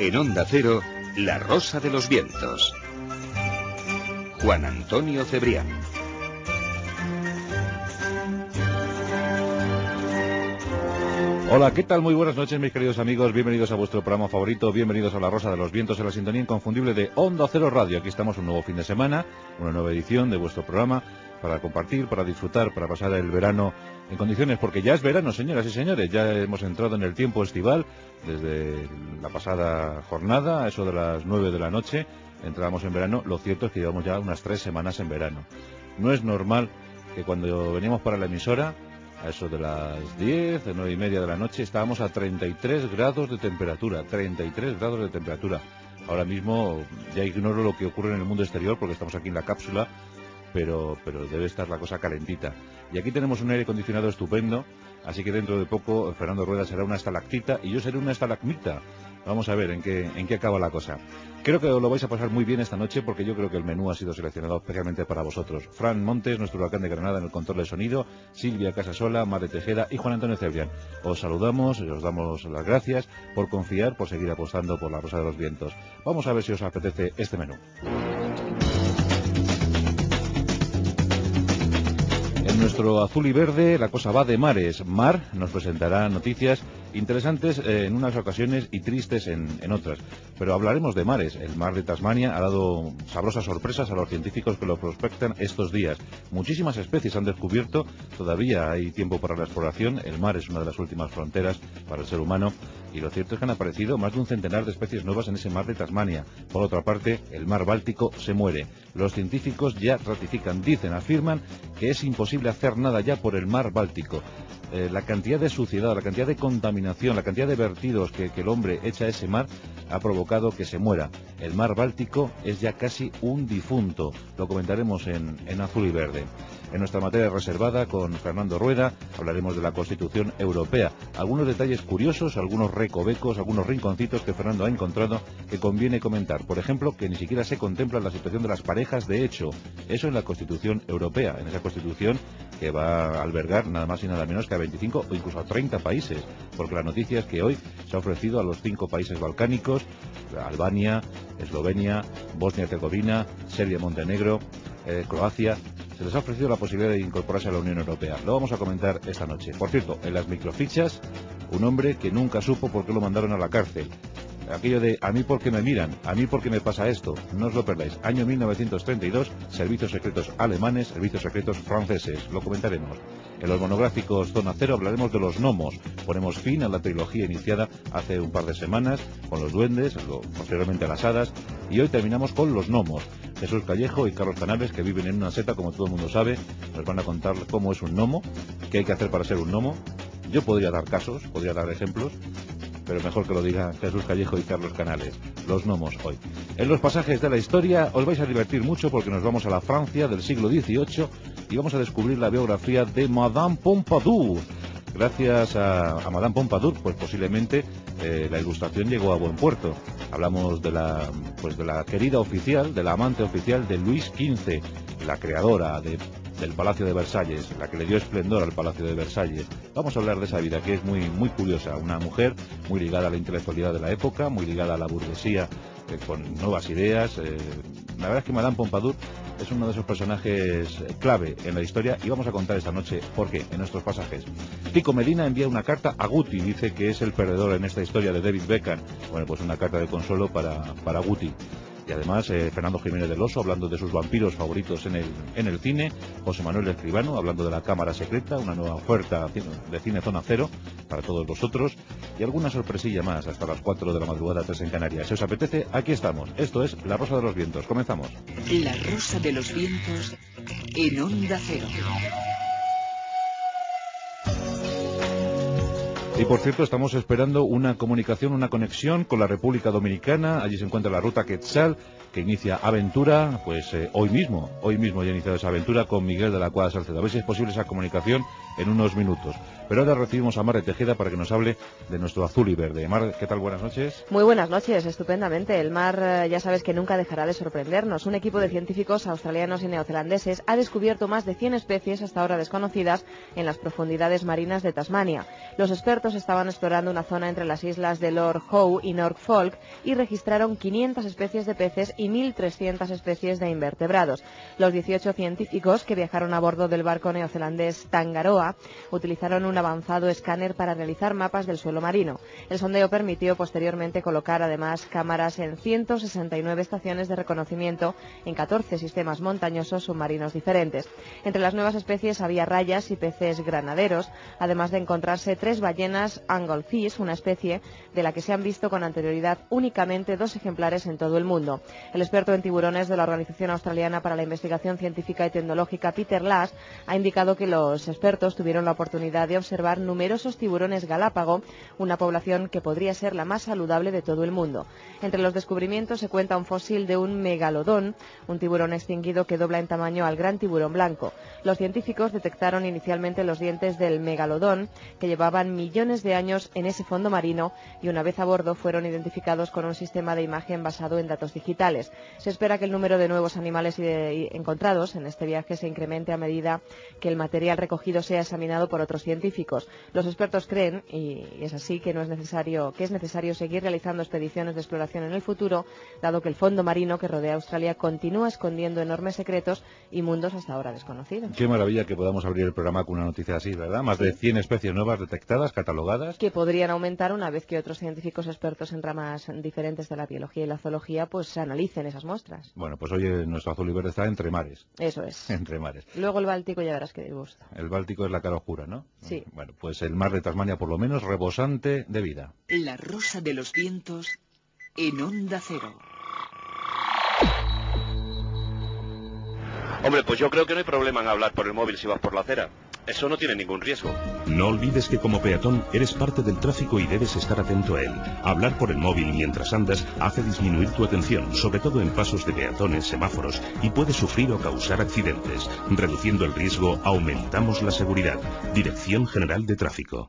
En Onda Cero, La Rosa de los Vientos. Juan Antonio Cebrián. Hola, ¿qué tal? Muy buenas noches, mis queridos amigos. Bienvenidos a vuestro programa favorito. Bienvenidos a La Rosa de los Vientos, en la sintonía inconfundible de Onda Cero Radio. Aquí estamos un nuevo fin de semana, una nueva edición de vuestro programa para compartir, para disfrutar, para pasar el verano en condiciones, porque ya es verano, señoras y señores. Ya hemos entrado en el tiempo estival desde la pasada jornada, a eso de las 9 de la noche. Entrábamos en verano. Lo cierto es que llevamos ya unas 3 semanas en verano. No es normal que cuando veníamos para la emisora, a eso de las 10, de 9:30 de la noche, estábamos a 33 grados de temperatura. 33 grados de temperatura. Ahora mismo ya ignoro lo que ocurre en el mundo exterior porque estamos aquí en la cápsula, pero debe estar la cosa calentita. Y aquí tenemos un aire acondicionado estupendo, así que dentro de poco Fernando Rueda será una estalactita y yo seré una estalagmita. Vamos a ver en qué acaba la cosa. Creo que lo vais a pasar muy bien esta noche porque yo creo que el menú ha sido seleccionado especialmente para vosotros. Fran Montes, nuestro huracán de Granada en el control de sonido, Silvia Casasola, Mare Tejeda y Juan Antonio Cebrián. Os saludamos y os damos las gracias por confiar, por seguir apostando por La Rosa de los Vientos. Vamos a ver si os apetece este menú. En nuestro azul y verde la cosa va de mares. Mar nos presentará noticias interesantes en unas ocasiones y tristes en otras. Pero hablaremos de mares. El mar de Tasmania ha dado sabrosas sorpresas a los científicos que lo prospectan estos días. Muchísimas especies han descubierto, todavía hay tiempo para la exploración. El mar es una de las últimas fronteras para el ser humano. Y lo cierto es que han aparecido más de un centenar de especies nuevas en ese mar de Tasmania. Por otra parte, el mar Báltico se muere. Los científicos ya ratifican, dicen, afirman que es imposible hacer nada ya por el mar Báltico. La cantidad de suciedad, la cantidad de contaminación, la cantidad de vertidos que el hombre echa a ese mar ha provocado que se muera. El mar Báltico es ya casi un difunto. Lo comentaremos en azul y verde. En nuestra materia reservada con Fernando Rueda hablaremos de la Constitución Europea. Algunos detalles curiosos, algunos recovecos, algunos rinconcitos que Fernando ha encontrado que conviene comentar. Por ejemplo, que ni siquiera se contempla la situación de las parejas de hecho. Eso en la Constitución Europea, en esa Constitución que va a albergar nada más y nada menos que a 25 o incluso a 30 países. Porque la noticia es que hoy se ha ofrecido a los 5 países balcánicos, Albania, Eslovenia, Bosnia-Herzegovina, Serbia-Montenegro, Croacia. Se les ha ofrecido la posibilidad de incorporarse a la Unión Europea. Lo vamos a comentar esta noche. Por cierto, en las microfichas, un hombre que nunca supo por qué lo mandaron a la cárcel. Aquello de, a mí por qué me miran, a mí por qué me pasa esto. No os lo perdáis. Año 1932, servicios secretos alemanes, servicios secretos franceses. Lo comentaremos. En los monográficos Zona Cero hablaremos de los gnomos. Ponemos fin a la trilogía iniciada hace un par de semanas con los duendes, posteriormente a las hadas, y hoy terminamos con los gnomos. Jesús Callejo y Carlos Canales, que viven en una seta, como todo el mundo sabe, nos van a contar cómo es un gnomo, qué hay que hacer para ser un gnomo. Yo podría dar casos, podría dar ejemplos, pero mejor que lo digan Jesús Callejo y Carlos Canales. Los gnomos hoy. En los pasajes de la historia os vais a divertir mucho porque nos vamos a la Francia del siglo XVIII y vamos a descubrir la biografía de Madame Pompadour. Gracias a Madame Pompadour, pues posiblemente la ilustración llegó a buen puerto. Hablamos de la querida oficial, de la amante oficial de Luis XV, la creadora del Palacio de Versalles, la que le dio esplendor al Palacio de Versalles. Vamos a hablar de esa vida que es muy, muy curiosa. Una mujer muy ligada a la intelectualidad de la época, muy ligada a la burguesía, con nuevas ideas. La verdad es que Madame Pompadour es uno de esos personajes clave en la historia y vamos a contar esta noche por qué en nuestros pasajes. Pico Medina envía una carta a Guti, dice que es el perdedor en esta historia de David Beckham. Bueno, pues una carta de consuelo para Guti. Y además Fernando Jiménez del Oso hablando de sus vampiros favoritos en el cine, José Manuel Escribano hablando de La Cámara Secreta, una nueva oferta de cine Zona Cero para todos vosotros, y alguna sorpresilla más hasta las 4 de la madrugada, 3 en Canarias. Si os apetece, aquí estamos. Esto es La Rosa de los Vientos. Comenzamos. La Rosa de los Vientos en Onda Cero. Y por cierto, estamos esperando una comunicación, una conexión con la República Dominicana. Allí se encuentra la ruta Quetzal, que inicia aventura, pues hoy mismo ya ha iniciado esa aventura con Miguel de la Cuadra Salcedo. A ver si es posible esa comunicación en unos minutos. Pero ahora recibimos a Mare Tejeda para que nos hable de nuestro azul y verde. Mar, ¿qué tal? Buenas noches. Muy buenas noches, estupendamente. El mar, ya sabes que nunca dejará de sorprendernos. Un equipo de científicos australianos y neozelandeses ha descubierto más de 100 especies hasta ahora desconocidas en las profundidades marinas de Tasmania. Los expertos expertos estaban explorando una zona entre las islas de Lord Howe y Norfolk y registraron 500 especies de peces y 1.300 especies de invertebrados. Los 18 científicos que viajaron a bordo del barco neozelandés Tangaroa utilizaron un avanzado escáner para realizar mapas del suelo marino. El sondeo permitió posteriormente colocar además cámaras en 169 estaciones de reconocimiento en 14 sistemas montañosos submarinos diferentes. Entre las nuevas especies había rayas y peces granaderos, además de encontrarse 3 ballenas anglefish, una especie de la que se han visto con anterioridad únicamente 2 ejemplares en todo el mundo. El experto en tiburones de la Organización Australiana para la Investigación Científica y Tecnológica, Peter Lash, ha indicado que los expertos tuvieron la oportunidad de observar numerosos tiburones galápago, una población que podría ser la más saludable de todo el mundo. Entre los descubrimientos se cuenta un fósil de un megalodón, un tiburón extinguido que dobla en tamaño al gran tiburón blanco. Los científicos detectaron inicialmente los dientes del megalodón, que llevaban millones de años en ese fondo marino, y una vez a bordo fueron identificados con un sistema de imagen basado en datos digitales. Se espera que el número de nuevos animales encontrados en este viaje se incremente a medida que el material recogido sea examinado por otros científicos. Los expertos creen, y es así, que es necesario seguir realizando expediciones de exploración en el futuro, dado que el fondo marino que rodea Australia continúa escondiendo enormes secretos y mundos hasta ahora desconocidos. Qué maravilla que podamos abrir el programa con una noticia así, ¿verdad? Más de 100 especies nuevas detectadas, catalogadas. Que podrían aumentar una vez que otros científicos expertos en ramas diferentes de la biología y la zoología pues analicen esas muestras. Bueno, pues hoy nuestro azul y verde está entre mares. Eso es. Entre mares. Luego el Báltico ya verás qué disgusto. El Báltico es la cara oscura, ¿no? Sí. Bueno, pues el mar de Tasmania por lo menos rebosante de vida. La rosa de los vientos en Onda Cero. Hombre, pues yo creo que no hay problema en hablar por el móvil si vas por la acera. Eso no tiene ningún riesgo. No olvides que como peatón eres parte del tráfico y debes estar atento a él. Hablar por el móvil mientras andas hace disminuir tu atención, sobre todo en pasos de peatones, semáforos, y puede sufrir o causar accidentes. Reduciendo el riesgo, aumentamos la seguridad. Dirección General de Tráfico.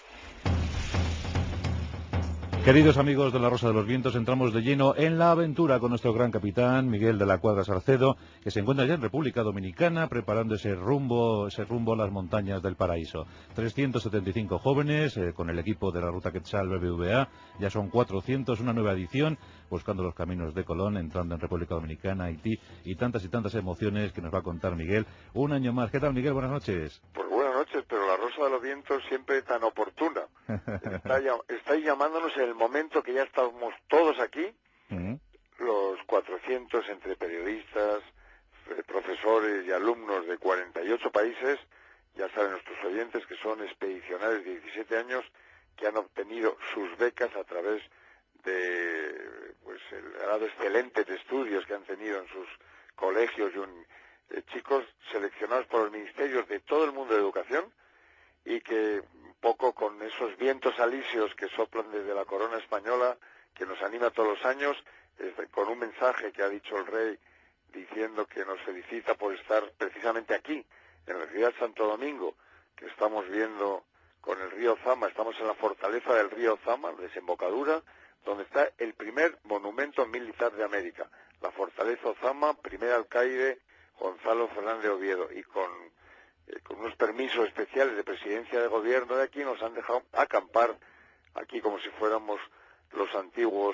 Queridos amigos de la Rosa de los Vientos, entramos de lleno en la aventura con nuestro gran capitán, Miguel de la Cuadra Salcedo, que se encuentra ya en República Dominicana preparando ese rumbo a las montañas del paraíso. 375 jóvenes con el equipo de la Ruta Quetzal BBVA, ya son 400, una nueva edición, buscando los caminos de Colón, entrando en República Dominicana, Haití y tantas emociones que nos va a contar Miguel. Un año más. ¿Qué tal, Miguel? Buenas noches. Pues buenas noches, pero la Rosa de los Vientos siempre tan oportuna. Estáis llamándonos en el momento que ya estamos todos aquí, los 400 entre periodistas, profesores y alumnos de 48 países, ya saben nuestros oyentes que son expedicionarios de 17 años que han obtenido sus becas a través de el grado excelente de estudios que han tenido en sus colegios chicos seleccionados por los ministerios de todo el mundo de educación y que un poco con esos vientos alisios que soplan desde la corona española, que nos anima todos los años, con un mensaje que ha dicho el rey diciendo que nos felicita por estar precisamente aquí, en la ciudad de Santo Domingo, que estamos viendo con el río Zama, estamos en la fortaleza del río Zama, desembocadura, donde está el primer monumento militar de América, la fortaleza Zama, primer alcaide Gonzalo Fernández Oviedo, y con unos permisos especiales de presidencia de gobierno de aquí nos han dejado acampar aquí como si fuéramos los antiguos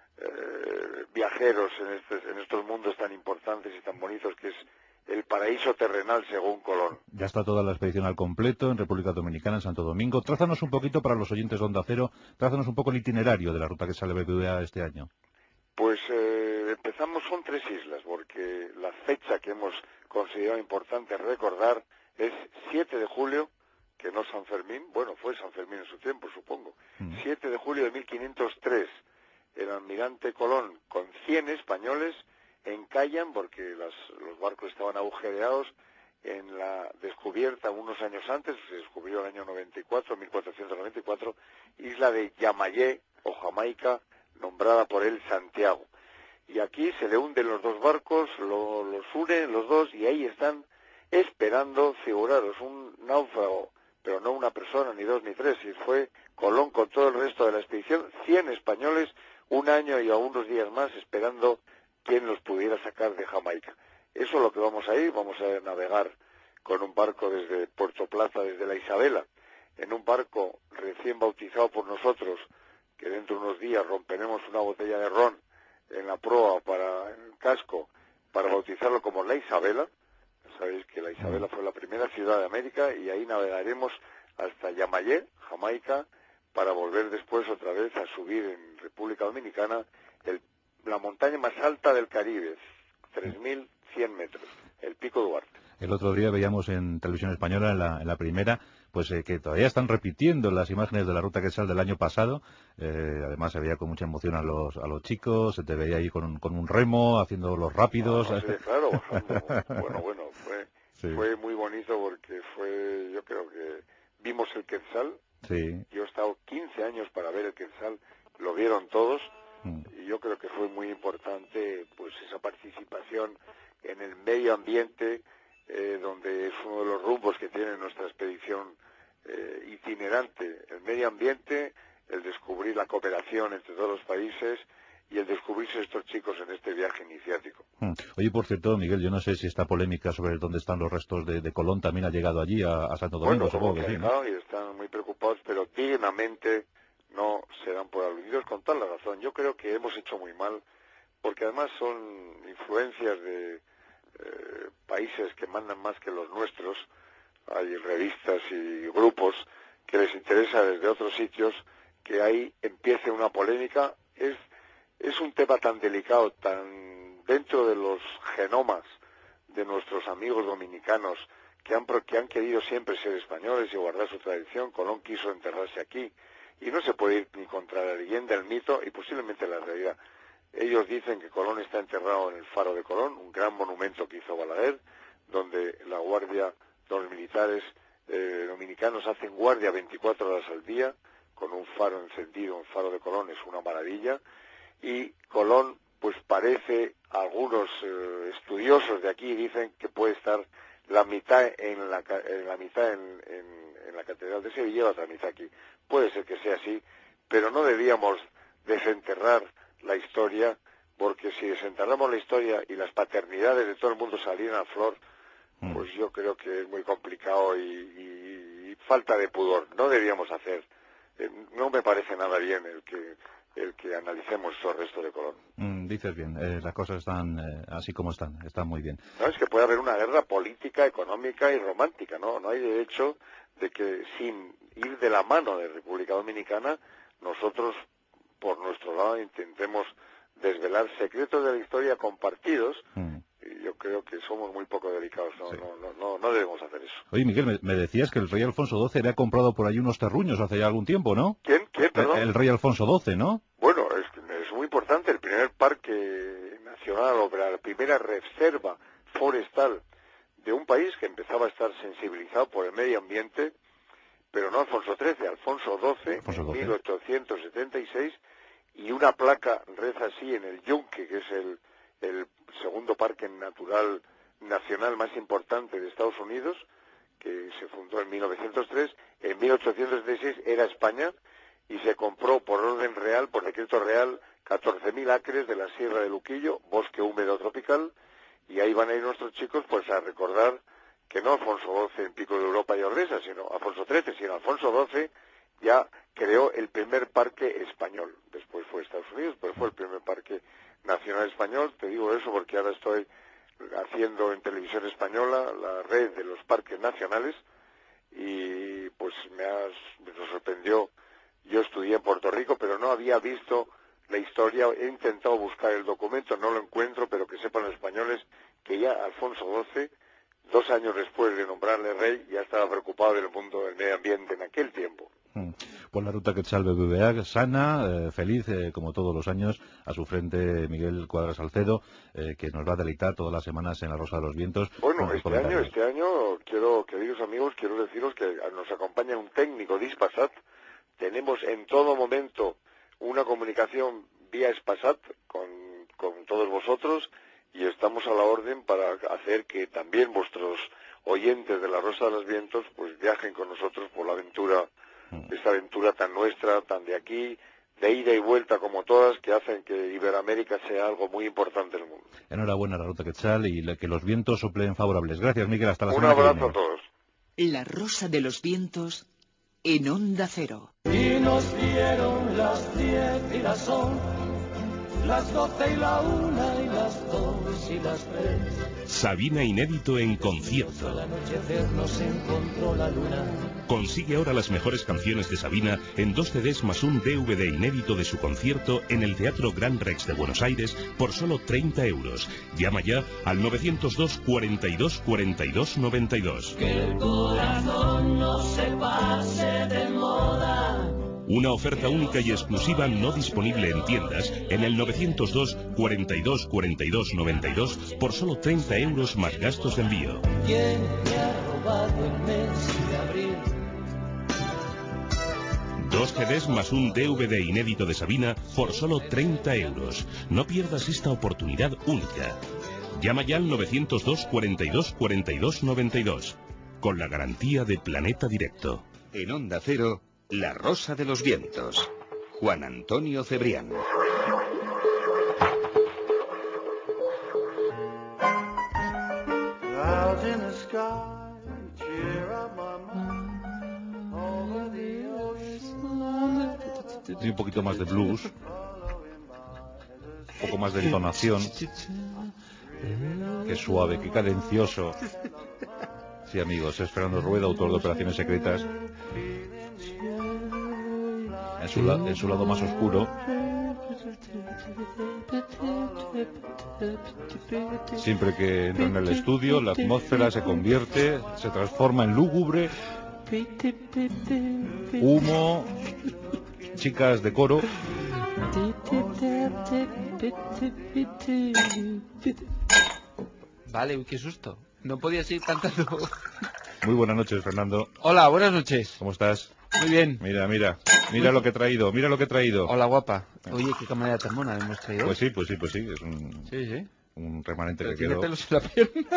viajeros en estos mundos tan importantes y tan bonitos que es el paraíso terrenal según Colón. Ya está toda la expedición al completo en República Dominicana, en Santo Domingo. Trázanos un poquito, para los oyentes de Onda Cero, trázanos un poco el itinerario de la ruta que sale BBVA este año. Pues empezamos, son 3 islas, porque la fecha que hemos considerado importante recordar es 7 de julio, que no San Fermín, bueno, fue San Fermín en su tiempo, supongo. 7 de julio de 1503, el almirante Colón, con 100 españoles, encallan, porque los barcos estaban agujereados, en la descubierta unos años antes, se descubrió el año 1494, isla de Yamayé, o Jamaica, nombrada por él Santiago. Y aquí se le hunden los 2 barcos, los unen los 2 y ahí están esperando, figuraros, un náufrago, pero no una persona, ni 2 ni 3, y fue Colón con todo el resto de la expedición, 100 españoles, un año y algunos días más esperando quién los pudiera sacar de Jamaica. Eso es lo que vamos a ir, vamos a navegar con un barco desde Puerto Plata, desde la Isabela, en un barco recién bautizado por nosotros, que dentro de unos días romperemos una botella de ron en la proa en el casco, para bautizarlo como la Isabela. Sabéis que la Isabela fue la primera ciudad de América, y ahí navegaremos hasta Yamayé, Jamaica, para volver después otra vez a subir en República Dominicana la montaña más alta del Caribe, 3.100 metros, el Pico Duarte. El otro día veíamos en Televisión Española, en la primera, pues que todavía están repitiendo las imágenes de la Ruta Quetzal del año pasado. Además se veía con mucha emoción a los chicos, se te veía ahí con un remo, haciendo los rápidos. Sí, claro, bajando. Bueno, fue muy bonito, porque yo creo que vimos el Quetzal. Sí. Yo he estado 15 años para ver el Quetzal, lo vieron todos, y yo creo que fue muy importante pues esa participación en el medio ambiente, donde es uno de los rumbos que tiene nuestra expedición itinerante, el medio ambiente, el descubrir la cooperación entre todos los países y el descubrirse estos chicos en este viaje iniciático. Oye, por cierto, Miguel, yo no sé si esta polémica sobre dónde están los restos de Colón también ha llegado allí, a Santo Domingo, supongo que sí, ¿no? Y están muy preocupados, pero dignamente no se dan por aludidos, con toda la razón. Yo creo que hemos hecho muy mal, porque además son influencias de países que mandan más que los nuestros. Hay revistas y grupos que les interesa desde otros sitios que ahí empiece una polémica. Es un tema tan delicado, tan dentro de los genomas de nuestros amigos dominicanos, que han querido siempre ser españoles y guardar su tradición. Colón quiso enterrarse aquí, y no se puede ir ni contra la leyenda, el mito y posiblemente la realidad. Ellos dicen que Colón está enterrado en el Faro de Colón, un gran monumento que hizo Balaguer, donde la guardia, los militares dominicanos hacen guardia 24 horas al día, con un faro encendido. Un Faro de Colón es una maravilla, y Colón, pues parece, algunos estudiosos de aquí dicen que puede estar la mitad en la Catedral de Sevilla y la otra mitad aquí. Puede ser que sea así, pero no debíamos desenterrar la historia, porque si desenterramos la historia y las paternidades de todo el mundo salieran a flor, pues yo creo que es muy complicado y falta de pudor. No deberíamos hacer, no me parece nada bien el que analicemos esos restos de Colón. Dices bien, las cosas están así como están muy bien. No, es que puede haber una guerra política, económica y romántica, ¿no? No hay derecho de que, sin ir de la mano de República Dominicana, nosotros, por nuestro lado, intentemos desvelar secretos de la historia compartidos. Y yo creo que somos muy poco delicados, no debemos hacer eso. Oye, Miguel, me decías que el rey Alfonso XII le ha comprado por ahí unos terruños hace ya algún tiempo, ¿no? ¿Quién, perdón? El rey Alfonso XII, ¿no? Bueno, es muy importante. El primer parque nacional, o la primera reserva forestal de un país que empezaba a estar sensibilizado por el medio ambiente, pero no Alfonso XIII, Alfonso XII, en 1876, y una placa reza así en el Yunque, que es el segundo parque natural nacional más importante de Estados Unidos, que se fundó en 1903, en 1876 era España, y se compró por orden real, por decreto real, 14.000 acres de la Sierra de Luquillo, bosque húmedo tropical, y ahí van a ir nuestros chicos pues a recordar que no Alfonso XII en Pico de Europa y Ordesa, sino Alfonso XIII, sino Alfonso XII ya creó el primer parque español. Después fue Estados Unidos, pero fue el primer parque nacional español. Te digo eso porque ahora estoy haciendo en Televisión Española la red de los parques nacionales, y pues me sorprendió. Yo estudié en Puerto Rico, pero no había visto la historia. He intentado buscar el documento, no lo encuentro, pero que sepan los españoles que ya Alfonso XII, 2 años después de nombrarle rey, ya estaba preocupado del mundo del medio ambiente en aquel tiempo. Pues la Ruta Quetzal BBVA, sana, feliz, como todos los años, a su frente Miguel Cuadra Salcedo, que nos va a deleitar todas las semanas en la Rosa de los Vientos. Bueno, este año, queridos amigos, quiero deciros que nos acompaña un técnico de Hispasat. Tenemos en todo momento una comunicación vía Hispasat con todos vosotros, y estamos a la orden para hacer que también vuestros oyentes de la Rosa de los Vientos pues viajen con nosotros por la aventura, esta aventura tan nuestra, tan de aquí, de ida y vuelta como todas, que hacen que Iberoamérica sea algo muy importante en el mundo. Enhorabuena a la Ruta Quetzal y que los vientos soplen favorables. Gracias, Miguel, hasta la semana que viene. Un abrazo a todos. La Rosa de los Vientos en Onda Cero. Y nos dieron las 10 y las 11, las 12 y la 1 y las 2 y las 3. Sabina inédito en concierto. Al anochecer nos encontró la luna. Consigue ahora las mejores canciones de Sabina en 2 CDs más un DVD inédito de su concierto en el Teatro Gran Rex de Buenos Aires por solo 30 euros. Llama ya al 902 42 42 92. Que el corazón no se pase de moda. Una oferta única y exclusiva no disponible en tiendas en el 902 42 42 92 por solo 30 euros más gastos de envío. ¿Quién me ha robado el mes de abril? 2 CDs más un DVD inédito de Sabina por solo 30 euros. No pierdas esta oportunidad única. Llama ya al 902 42 42 92 con la garantía de Planeta Directo. En Onda Cero, La Rosa de los Vientos. Juan Antonio Cebrián. Tiene un poquito más de blues, un poco más de entonación. Qué suave, qué cadencioso. Sí, amigos, es Fernando Rueda, autor de Operaciones Secretas. En su lado más oscuro. Siempre que entra en el estudio, la atmósfera se convierte, se transforma en lúgubre. Humo, chicas de coro. Vale, uy, qué susto. No podías ir cantando. Muy buenas noches, Fernando. Hola, buenas noches. ¿Cómo estás? Muy bien. Mira lo que he traído, mira lo que he traído. Hola, guapa. Oye, qué camarera tan mona hemos traído. Pues sí, es un... Sí. Un remanente pero que quedó. pelos en la pierna.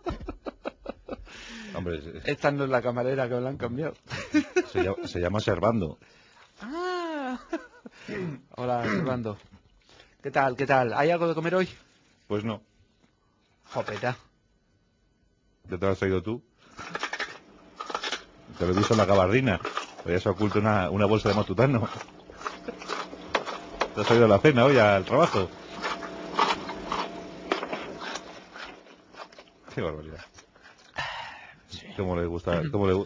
Hombre, esta no es la camarera que me la han cambiado. Se llama Servando. Ah. Hola, Servando. ¿Qué tal? ¿Hay algo de comer hoy? Pues no. Jopeta. ¿Te lo has traído tú? Te lo he visto en la gabardina. Ya se oculta una bolsa de matutano. ¿Te has traído a la cena hoy al trabajo? Qué barbaridad. Sí. ¿Cómo le gusta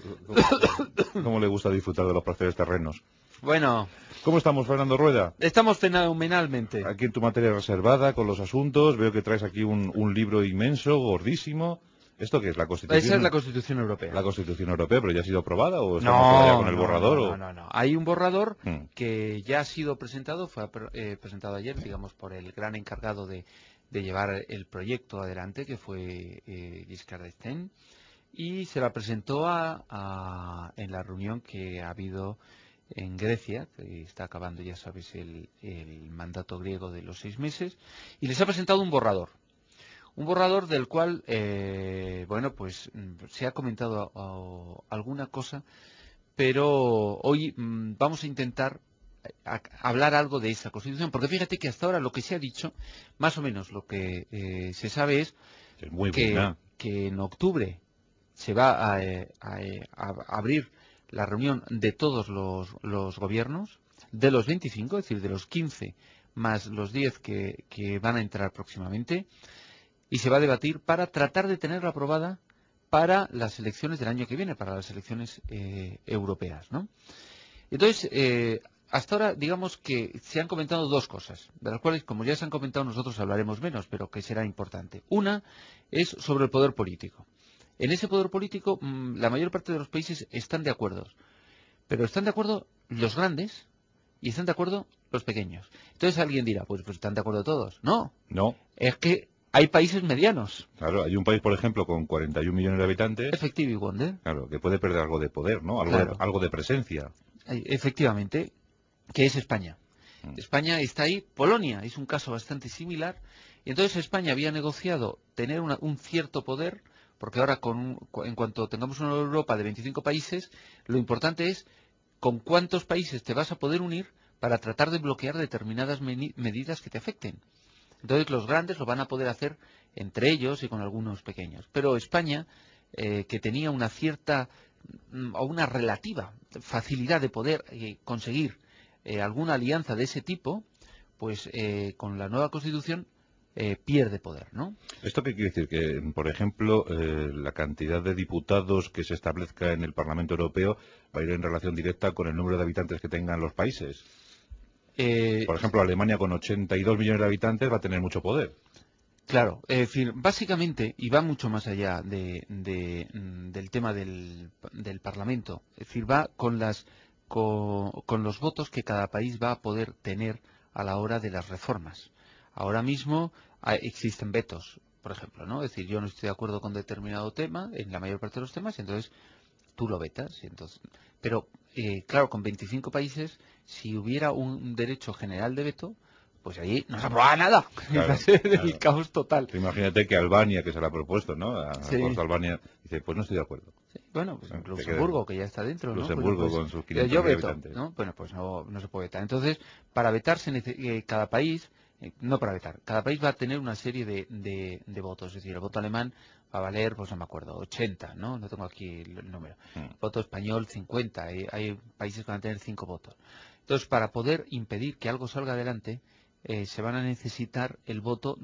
disfrutar de los placeres terrenos? Bueno. ¿Cómo estamos, Fernando Rueda? Estamos fenomenalmente. Aquí en tu materia reservada, con los asuntos. Veo que traes aquí un libro inmenso, gordísimo. ¿Esto qué es? ¿La Constitución? Esa es la Constitución Europea. La Constitución Europea, pero ya ha sido aprobada o estamos todavía con el borrador. No. Hay un borrador que ya ha sido presentado, fue presentado ayer, digamos, por el gran encargado de llevar el proyecto adelante, que fue Giscard d'Estaing, y se la presentó en la reunión que ha habido en Grecia, que está acabando, ya sabes, el mandato griego de los 6 meses, y les ha presentado un borrador. Un borrador del cual, pues se ha comentado alguna cosa, pero hoy vamos a intentar hablar algo de esa Constitución, porque fíjate que hasta ahora lo que se ha dicho, más o menos lo que se sabe es que en octubre se va a abrir la reunión de todos los gobiernos, de los 25, es decir, de los 15 más los 10 que van a entrar próximamente, y se va a debatir para tratar de tenerla aprobada para las elecciones del año que viene, para las elecciones europeas, ¿no? Entonces, hasta ahora, digamos que se han comentado dos cosas, de las cuales, como ya se han comentado, nosotros hablaremos menos, pero que será importante. Una es sobre el poder político. En ese poder político, la mayor parte de los países están de acuerdo, pero están de acuerdo los grandes y están de acuerdo los pequeños. Entonces alguien dirá, pues están de acuerdo todos. No. Es que hay países medianos. Claro, hay un país, por ejemplo, con 41 millones de habitantes. Effective Wonder. Claro, que puede perder algo de poder, ¿no? Algo de presencia. Efectivamente, que es España. España está ahí. Polonia es un caso bastante similar. Y entonces España había negociado tener un cierto poder, porque ahora en cuanto tengamos una Europa de 25 países, lo importante es con cuántos países te vas a poder unir para tratar de bloquear determinadas medidas que te afecten. Entonces los grandes lo van a poder hacer entre ellos y con algunos pequeños. Pero España, que tenía una cierta o una relativa facilidad de poder conseguir alguna alianza de ese tipo, pues con la nueva Constitución pierde poder, ¿no? ¿Esto qué quiere decir? Que, por ejemplo, la cantidad de diputados que se establezca en el Parlamento Europeo va a ir en relación directa con el número de habitantes que tengan los países. Por ejemplo, Alemania con 82 millones de habitantes va a tener mucho poder. Claro, es decir, básicamente, y va mucho más allá del tema del Parlamento, es decir, va con los votos que cada país va a poder tener a la hora de las reformas. Ahora mismo existen vetos, por ejemplo, ¿no? Es decir, yo no estoy de acuerdo con determinado tema, en la mayor parte de los temas, y entonces tú lo vetas. Pero, claro, con 25 países, si hubiera un derecho general de veto, pues ahí no se aprobaba nada. Claro, Va a ser claro. el caos total. Imagínate que Albania, que se la ha propuesto, ¿no? Sí. Albania dice, pues no estoy de acuerdo. Sí, bueno, pues Bueno, Luxemburgo, que ya está dentro, ¿no? Luxemburgo Pues, con sus 500.000 yo veto, habitantes. ¿no? Bueno, pues no se puede vetar. Entonces, para vetar, cada país, no para vetar, cada país va a tener una serie de votos. Es decir, el voto alemán va a valer, pues no me acuerdo, 80, ¿no? No tengo aquí el número. El voto español, 50. Hay países que van a tener 5 votos. Entonces, para poder impedir que algo salga adelante, se van a necesitar el voto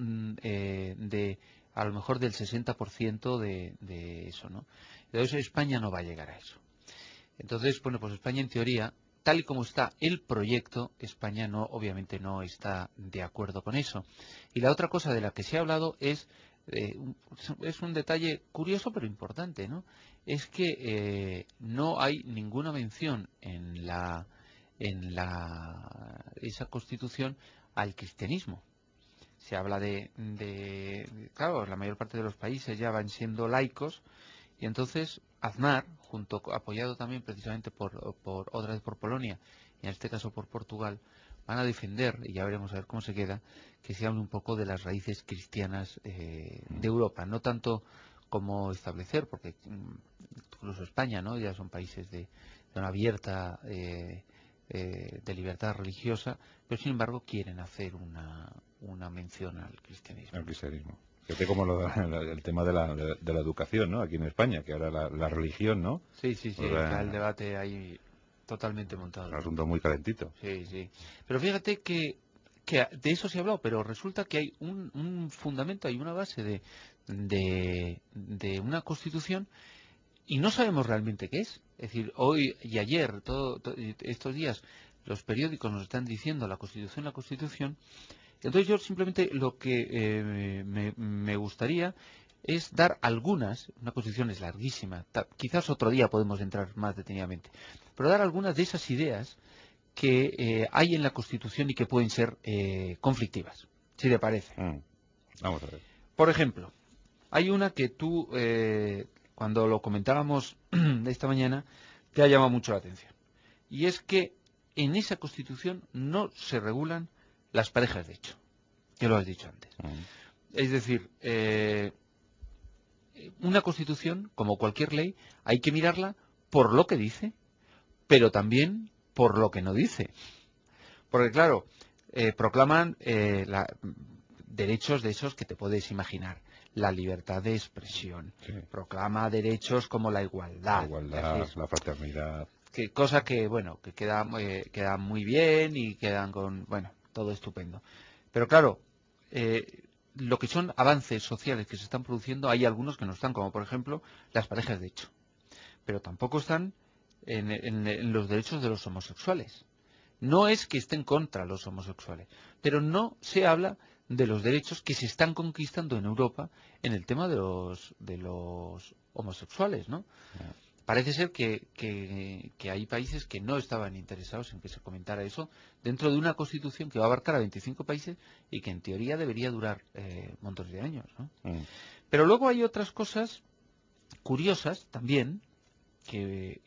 a lo mejor del 60% de eso, ¿no? Entonces España no va a llegar a eso. Entonces, bueno, pues España en teoría, tal y como está el proyecto, España obviamente no está de acuerdo con eso. Y la otra cosa de la que se ha hablado es un detalle curioso pero importante, ¿no? Es que no hay ninguna mención en esa Constitución al cristianismo. Se habla claro, la mayor parte de los países ya van siendo laicos, y entonces Aznar, apoyado también precisamente otra vez por Polonia, y en este caso por Portugal, van a defender, y ya veremos a ver cómo se queda, que se hable un poco de las raíces cristianas de Europa, no tanto como establecer, porque incluso España, ¿no? Ya son países de una abierta de libertad religiosa, pero sin embargo quieren hacer una mención al cristianismo. Al cristianismo. Fíjate como el tema de la educación, ¿no? Aquí en España, que ahora la religión, ¿no? Sí, está el debate ahí totalmente montado. Un asunto muy calentito. Sí. Pero fíjate que de eso se ha hablado, pero resulta que hay un fundamento, hay una base de una Constitución y no sabemos realmente qué es. Es decir, hoy y ayer, estos días, los periódicos nos están diciendo la Constitución. Entonces yo simplemente lo que me gustaría es dar algunas, una Constitución es larguísima, quizás otro día podemos entrar más detenidamente, pero dar algunas de esas ideas que hay en la Constitución y que pueden ser conflictivas, si te parece. Vamos a ver. Por ejemplo, hay una que tú, cuando lo comentábamos esta mañana, te ha llamado mucho la atención. Y es que en esa Constitución no se regulan las parejas de hecho, que lo has dicho antes. Es decir, una Constitución, como cualquier ley, hay que mirarla por lo que dice, pero también por lo que no dice. Porque claro, proclaman derechos de esos que te puedes imaginar. La libertad de expresión. Sí. Proclama derechos como la igualdad. La fraternidad. Cosa que, bueno, que quedan muy bien y quedan con, bueno, todo estupendo. Pero claro, lo que son avances sociales que se están produciendo, hay algunos que no están, como por ejemplo las parejas de hecho. Pero tampoco están en los derechos de los homosexuales. No es que estén contra los homosexuales, pero no se habla de los derechos que se están conquistando en Europa en el tema de los homosexuales, ¿no? Parece ser que hay países que no estaban interesados en que se comentara eso dentro de una Constitución que va a abarcar a 25 países y que en teoría debería durar montones de años, ¿no? Pero luego hay otras cosas curiosas también que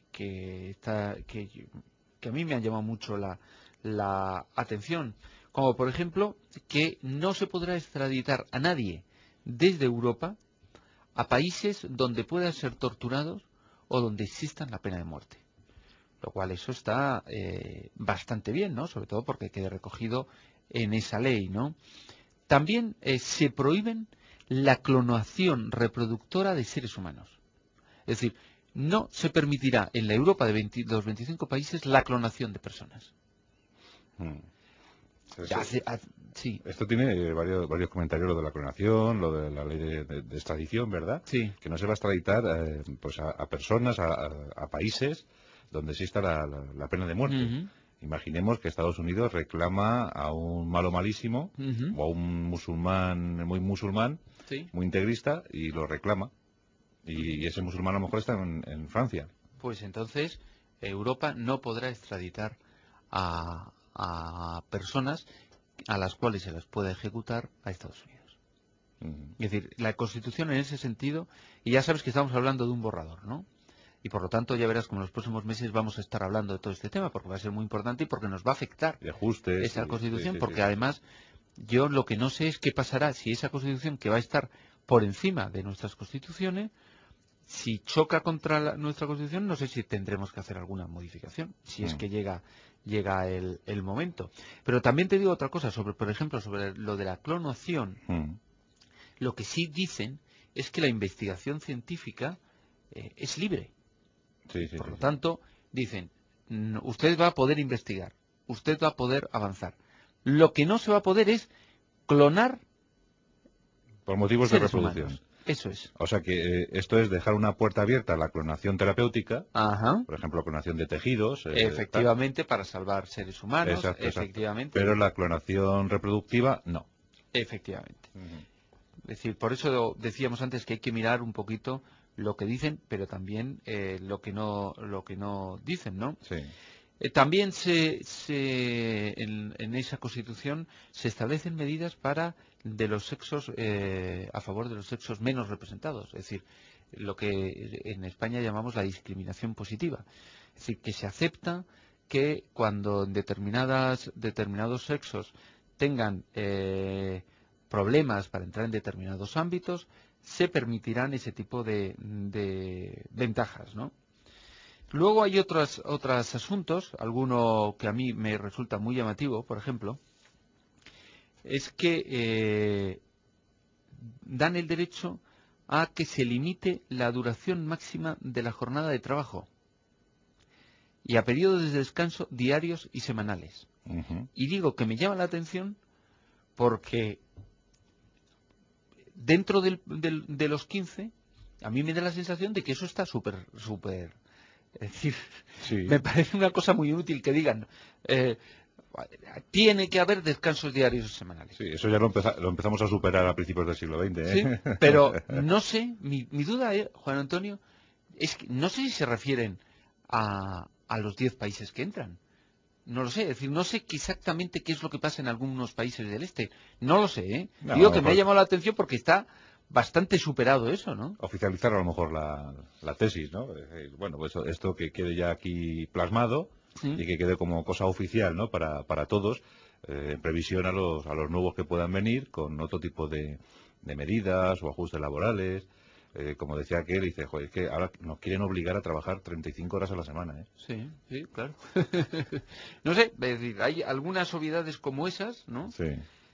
a mí me han llamado mucho la atención, como por ejemplo que no se podrá extraditar a nadie desde Europa a países donde puedan ser torturados o donde exista la pena de muerte. Lo cual eso está bastante bien, ¿no? Sobre todo porque quede recogido en esa ley, ¿no? También se prohíben la clonación reproductora de seres humanos. Es decir, no se permitirá en la Europa de los 25 países la clonación de personas. Sí. Esto tiene varios comentarios, lo de la clonación, lo de la ley de extradición, ¿verdad? Sí. Que no se va a extraditar pues a personas, a países donde exista la pena de muerte. Imaginemos que Estados Unidos reclama a un malo malísimo o a un musulmán, sí, muy integrista, y lo reclama. Y ese musulmán a lo mejor está en Francia. Pues entonces Europa no podrá extraditar a personas a las cuales se las pueda ejecutar a Estados Unidos. Es decir, la Constitución en ese sentido, y ya sabes que estamos hablando de un borrador, ¿no? Y por lo tanto ya verás como en los próximos meses vamos a estar hablando de todo este tema, porque va a ser muy importante y porque nos va a afectar de ajustes, esa Constitución, porque además yo lo que no sé es qué pasará si esa Constitución, que va a estar por encima de nuestras Constituciones, si choca contra nuestra Constitución, no sé si tendremos que hacer alguna modificación, si es que llega el momento. Pero también te digo otra cosa, por ejemplo, sobre lo de la clonación. Lo que sí dicen es que la investigación científica es libre. Por lo tanto, dicen, usted va a poder investigar, usted va a poder avanzar. Lo que no se va a poder es clonar por motivos de reproducción. Humanos. Eso es. O sea que esto es dejar una puerta abierta a la clonación terapéutica, por ejemplo, clonación de tejidos. Efectivamente, para salvar seres humanos, exacto. Pero la clonación reproductiva, no. Efectivamente. Es decir, por eso decíamos antes que hay que mirar un poquito lo que dicen, pero también lo que no dicen, ¿no? Sí. También en esa Constitución se establecen medidas de los sexos a favor de los sexos menos representados, es decir, lo que en España llamamos la discriminación positiva, es decir, que se acepta que cuando determinados sexos tengan problemas para entrar en determinados ámbitos, se permitirán ese tipo de ventajas, ¿no? Luego hay otros asuntos, alguno que a mí me resulta muy llamativo, por ejemplo, es que dan el derecho a que se limite la duración máxima de la jornada de trabajo y a periodos de descanso diarios y semanales. Y digo que me llama la atención porque dentro de los 15, a mí me da la sensación de que eso está súper. Es decir, me parece una cosa muy útil que digan, tiene que haber descansos diarios y semanales. Sí, eso ya lo empezamos a superar a principios del siglo XX. Sí, pero no sé, mi duda, Juan Antonio, es que no sé si se refieren a los 10 países que entran. No lo sé, es decir, no sé exactamente qué es lo que pasa en algunos países del este. No lo sé, ¿eh? No, digo que me ha llamado la atención porque está bastante superado eso, ¿no? Oficializar a lo mejor la tesis, ¿no? Bueno, pues esto que quede ya aquí plasmado y que quede como cosa oficial, ¿no? Para todos, en previsión a los nuevos que puedan venir con otro tipo de medidas o ajustes laborales. Como decía aquel, dice, joder, es que ahora nos quieren obligar a trabajar 35 horas a la semana, ¿eh? Sí, claro. No sé, es decir, hay algunas obviedades como esas, ¿no? Sí.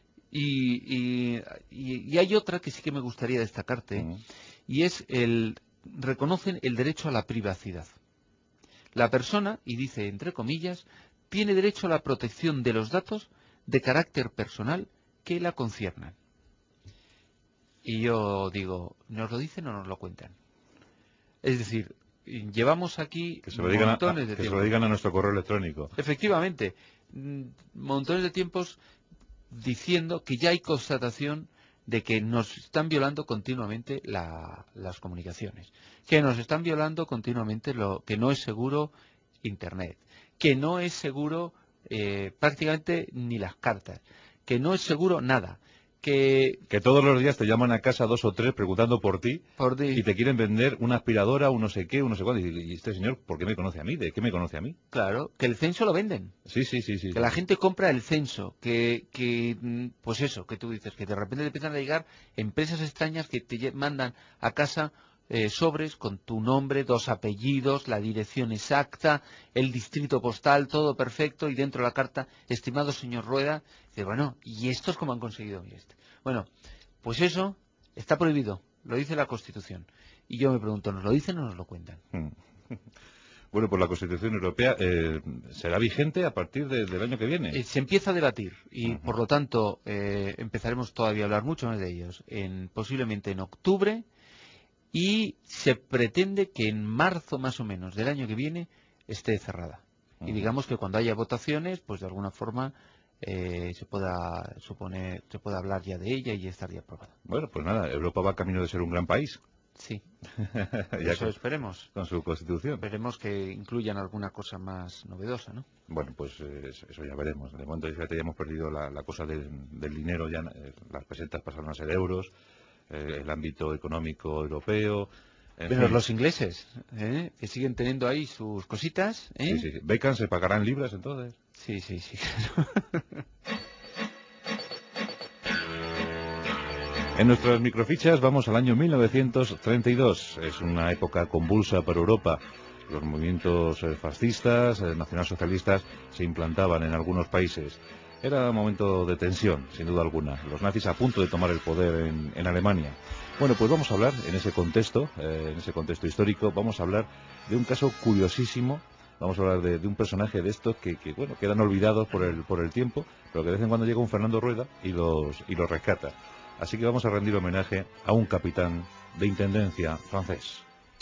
Y hay otra que sí que me gustaría destacarte, y es reconocen el derecho a la privacidad. La persona, y dice entre comillas, tiene derecho a la protección de los datos de carácter personal que la conciernan. Y yo digo, ¿nos lo dicen o nos lo cuentan? Es decir, llevamos aquí montones de tiempos. Que se lo digan a nuestro correo electrónico. Efectivamente, montones de tiempos diciendo que ya hay constatación de que nos están violando continuamente las comunicaciones, que nos están violando continuamente lo que no es seguro Internet, que no es seguro prácticamente ni las cartas, que no es seguro nada. Que todos los días te llaman a casa 2 o 3 preguntando por ti y te quieren vender una aspiradora, un no sé qué, un no sé cuándo. Y este señor, ¿por qué me conoce a mí? ¿De qué me conoce a mí? Claro, que el censo lo venden. Sí. Que la gente compra el censo, pues eso, que tú dices, que de repente te empiezan a llegar empresas extrañas que te mandan a casa sobres con tu nombre, 2 apellidos, la dirección exacta, el distrito postal, todo perfecto, y dentro de la carta, estimado señor Rueda, dice, bueno, ¿y estos cómo han conseguido esto? Bueno, pues eso está prohibido, lo dice la Constitución. Y yo me pregunto, ¿nos lo dicen o nos lo cuentan? Bueno, pues la Constitución Europea será vigente a partir del año que viene. Se empieza a debatir y, por lo tanto, empezaremos todavía a hablar mucho más de ellos, posiblemente en octubre, y se pretende que en marzo más o menos del año que viene esté cerrada. Y digamos que cuando haya votaciones, pues de alguna forma se pueda hablar ya de ella y estar ya aprobada. Bueno, pues nada, Europa va camino de ser un gran país. Sí, ya eso esperemos. Con su Constitución. Esperemos que incluyan alguna cosa más novedosa, ¿no? Bueno, pues eso ya veremos. De momento ya hemos perdido la cosa del dinero, ya las pesetas pasaron a ser euros, el ámbito económico europeo. Pero los ingleses, que siguen teniendo ahí sus cositas. Sí, sí. ¿Beckham se pagará en libras entonces? Sí. En nuestras microfichas vamos al año 1932. Es una época convulsa para Europa. Los movimientos fascistas, nacionalsocialistas, se implantaban en algunos países. Era un momento de tensión, sin duda alguna. Los nazis a punto de tomar el poder en Alemania. Bueno, pues vamos a hablar, en ese contexto histórico, vamos a hablar de un caso curiosísimo. Vamos a hablar de un personaje de estos que quedan olvidados por el tiempo, pero que de vez en cuando llega un Fernando Rueda y los rescata. Así que vamos a rendir homenaje a un capitán de intendencia francés.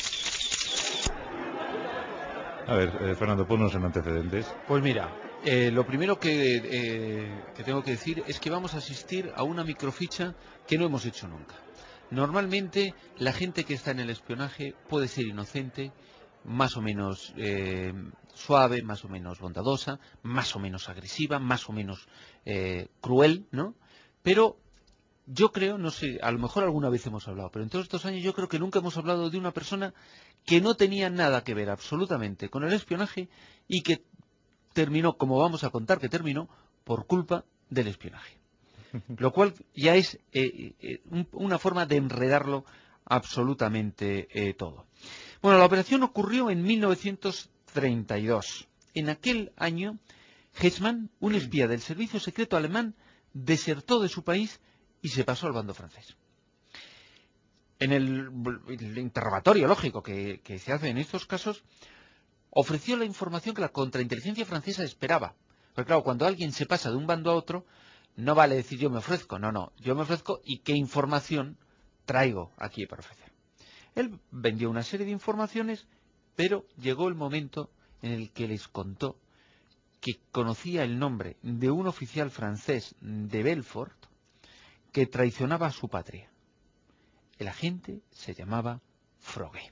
A ver, Fernando, ponnos en antecedentes. Pues mira, lo primero que tengo que decir es que vamos a asistir a una microficha que no hemos hecho nunca. Normalmente la gente que está en el espionaje puede ser inocente, más o menos suave, más o menos bondadosa, más o menos agresiva, más o menos cruel, ¿no? Pero yo creo, no sé, a lo mejor alguna vez hemos hablado, pero en todos estos años yo creo que nunca hemos hablado de una persona que no tenía nada que ver absolutamente con el espionaje y que terminó, como vamos a contar que terminó, por culpa del espionaje. Lo cual ya es una forma de enredarlo absolutamente todo. Bueno, la operación ocurrió en 1932. En aquel año, Hechmann, un espía del servicio secreto alemán, desertó de su país y se pasó al bando francés. En el interrogatorio lógico que se hace en estos casos, ofreció la información que la contrainteligencia francesa esperaba. Porque claro, cuando alguien se pasa de un bando a otro, no vale decir yo me ofrezco, no, yo me ofrezco y qué información traigo aquí para ofrecer. Él vendió una serie de informaciones, pero llegó el momento en el que les contó que conocía el nombre de un oficial francés de Belfort que traicionaba a su patria. El agente se llamaba Froguet.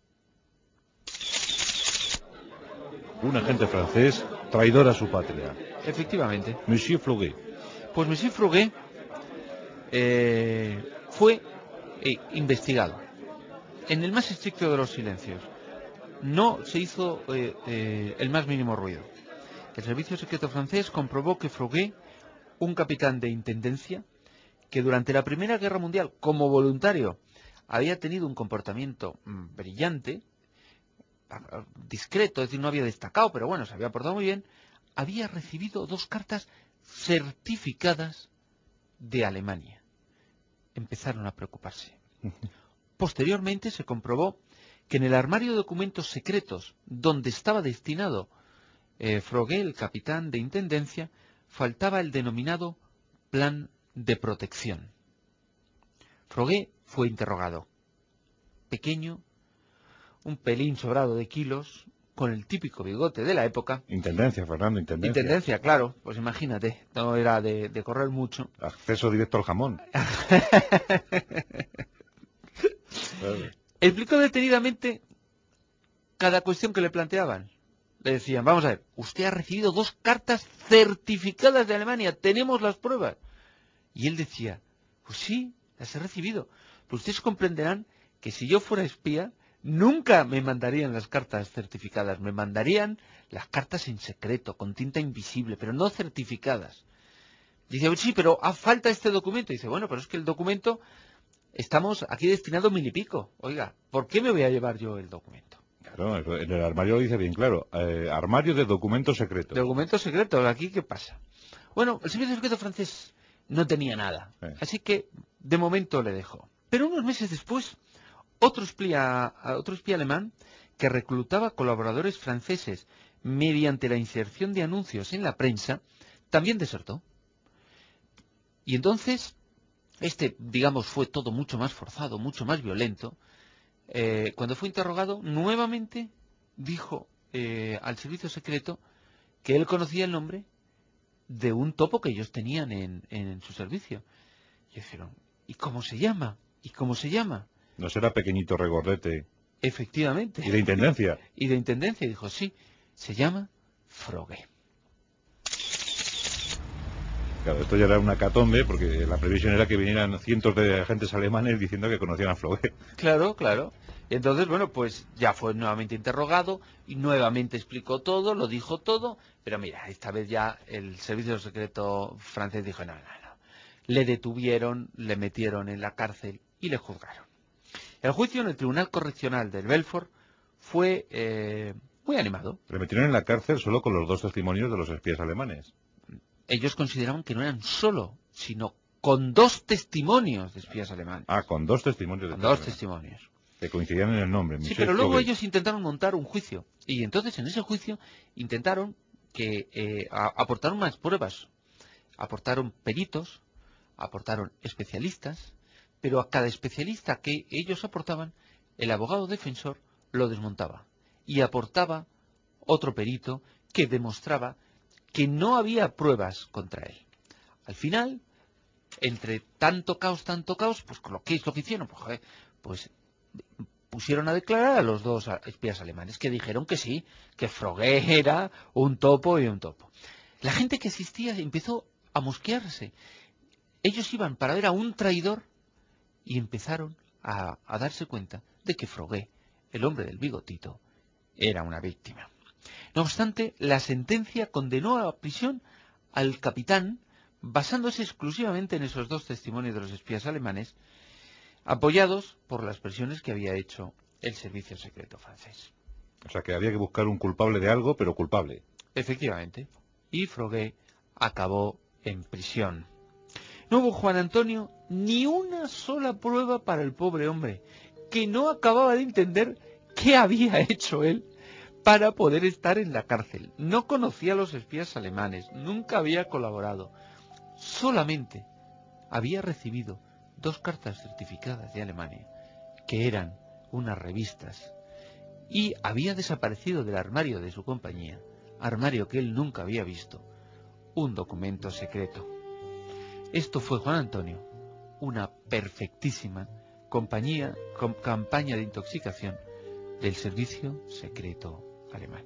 Un agente francés traidor a su patria. Efectivamente. Monsieur Froguet. Pues Monsieur Froguet fue investigado en el más estricto de los silencios. No se hizo el más mínimo ruido. El servicio secreto francés comprobó que Froguet, un capitán de intendencia, que durante la Primera Guerra Mundial, como voluntario, había tenido un comportamiento brillante, discreto, es decir, no había destacado, pero bueno, se había portado muy bien, había recibido 2 cartas certificadas de Alemania. Empezaron a preocuparse. Posteriormente se comprobó que en el armario de documentos secretos donde estaba destinado Froguet, el capitán de intendencia, faltaba el denominado plan de protección. Froguet fue interrogado. Pequeño, un pelín sobrado de kilos, con el típico bigote de la época. Intendencia, Fernando, intendencia. Intendencia, claro, pues imagínate, no era de correr mucho. Acceso directo al jamón. Explicó detenidamente cada cuestión que le planteaban. Le decían, vamos a ver, usted ha recibido 2 cartas certificadas de Alemania, tenemos las pruebas. Y él decía, pues sí, las he recibido. Pues ustedes comprenderán que si yo fuera espía, nunca me mandarían las cartas certificadas, me mandarían las cartas en secreto, con tinta invisible, pero no certificadas. Dice, sí, pero falta este documento. Dice, bueno, pero es que el documento, estamos aquí destinado 1000 y pico. Oiga, ¿por qué me voy a llevar yo el documento? Claro, en el armario lo dice bien claro, armario de documentos secretos. Documentos secretos, ¿aquí qué pasa? Bueno, el servicio secreto francés no tenía nada, así que de momento le dejó. Pero unos meses después otro espía alemán que reclutaba colaboradores franceses mediante la inserción de anuncios en la prensa, también desertó. Y entonces, digamos, fue todo mucho más forzado, mucho más violento. Cuando fue interrogado, nuevamente dijo al servicio secreto que él conocía el nombre de un topo que ellos tenían en su servicio. Y dijeron, ¿y cómo se llama? ¿Y cómo se llama? ¿No será Pequeñito Regordete? Efectivamente. ¿Y de intendencia? Y de intendencia. Y dijo, sí, se llama Frogge. Claro, esto ya era una hecatombe, porque la previsión era que vinieran cientos de agentes alemanes diciendo que conocían a Frogge. Claro, claro. Y entonces, bueno, pues ya fue nuevamente interrogado y nuevamente explicó todo, lo dijo todo, pero mira, esta vez ya el servicio secreto francés dijo, no. Le detuvieron, le metieron en la cárcel y le juzgaron. El juicio en el Tribunal Correccional del Belfort fue muy animado. Le metieron en la cárcel solo con los 2 testimonios de los espías alemanes. Ellos consideraban que no eran solo, sino con 2 testimonios de espías alemanes. Ah, con 2 testimonios. Con 2 testimonios. Que coincidían en el nombre. Sí, pero luego ellos intentaron montar un juicio. Y entonces en ese juicio intentaron que aportaron más pruebas. Aportaron peritos, aportaron especialistas, pero a cada especialista que ellos aportaban, el abogado defensor lo desmontaba y aportaba otro perito que demostraba que no había pruebas contra él. Al final, entre tanto caos, pues ¿qué es lo que hicieron? Pues pusieron a declarar a los 2 espías alemanes que dijeron que sí, que Frogge era un topo y un topo. La gente que asistía empezó a mosquearse. Ellos iban para ver a un traidor y empezaron a darse cuenta de que Frogge, el hombre del bigotito, era una víctima. No obstante, la sentencia condenó a prisión al capitán basándose exclusivamente en esos 2 testimonios de los espías alemanes, apoyados por las presiones que había hecho el servicio secreto francés. O sea que había que buscar un culpable de algo, pero culpable. Efectivamente. Y Frogge acabó en prisión. No hubo, Juan Antonio, ni una sola prueba para el pobre hombre, que no acababa de entender qué había hecho él para poder estar en la cárcel. No conocía a los espías alemanes, nunca había colaborado. Solamente había recibido 2 cartas certificadas de Alemania, que eran unas revistas, y había desaparecido del armario de su compañía, armario que él nunca había visto, un documento secreto. Esto fue, Juan Antonio, una perfectísima campaña de intoxicación del servicio secreto alemán.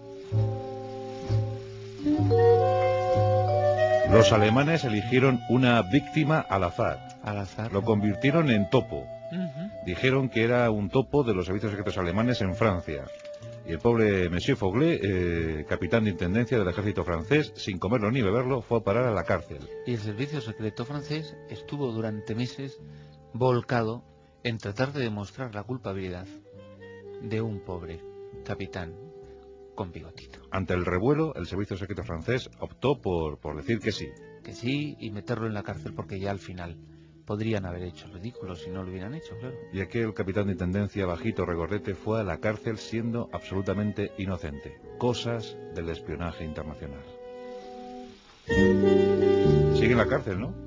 Los alemanes eligieron una víctima al azar. Al azar. Lo convirtieron en topo. Dijeron que era un topo de los servicios secretos alemanes en Francia. Y el pobre Monsieur Foglet, capitán de intendencia del ejército francés, sin comerlo ni beberlo, fue a parar a la cárcel. Y el servicio secreto francés estuvo durante meses volcado en tratar de demostrar la culpabilidad de un pobre capitán con bigotito. Ante el revuelo, el servicio secreto francés optó por decir que sí. Que sí, y meterlo en la cárcel, porque ya al final podrían haber hecho ridículos si no lo hubieran hecho, claro. Y aquel capitán de intendencia bajito regordete fue a la cárcel siendo absolutamente inocente. Cosas del espionaje internacional. Sigue en la cárcel, ¿no?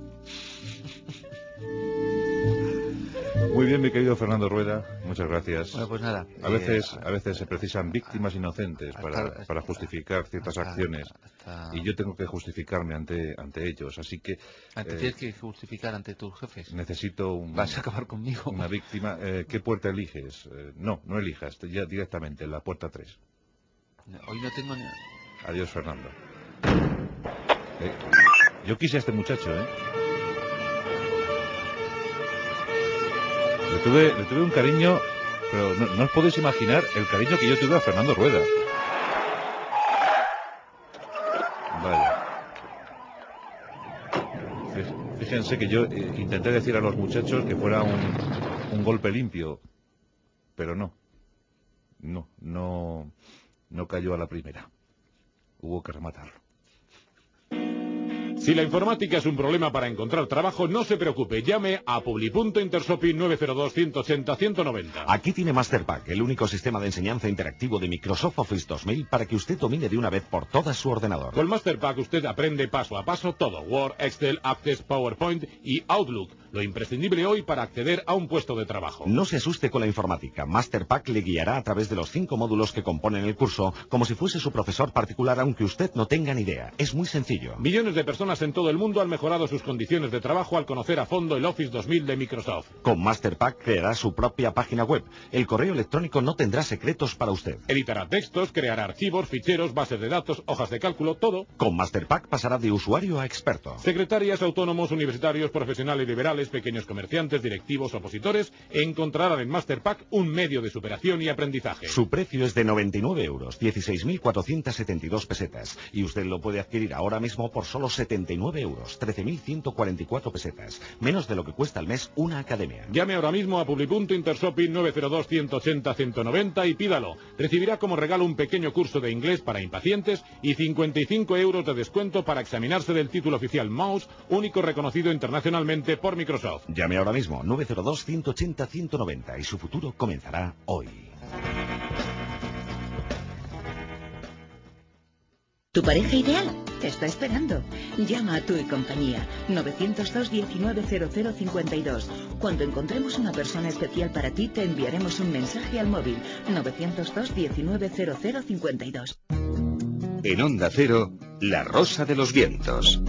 Muy bien, mi querido Fernando Rueda, muchas gracias. Bueno, pues nada. A veces se precisan víctimas inocentes para justificar ciertas acciones. Y yo tengo que justificarme ante ellos, así que... Tienes que justificar ante tus jefes. Necesito ¿Vas a acabar conmigo? Una víctima. ¿Qué puerta eliges? No elijas, ya directamente, la puerta 3. Hoy no tengo ni... Adiós, Fernando. Yo quise a este muchacho, ¿eh? Le tuve un cariño, pero no os podéis imaginar el cariño que yo tuve a Fernando Rueda. Vaya. Fíjense que yo intenté decir a los muchachos que fuera un golpe limpio, pero no cayó a la primera. Hubo que rematarlo. Si la informática es un problema para encontrar trabajo, no se preocupe, llame a Publi.Intersopi 902-180-190. Aquí tiene Masterpack, el único sistema de enseñanza interactivo de Microsoft Office 2000 para que usted domine de una vez por todas su ordenador. Con Masterpack usted aprende paso a paso todo, Word, Excel, Access, PowerPoint y Outlook, lo imprescindible hoy para acceder a un puesto de trabajo. No se asuste con la informática, Masterpack le guiará a través de los 5 módulos que componen el curso, como si fuese su profesor particular, aunque usted no tenga ni idea. Es muy sencillo. Millones de personas en todo el mundo han mejorado sus condiciones de trabajo al conocer a fondo el Office 2000 de Microsoft. Con Masterpack creará su propia página web. El correo electrónico no tendrá secretos para usted. Editará textos, creará archivos, ficheros, bases de datos, hojas de cálculo, todo. Con Masterpack pasará de usuario a experto. Secretarias, autónomos, universitarios, profesionales liberales, pequeños comerciantes, directivos, opositores, encontrarán en Masterpack un medio de superación y aprendizaje. Su precio es de 99 euros, 16.472 pesetas. Y usted lo puede adquirir ahora mismo por solo 79 euros, 13.144 pesetas. Menos de lo que cuesta al mes una academia. Llame ahora mismo a Publi.Intersopi 902-180-190 y pídalo. Recibirá como regalo un pequeño curso de inglés para impacientes y 55 euros de descuento para examinarse del título oficial Mouse, único reconocido internacionalmente por Microsoft. Llame ahora mismo 902-180-190 y su futuro comenzará hoy. ¿Tu pareja ideal? Te está esperando. Llama a Tu y Compañía 902 190052. Cuando encontremos una persona especial para ti, te enviaremos un mensaje al móvil 902 190052. En Onda Cero, La Rosa de los Vientos.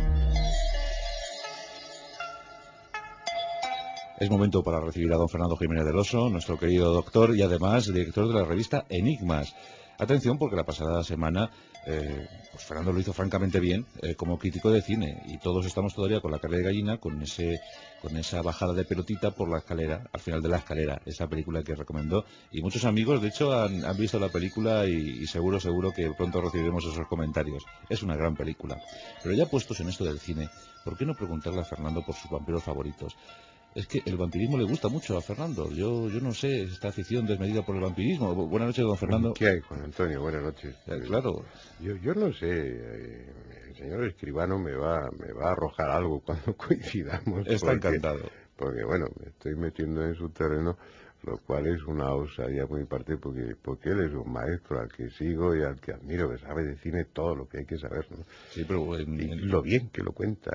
Es momento para recibir a don Fernando Jiménez del Oso, nuestro querido doctor y además director de la revista Enigmas. Atención, porque la pasada semana pues Fernando lo hizo francamente bien como crítico de cine y todos estamos todavía con la carne de gallina, con esa bajada de pelotita por la escalera, al final de la escalera, esa película que recomendó. Y muchos amigos, de hecho, han visto la película y seguro que pronto recibiremos esos comentarios. Es una gran película. Pero ya puestos en esto del cine, ¿por qué no preguntarle a Fernando por sus vampiros favoritos? Es que el vampirismo le gusta mucho a Fernando. Yo no sé, esta afición desmedida por el vampirismo. Buenas noches, don Fernando. ¿Qué hay, Juan Antonio? Buenas noches. Claro. Yo no sé, el señor escribano me va a arrojar algo cuando coincidamos. Está encantado. Porque, bueno, me estoy metiendo en su terreno, lo cual es una osadía muy parte porque él es un maestro al que sigo y al que admiro, que sabe de cine todo lo que hay que saber, ¿no? Sí, pero y lo bien que lo cuenta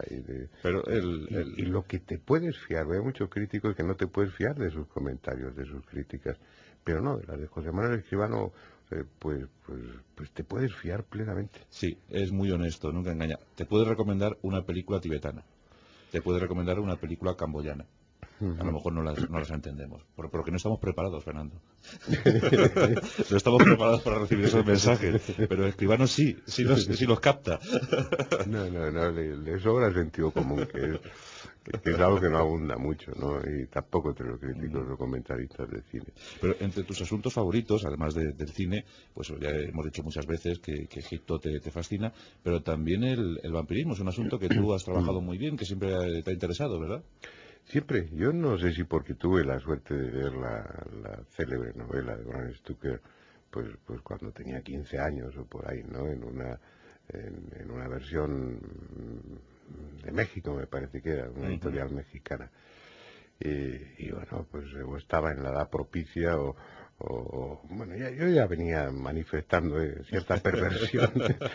y lo que te puedes fiar. Hay muchos críticos que no te puedes fiar de sus comentarios, de sus críticas, pero no, de las de José Manuel Escribano pues te puedes fiar plenamente. Sí, es muy honesto, nunca engaña. Te puede recomendar una película tibetana, te puede recomendar una película camboyana. A lo mejor no las entendemos, porque no estamos preparados, Fernando. No estamos preparados para recibir esos mensajes, pero Escribano sí los capta. No, le sobra sentido común, que es algo que no abunda mucho, ¿no? Y tampoco entre los críticos o comentaristas de cine. Pero entre tus asuntos favoritos, además del cine, pues ya hemos dicho muchas veces que Egipto te fascina, pero también el vampirismo es un asunto que tú has trabajado muy bien, que siempre te ha interesado, ¿verdad? Siempre. Yo no sé si porque tuve la suerte de ver la célebre novela de Bram Stoker, pues cuando tenía 15 años o por ahí, ¿no? En una versión de México, me parece que era, una editorial mexicana. Y bueno, pues o estaba en la edad propicia bueno, yo ya venía manifestando cierta perversión.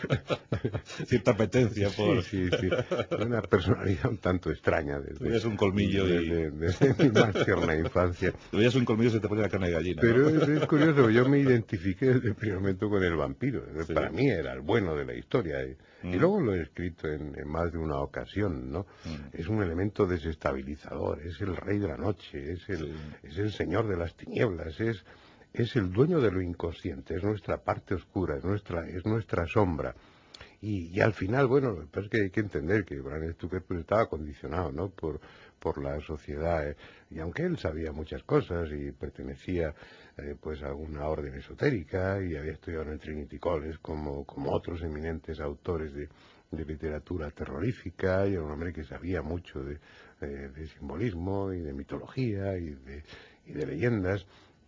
Cierta apetencia por... Sí. Una personalidad un tanto extraña. Veías un colmillo desde mi más tierna infancia. Veías un colmillo y se te ponía la carne de gallina. Pero ¿no? es curioso, yo me identifiqué desde el primer momento con el vampiro. Sí. Para mí era el bueno de la historia. Y luego lo he escrito en más de una ocasión, ¿no? Es un elemento desestabilizador, es el rey de la noche, es el señor de las tinieblas, es el dueño de lo inconsciente, es nuestra parte oscura, es nuestra sombra. Y al final, bueno, lo que pasa es que hay que entender que Bram Stoker pues estaba condicionado, ¿no? por la sociedad, y aunque él sabía muchas cosas y pertenecía pues a una orden esotérica y había estudiado en el Trinity College como otros eminentes autores de literatura terrorífica, y era un hombre que sabía mucho de simbolismo y de mitología y de leyendas.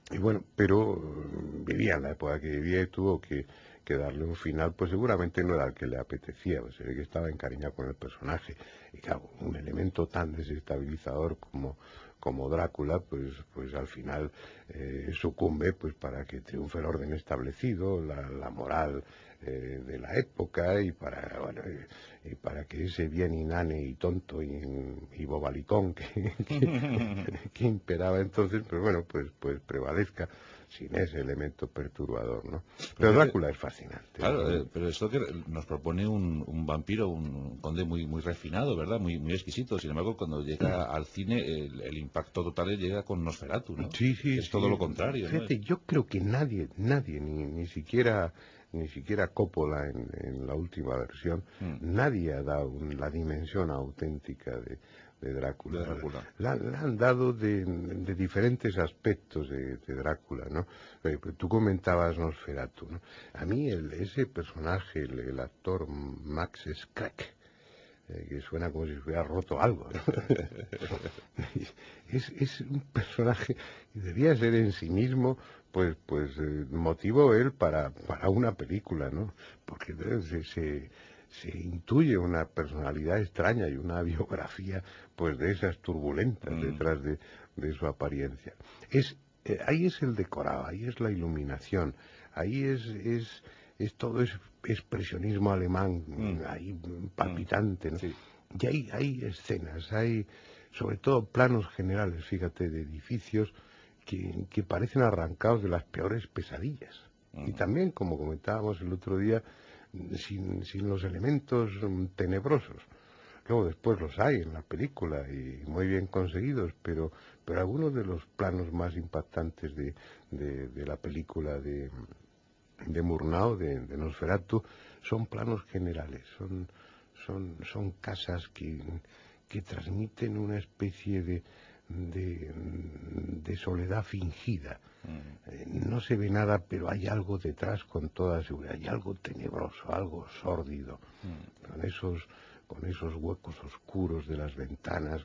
Y bueno, pero vivía en la época que vivía y tuvo que darle un final, pues seguramente no era el que le apetecía, pues se ve que estaba encariñado con el personaje. Y claro, un elemento tan desestabilizador como Drácula, pues al final sucumbe pues para que triunfe el orden establecido, la moral de la época y para que ese bien inane y tonto y bobalicón que imperaba entonces, pues bueno, pues prevalezca sin ese elemento perturbador, ¿no? Pero Drácula es fascinante. Claro, pero Stoker nos propone un vampiro, un conde muy refinado, ¿verdad? Muy exquisito. Sin embargo, cuando llega al cine, el impacto total llega con Nosferatu, ¿no? Sí, es todo lo contrario, ¿no? Fíjate, yo creo que nadie, ni siquiera Coppola en la última versión, nadie ha dado la dimensión auténtica de Drácula. La han dado de diferentes aspectos de Drácula, ¿no? Tú comentabas Nosferatu, ¿no? A mí ese personaje, el actor Max Schreck, que suena como si se hubiera roto algo, ¿no? es un personaje que debía ser en sí mismo pues motivo él para una película, ¿no? Porque se intuye una personalidad extraña y una biografía pues de esas turbulentas detrás de su apariencia. Ahí es el decorado, ahí es la iluminación, ahí es todo expresionismo alemán, ahí palpitante, ¿no? Sí. Y hay escenas, hay sobre todo planos generales, fíjate, de edificios que parecen arrancados de las peores pesadillas. Y también, como comentábamos el otro día, sin los elementos tenebrosos. Luego después los hay en la película y muy bien conseguidos, pero algunos de los planos más impactantes de la película de Murnau, de Nosferatu, son planos generales, son casas que transmiten una especie de soledad fingida. No se ve nada, pero hay algo detrás con toda seguridad, hay algo tenebroso, algo sórdido, con esos huecos oscuros de las ventanas,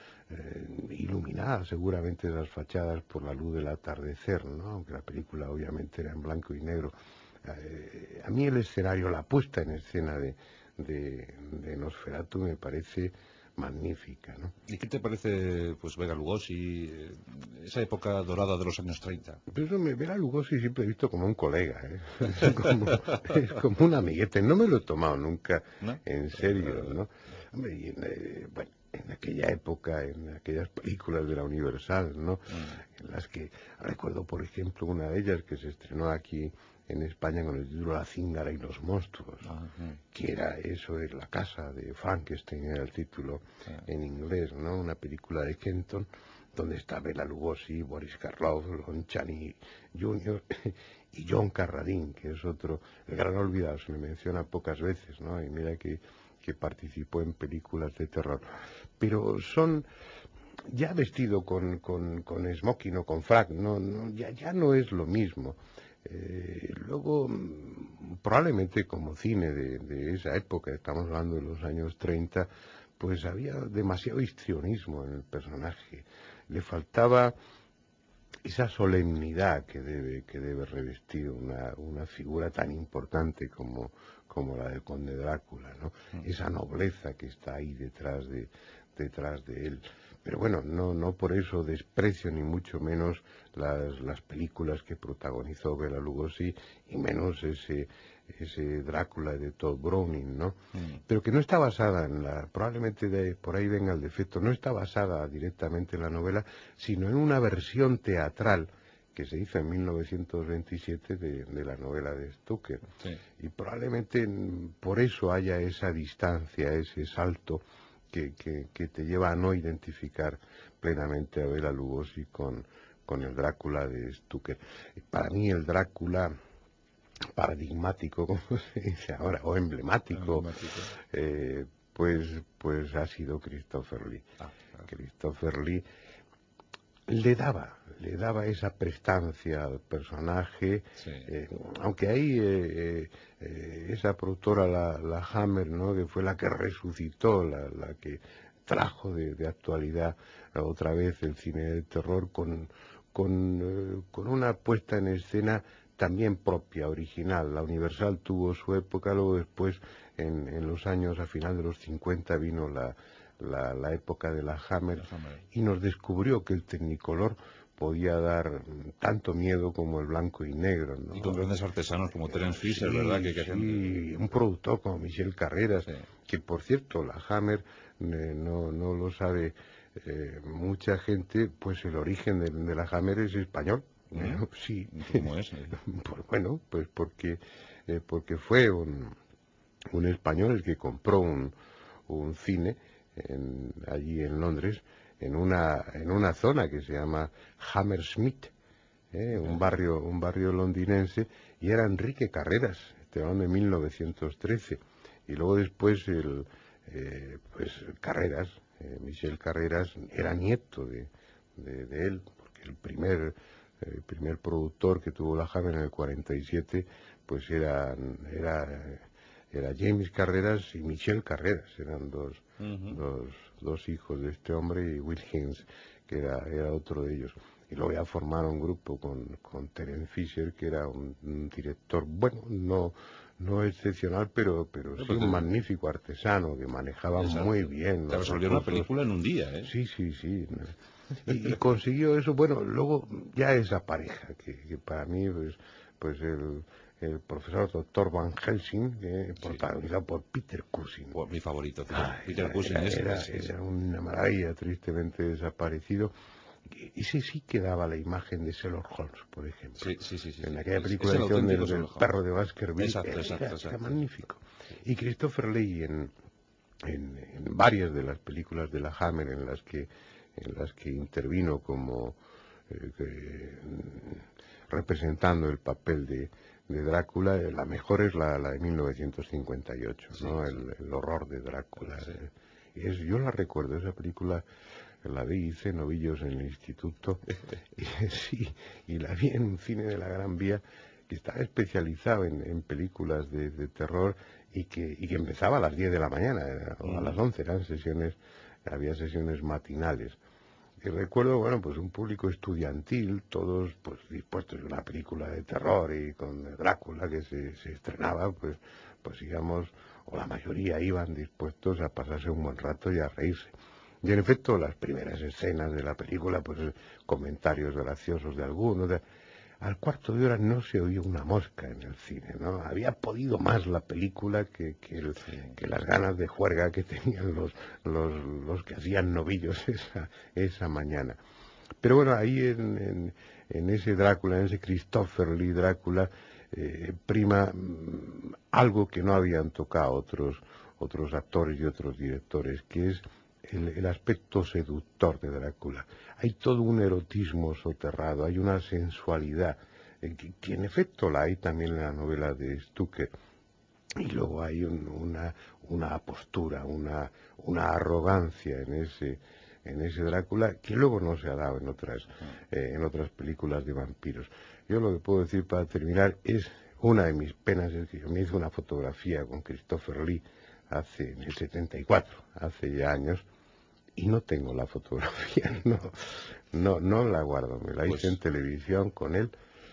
iluminadas seguramente las fachadas por la luz del atardecer, ¿no? Aunque la película obviamente era en blanco y negro. A mí el escenario, la puesta en escena de Nosferatu me parece magnífica, ¿no? ¿Y qué te parece, pues, Bela Lugosi, esa época dorada de los años 30? Pues Bela Lugosi siempre he visto como un colega, ¿eh? Es como un amiguete. No me lo he tomado nunca en serio, ¿no? Hombre, bueno, en aquella época, en aquellas películas de la Universal, ¿no? En las que recuerdo, por ejemplo, una de ellas que se estrenó aquí en España con el título La Cíngara y los monstruos, que era eso, es la casa de Frankenstein, era el título en inglés, ¿no? Una película de Kenton, donde está Bela Lugosi, Boris Karloff, Lon Chaney Jr. y John Carradine, que es otro, el gran olvidado, se me menciona pocas veces, ¿no? Y mira que participó en películas de terror. Pero son ya vestido con smoking o con frac, ya no es lo mismo. Luego, probablemente como cine de esa época, estamos hablando de los años 30, pues había demasiado histrionismo en el personaje. Le faltaba esa solemnidad que debe revestir una figura tan importante como la del conde Drácula, ¿no? Esa nobleza que está ahí detrás de él. Pero bueno, no por eso desprecio ni mucho menos las películas que protagonizó Bela Lugosi y menos ese Drácula de Todd Browning, ¿no? Pero que no está basada probablemente por ahí venga el defecto, no está basada directamente en la novela, sino en una versión teatral que se hizo en 1927 de la novela de Stoker. Sí. Y probablemente por eso haya esa distancia, ese salto que te lleva a no identificar plenamente a Bela Lugosi con el Drácula de Stoker. Para mí el Drácula paradigmático, como se dice ahora, o emblemático, pues ha sido Christopher Lee. Christopher Lee le daba esa prestancia al personaje, sí. Aunque ahí esa productora, la Hammer, ¿no?, que fue la que resucitó, la que trajo de actualidad otra vez el cine de terror con con una puesta en escena también propia, original. La Universal tuvo su época, luego después, en los años, a final de los 50, vino la época de la Hammer, y nos descubrió que el Technicolor podía dar tanto miedo como el blanco y negro, ¿no? Y con grandes artesanos como Terence Fisher, ¿verdad? Sí, un productor como Michel Carreras, que por cierto, la Hammer, no lo sabe mucha gente, pues el origen de la Hammer es español. Sí. ¿Cómo es? Pues bueno, pues porque fue un español el que compró un cine allí en Londres, en una zona que se llama Hammersmith, un barrio londinense, y era Enrique Carreras, este hablando de 1913, y luego después pues Carreras, Michel Carreras, era nieto de él, porque el primer productor que tuvo la Hammer en el 47, pues era James Carreras y Michel Carreras, eran dos hijos de este hombre, y Will Hines, que era otro de ellos. Y luego ya formaron un grupo con Terence Fisher, que era un director, bueno, no excepcional, pero sí un magnífico artesano, que manejaba muy bien. Te resolvió una película en un día, ¿eh? Sí. Y consiguió eso. Bueno, luego ya esa pareja, que para mí, pues el profesor Dr. Van Helsing, protagonizado por Peter Cushing. Mi favorito, Peter Cushing. Era una maravilla, tristemente desaparecido. Y sí que daba la imagen de Sherlock Holmes, por ejemplo. Sí. En aquella película del perro de Baskerville, era magnífico. Y Christopher Lee en varias de las películas de la Hammer en las que intervino como representando el papel de Drácula, la mejor es la de 1958, ¿no? El horror de Drácula. Yo la recuerdo, esa película la vi, hice novillos en el instituto, y la vi en un cine de la Gran Vía que estaba especializado en películas de terror, y que empezaba a las 10 de la mañana, o a las 11, había sesiones matinales. Y recuerdo, bueno, pues un público estudiantil, todos pues dispuestos a una película de terror, y con Drácula que se estrenaba, pues digamos, o la mayoría iban dispuestos a pasarse un buen rato y a reírse. Y en efecto, las primeras escenas de la película, pues comentarios graciosos de algunos. Al cuarto de hora no se oía una mosca en el cine, ¿no? Había podido más la película que las ganas de juerga que tenían los que hacían novillos esa mañana. Pero bueno, ahí en ese Drácula, en ese Christopher Lee Drácula, prima algo que no habían tocado otros actores y otros directores, que es el aspecto seductor de Drácula. Hay todo un erotismo soterrado, hay una sensualidad, que en efecto la hay también en la novela de Stucker, y luego hay una postura, una arrogancia en ese Drácula, que luego no se ha dado en otras películas de vampiros. Yo lo que puedo decir para terminar es, una de mis penas es que yo me hice una fotografía con Christopher Lee en el 74, hace ya años, y no tengo la fotografía, no la guardo, me la hice en televisión con él,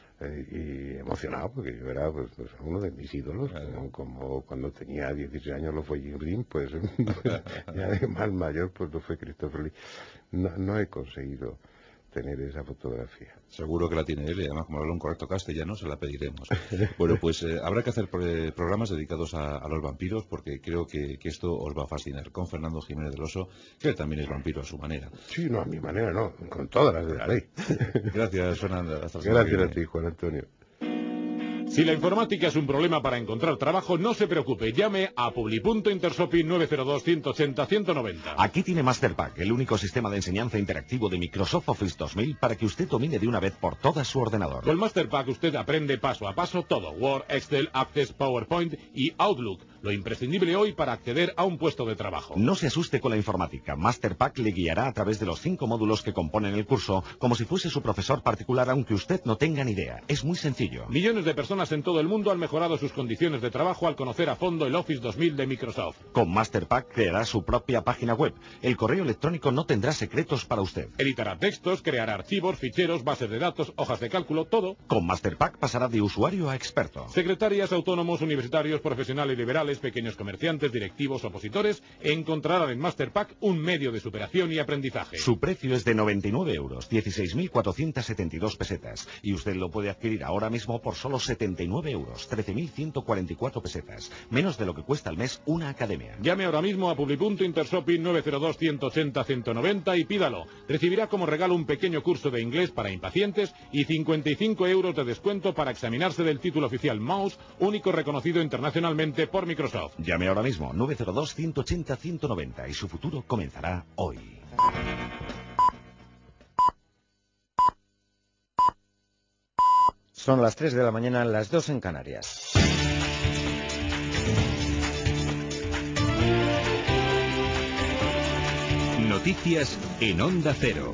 y emocionado, porque yo era pues uno de mis ídolos, como cuando tenía 16 años lo fue Jim Ream, pues ya de más mayor pues lo fue Christopher Lee. No he conseguido tener esa fotografía. Seguro que la tiene él, y además como habla un correcto castellano se la pediremos. Bueno, pues habrá que hacer programas dedicados a los vampiros, porque creo que esto os va a fascinar, con Fernando Jiménez del Oso, que él también es vampiro a su manera. Sí, no, a mi manera no, con todas las de la ley. Gracias, Fernando. Gracias a ti, Juan Antonio. Si la informática es un problema para encontrar trabajo, no se preocupe, llame a Publi.Intersopi 902-180-190. Aquí tiene Masterpack, el único sistema de enseñanza interactivo de Microsoft Office 2000 para que usted domine de una vez por todas su ordenador. Con Masterpack usted aprende paso a paso todo: Word, Excel, Access, PowerPoint y Outlook. lo imprescindible hoy para acceder a un puesto de trabajo. No se asuste con la informática. Masterpack le guiará a través de los 5 módulos que componen el curso, como si fuese su profesor particular, aunque usted no tenga ni idea. Es muy sencillo. Millones de personas en todo el mundo han mejorado sus condiciones de trabajo al conocer a fondo el Office 2000 de Microsoft. Con Masterpack creará su propia página web. El correo electrónico no tendrá secretos para usted. Editará textos, creará archivos, ficheros, bases de datos, hojas de cálculo, todo. Con Masterpack pasará de usuario a experto. Secretarias, autónomos, universitarios, profesionales liberales, pequeños comerciantes, directivos, opositores, encontrarán en Masterpack un medio de superación y aprendizaje. Su precio es de 99 euros, 16.472 pesetas. Y usted lo puede adquirir ahora mismo por solo 79 euros, 13.144 pesetas. Menos de lo que cuesta al mes una academia. Llame ahora mismo a Publi.Intershopping 902-180-190 y pídalo. Recibirá como regalo un pequeño curso de inglés para impacientes y 55 euros de descuento para examinarse del título oficial Mouse, único reconocido internacionalmente por Microsoft. Llame ahora mismo 902-180-190 y su futuro comenzará hoy. Son las 3 de la mañana, las 2 en Canarias. Noticias en Onda Cero.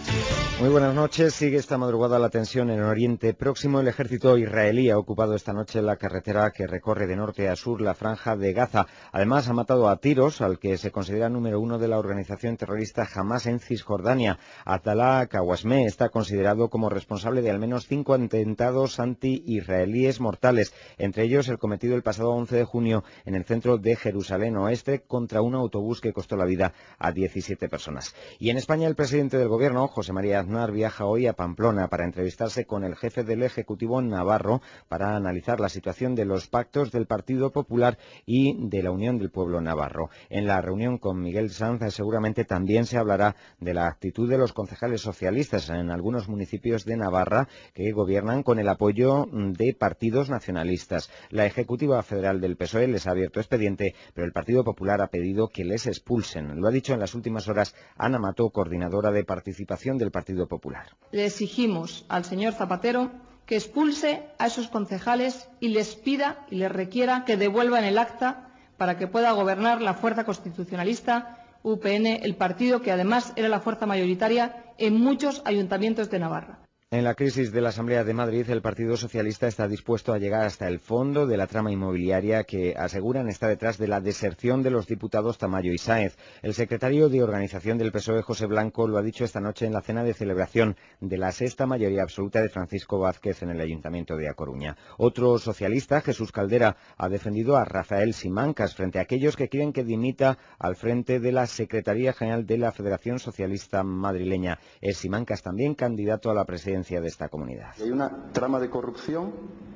Muy buenas noches. Sigue esta madrugada la tensión en Oriente Próximo. El ejército israelí ha ocupado esta noche la carretera que recorre de norte a sur la franja de Gaza. Además, ha matado a tiros al que se considera número 1 de la organización terrorista Hamas en Cisjordania. Abdallah Kawasme está considerado como responsable de al menos 5 atentados anti-israelíes mortales, entre ellos el cometido el pasado 11 de junio en el centro de Jerusalén Oeste contra un autobús que costó la vida a 17 personas. Y en España, el presidente del Gobierno, José María Aznar, viaja hoy a Pamplona para entrevistarse con el jefe del Ejecutivo navarro para analizar la situación de los pactos del Partido Popular y de la Unión del Pueblo Navarro. En la reunión con Miguel Sanz seguramente también se hablará de la actitud de los concejales socialistas en algunos municipios de Navarra que gobiernan con el apoyo de partidos nacionalistas. La Ejecutiva Federal del PSOE les ha abierto expediente, pero el Partido Popular ha pedido que les expulsen. Lo ha dicho en las últimas horas Ana Mató, coordinadora de participación del Partido Popular. Le exigimos al señor Zapatero que expulse a esos concejales y les pida y les requiera que devuelvan el acta para que pueda gobernar la fuerza constitucionalista UPN, el partido que además era la fuerza mayoritaria en muchos ayuntamientos de Navarra. En la crisis de la Asamblea de Madrid, el Partido Socialista está dispuesto a llegar hasta el fondo de la trama inmobiliaria que aseguran está detrás de la deserción de los diputados Tamayo y Sáez. El secretario de Organización del PSOE, José Blanco, lo ha dicho esta noche en la cena de celebración de la sexta mayoría absoluta de Francisco Vázquez en el Ayuntamiento de A Coruña. Otro socialista, Jesús Caldera, ha defendido a Rafael Simancas frente a aquellos que quieren que dimita al frente de la Secretaría General de la Federación Socialista Madrileña. Es Simancas también candidato a la presidencia de esta comunidad. Hay una trama de corrupción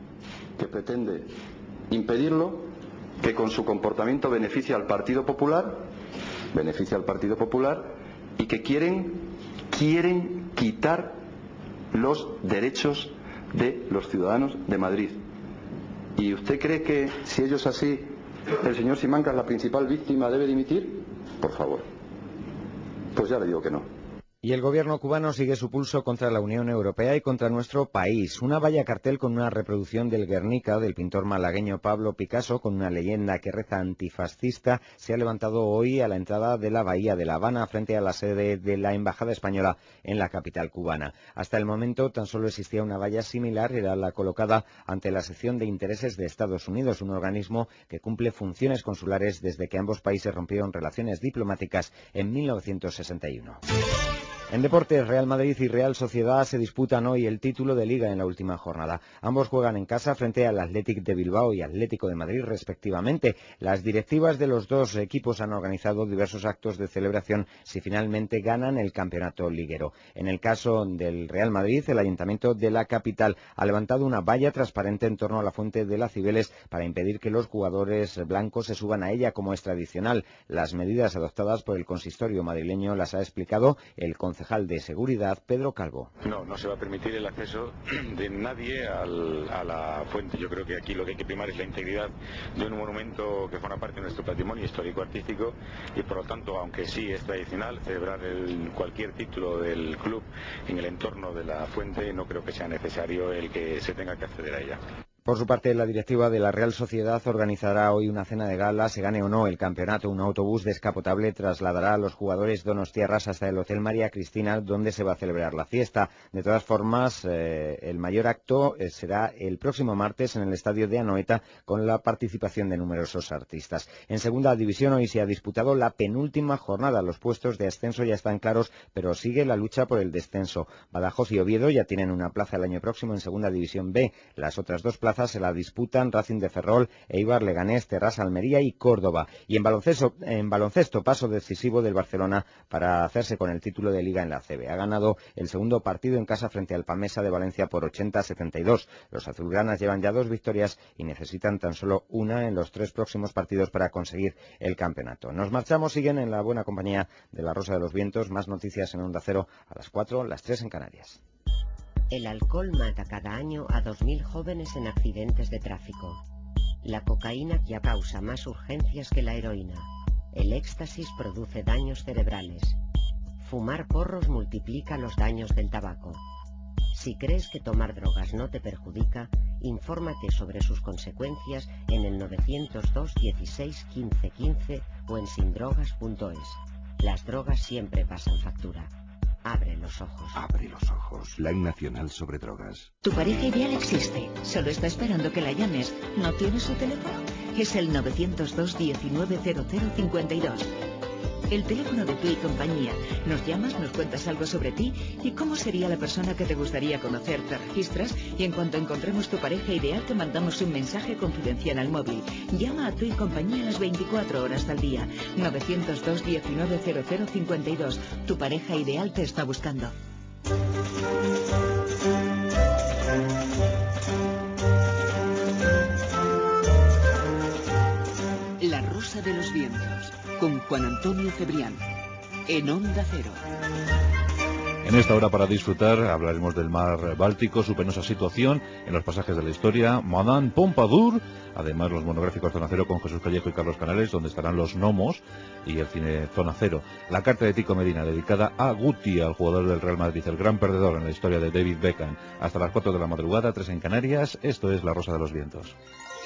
que pretende impedirlo, que con su comportamiento beneficia al Partido Popular y que quieren quitar los derechos de los ciudadanos de Madrid. ¿Y usted cree que si ello es así, el señor Simancas, la principal víctima, debe dimitir? Por favor. Pues ya le digo que no. Y el gobierno cubano sigue su pulso contra la Unión Europea y contra nuestro país. Una valla cartel con una reproducción del Guernica del pintor malagueño Pablo Picasso con una leyenda que reza antifascista se ha levantado hoy a la entrada de la Bahía de La Habana frente a la sede de la Embajada Española en la capital cubana. Hasta el momento tan solo existía una valla similar, era la colocada ante la sección de intereses de Estados Unidos, un organismo que cumple funciones consulares desde que ambos países rompieron relaciones diplomáticas en 1961. En deportes, Real Madrid y Real Sociedad se disputan hoy el título de Liga en la última jornada. Ambos juegan en casa frente al Athletic de Bilbao y Atlético de Madrid respectivamente. Las directivas de los dos equipos han organizado diversos actos de celebración si finalmente ganan el campeonato liguero. En el caso del Real Madrid, el Ayuntamiento de la capital ha levantado una valla transparente en torno a la fuente de las Cibeles para impedir que los jugadores blancos se suban a ella como es tradicional. Las medidas adoptadas por el consistorio madrileño las ha explicado el concejal de Seguridad, Pedro Calvo. No se va a permitir el acceso de nadie a la fuente. Yo creo que aquí lo que hay que primar es la integridad de un monumento que forma parte de nuestro patrimonio histórico-artístico y por lo tanto, aunque sí es tradicional celebrar cualquier título del club en el entorno de la fuente, no creo que sea necesario el que se tenga que acceder a ella. Por su parte, la directiva de la Real Sociedad organizará hoy una cena de gala, se gane o no el campeonato. Un autobús descapotable trasladará a los jugadores donostiarras hasta el Hotel María Cristina, donde se va a celebrar la fiesta. De todas formas, el mayor acto será el próximo martes en el estadio de Anoeta, con la participación de numerosos artistas. En segunda división hoy se ha disputado la penúltima jornada. Los puestos de ascenso ya están claros, pero sigue la lucha por el descenso. Badajoz y Oviedo ya tienen una plaza el año próximo en segunda división B. Las otras dos plazas se la disputan Racing de Ferrol, Eibar, Leganés, Terrassa, Almería y Córdoba. Y en baloncesto, paso decisivo del Barcelona para hacerse con el título de Liga en la ACB. Ha ganado el segundo partido en casa frente al Pamesa de Valencia por 80-72. Los azulgranas llevan ya 2 victorias y necesitan tan solo una en los 3 próximos partidos para conseguir el campeonato. Nos marchamos, siguen en la buena compañía de La Rosa de los Vientos. Más noticias en Onda Cero a las 4, las 3 en Canarias. El alcohol mata cada año a 2.000 jóvenes en accidentes de tráfico. La cocaína ya causa más urgencias que la heroína. El éxtasis produce daños cerebrales. Fumar porros multiplica los daños del tabaco. Si crees que tomar drogas no te perjudica, infórmate sobre sus consecuencias en el 902 16 15 15 o en sindrogas.es. Las drogas siempre pasan factura. Abre los ojos. Abre los ojos. Plan Nacional sobre Drogas. Tu pareja ideal existe. Solo está esperando que la llames. ¿No tienes su teléfono? Es el 902 190052. El teléfono de Tu y Compañía. Nos llamas, nos cuentas algo sobre ti y cómo sería la persona que te gustaría conocer. Te registras y en cuanto encontremos tu pareja ideal te mandamos un mensaje confidencial al móvil. Llama a Tu y Compañía las 24 horas al día. 902 190052. Tu pareja ideal te está buscando. La Rosa de los Vientos, con Juan Antonio Cebrián, en Onda Cero. En esta hora, para disfrutar, hablaremos del mar Báltico, su penosa situación en los pasajes de la historia, Madame Pompadour, además los monográficos Zona Cero con Jesús Callejo y Carlos Canales, donde estarán los gnomos, y el cine Zona Cero. La carta de Tico Medina, dedicada a Guti, al jugador del Real Madrid, el gran perdedor en la historia de David Beckham. Hasta las 4 de la madrugada, 3 en Canarias. Esto es La Rosa de los Vientos.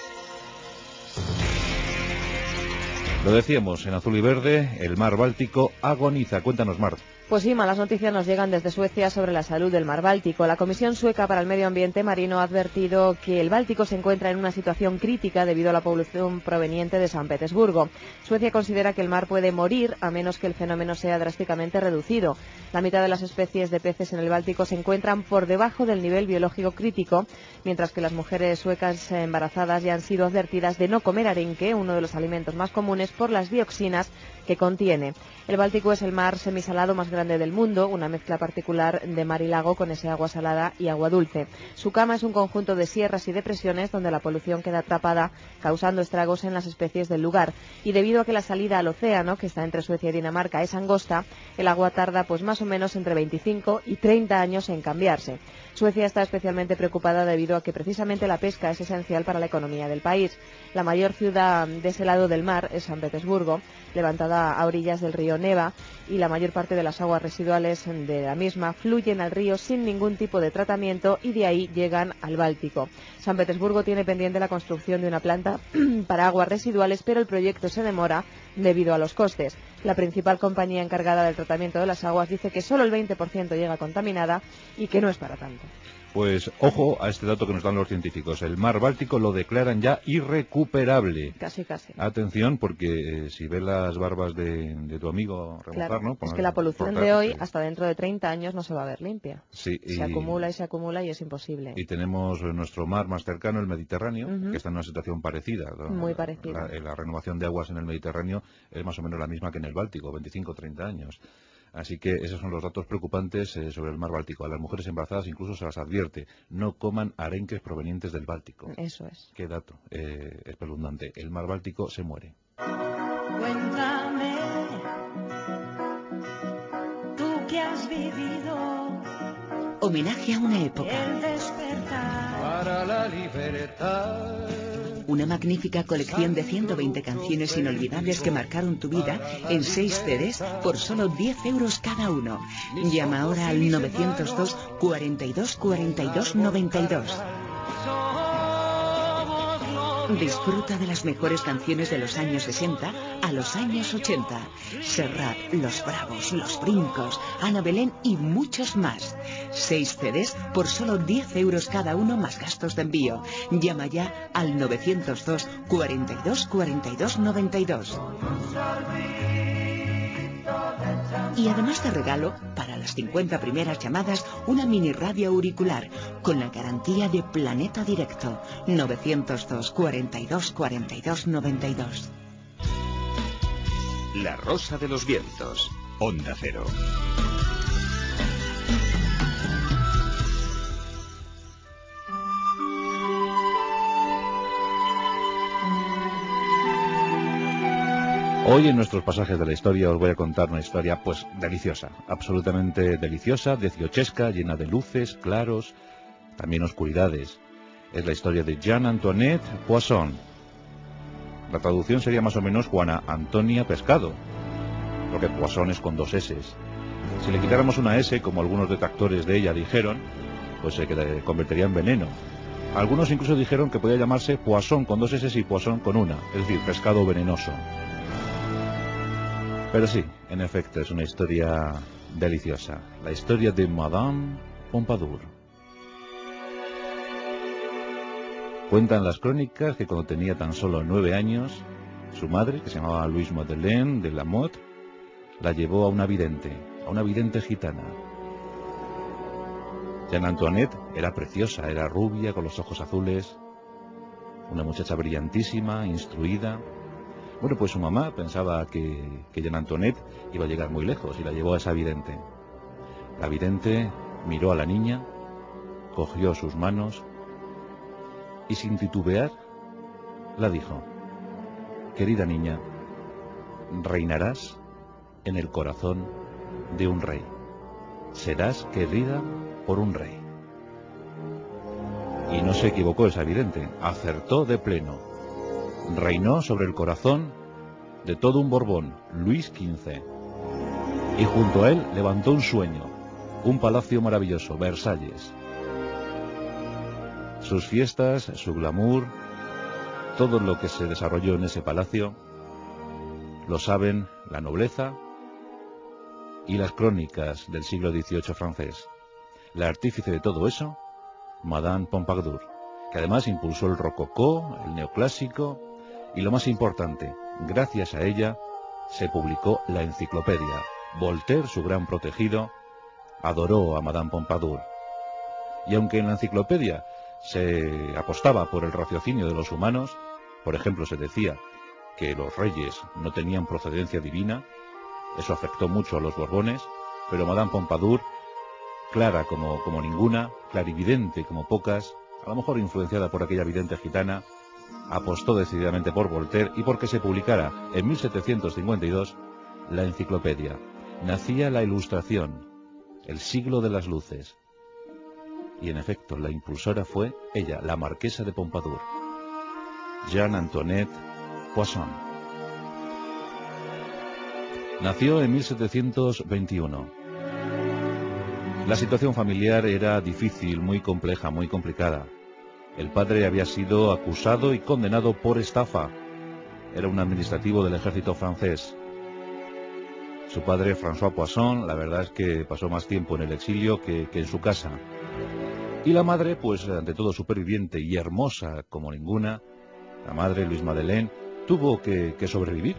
Lo decíamos, en azul y verde, el mar Báltico agoniza. Cuéntanos, Mar. Pues sí, malas noticias nos llegan desde Suecia sobre la salud del mar Báltico. La Comisión Sueca para el Medio Ambiente Marino ha advertido que el Báltico se encuentra en una situación crítica debido a la polución proveniente de San Petersburgo. Suecia considera que el mar puede morir a menos que el fenómeno sea drásticamente reducido. La mitad de las especies de peces en el Báltico se encuentran por debajo del nivel biológico crítico, mientras que las mujeres suecas embarazadas ya han sido advertidas de no comer arenque, uno de los alimentos más comunes, por las dioxinas que contiene. El Báltico es el mar semisalado más grande del mundo, una mezcla particular de mar y lago con ese agua salada y agua dulce. Su cama es un conjunto de sierras y depresiones donde la polución queda atrapada, causando estragos en las especies del lugar. Y debido a que la salida al océano, que está entre Suecia y Dinamarca, es angosta, el agua tarda pues más o menos entre 25 y 30 años en cambiarse. Suecia está especialmente preocupada debido a que precisamente la pesca es esencial para la economía del país. La mayor ciudad de ese lado del mar es San Petersburgo, levantada a orillas del río Neva, y la mayor parte de las aguas residuales de la misma fluyen al río sin ningún tipo de tratamiento y de ahí llegan al Báltico. San Petersburgo tiene pendiente la construcción de una planta para aguas residuales, pero el proyecto se demora debido a los costes. La principal compañía encargada del tratamiento de las aguas dice que solo el 20% llega contaminada y que no es para tanto. Pues ojo a este dato que nos dan los científicos. El mar Báltico lo declaran ya irrecuperable. Casi, casi. Atención, porque si ves las barbas de tu amigo remojar, claro, ¿no? Es que la polución de hoy, hasta dentro de 30 años, no se va a ver limpia. Sí, se acumula y es imposible. Y tenemos nuestro mar más cercano, el Mediterráneo, que está en una situación parecida. Muy parecida. La renovación de aguas en el Mediterráneo es más o menos la misma que en el Báltico, 25-30 años. Así que esos son los datos preocupantes sobre el mar Báltico. A las mujeres embarazadas incluso se las advierte: no coman arenques provenientes del Báltico. Eso es. Qué dato espeluznante. El mar Báltico se muere. Cuéntame, tú que has vivido homenaje a una época. El despertar para la libertad. Una magnífica colección de 120 canciones inolvidables que marcaron tu vida en 6 CDs por solo 10 euros cada uno. Llama ahora al 902 42 42 92. Disfruta de las mejores canciones de los años 60 a los años 80. Serrat, Los Bravos, Los Brincos, Ana Belén y muchos más. 6 CDs por solo 10 euros cada uno más gastos de envío. Llama ya al 902 42 42 92. Y además de regalo, para las 50 primeras llamadas, una mini radio auricular con la garantía de Planeta Directo. 902 42 42 92. La Rosa de los Vientos. Onda Cero. Hoy en nuestros pasajes de la historia os voy a contar una historia pues deliciosa, absolutamente deliciosa, dieciochesca, llena de luces, claros, también oscuridades. Es la historia de Jeanne-Antoinette Poisson. La traducción sería más o menos Juana Antonia Pescado, porque Poisson es con 2 S. Si le quitáramos una S, como algunos detractores de ella dijeron, pues se convertiría en veneno. Algunos incluso dijeron que podía llamarse Poisson con 2 S y Poisson con una, es decir, pescado venenoso. Pero sí, en efecto, es una historia deliciosa. La historia de Madame Pompadour. Cuentan las crónicas que cuando tenía tan solo 9 años, su madre, que se llamaba Louise Madeleine de Lamotte, la llevó a una vidente gitana. Jeanne Antoinette era preciosa, era rubia, con los ojos azules, una muchacha brillantísima, instruida. Bueno, pues su mamá pensaba que Jeanne Antoinette iba a llegar muy lejos y la llevó a esa vidente. La vidente miró a la niña, cogió sus manos y sin titubear la dijo: querida niña, reinarás en el corazón de un rey. Serás querida por un rey. Y no se equivocó esa vidente, acertó de pleno. Reinó sobre el corazón de todo un Borbón, Luis XV. Y junto a él levantó un sueño, un palacio maravilloso, Versalles. Sus fiestas, su glamour, todo lo que se desarrolló en ese palacio, lo saben la nobleza y las crónicas del siglo XVIII francés. La artífice de todo eso, Madame Pompadour, que además impulsó el rococó, el neoclásico, y lo más importante, gracias a ella se publicó la enciclopedia. Voltaire, su gran protegido, adoró a Madame Pompadour. Y aunque en la enciclopedia se apostaba por el raciocinio de los humanos, por ejemplo se decía que los reyes no tenían procedencia divina, eso afectó mucho a los Borbones, pero Madame Pompadour, clara como ninguna, clarividente como pocas, a lo mejor influenciada por aquella vidente gitana, apostó decididamente por Voltaire y porque se publicara en 1752 la enciclopedia. Nacía la Ilustración, el siglo de las luces. Y en efecto, la impulsora fue ella, la marquesa de Pompadour, Jeanne-Antoinette Poisson. Nació en 1721. La situación familiar era difícil, muy compleja, muy complicada. El padre había sido acusado y condenado por estafa. Era un administrativo del ejército francés. Su padre, François Poisson, la verdad es que pasó más tiempo en el exilio que en su casa. Y la madre, pues ante todo superviviente y hermosa como ninguna, la madre, Louise Madeleine, tuvo que sobrevivir.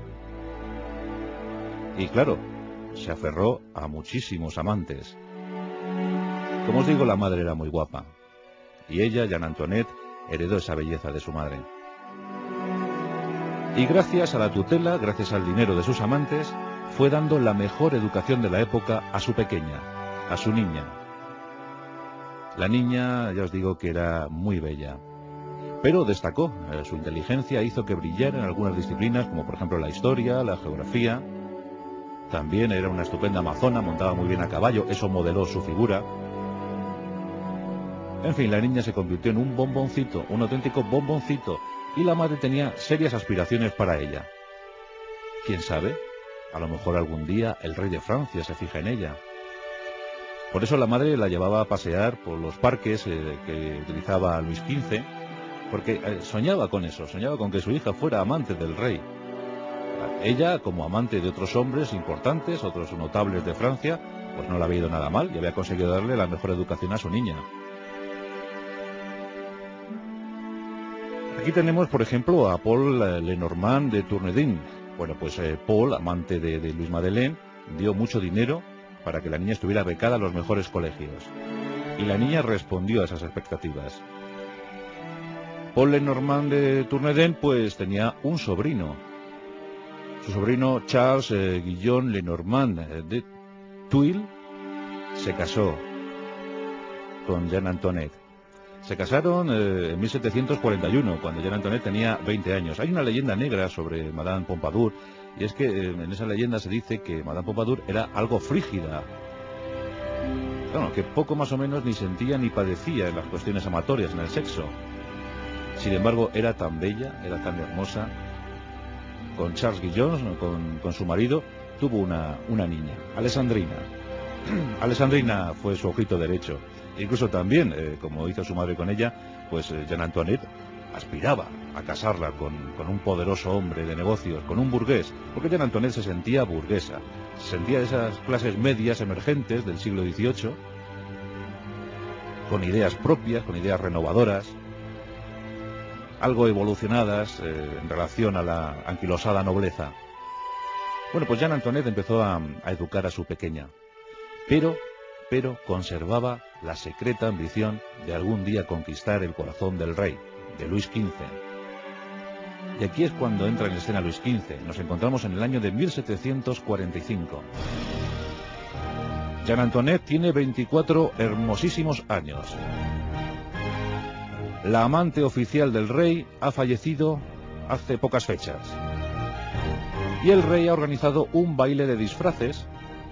Y claro, se aferró a muchísimos amantes. Como os digo, la madre era muy guapa. Y ella, Jeanne Antoinette, heredó esa belleza de su madre. Y gracias a la tutela, gracias al dinero de sus amantes, fue dando la mejor educación de la época a su pequeña, a su niña. La niña, ya os digo que era muy bella. Pero destacó, su inteligencia hizo que brillara en algunas disciplinas, como por ejemplo la historia, la geografía. También era una estupenda amazona, montaba muy bien a caballo, eso modeló su figura. En fin, la niña se convirtió en un bomboncito, un auténtico bomboncito, y la madre tenía serias aspiraciones para ella. ¿Quién sabe? A lo mejor algún día el rey de Francia se fija en ella. Por eso la madre la llevaba a pasear por los parques que utilizaba Luis XV, porque soñaba con eso, soñaba con que su hija fuera amante del rey. Ella, como amante de otros hombres importantes, otros notables de Francia, pues no le había ido nada mal y había conseguido darle la mejor educación a su niña. Aquí tenemos, por ejemplo, a Paul Lenormand de Tournedin. Bueno, pues Paul, amante de Louise Madeleine, dio mucho dinero para que la niña estuviera becada a los mejores colegios. Y la niña respondió a esas expectativas. Paul Lenormand de Tournedin, pues tenía un sobrino. Su sobrino Charles Guillaume Lenormand de Tuile se casó con Jeanne Antoinette. Se casaron en 1741, cuando Jeanne Antoinette tenía 20 años. Hay una leyenda negra sobre Madame Pompadour, y es que en esa leyenda se dice que Madame Pompadour era algo frígida. Bueno, que poco más o menos ni sentía ni padecía en las cuestiones amatorias, en el sexo. Sin embargo, era tan bella, era tan hermosa. Con Charles Guillaume, con su marido, tuvo una niña, Alessandrina. Alessandrina fue su ojito derecho. Incluso también, como hizo su madre con ella, pues Jeanne Antoinette aspiraba a casarla con un poderoso hombre de negocios, con un burgués, porque Jeanne Antoinette se sentía burguesa, se sentía de esas clases medias emergentes del siglo XVIII, con ideas propias, con ideas renovadoras, algo evolucionadas en relación a la anquilosada nobleza. Bueno, pues Jeanne Antoinette empezó a educar a su pequeña, pero conservaba la secreta ambición de algún día conquistar el corazón del rey, de Luis XV. Y aquí es cuando entra en escena Luis XV. Nos encontramos en el año de 1745. Jeanne Antoinette tiene 24 hermosísimos años. La amante oficial del rey ha fallecido hace pocas fechas. Y el rey ha organizado un baile de disfraces.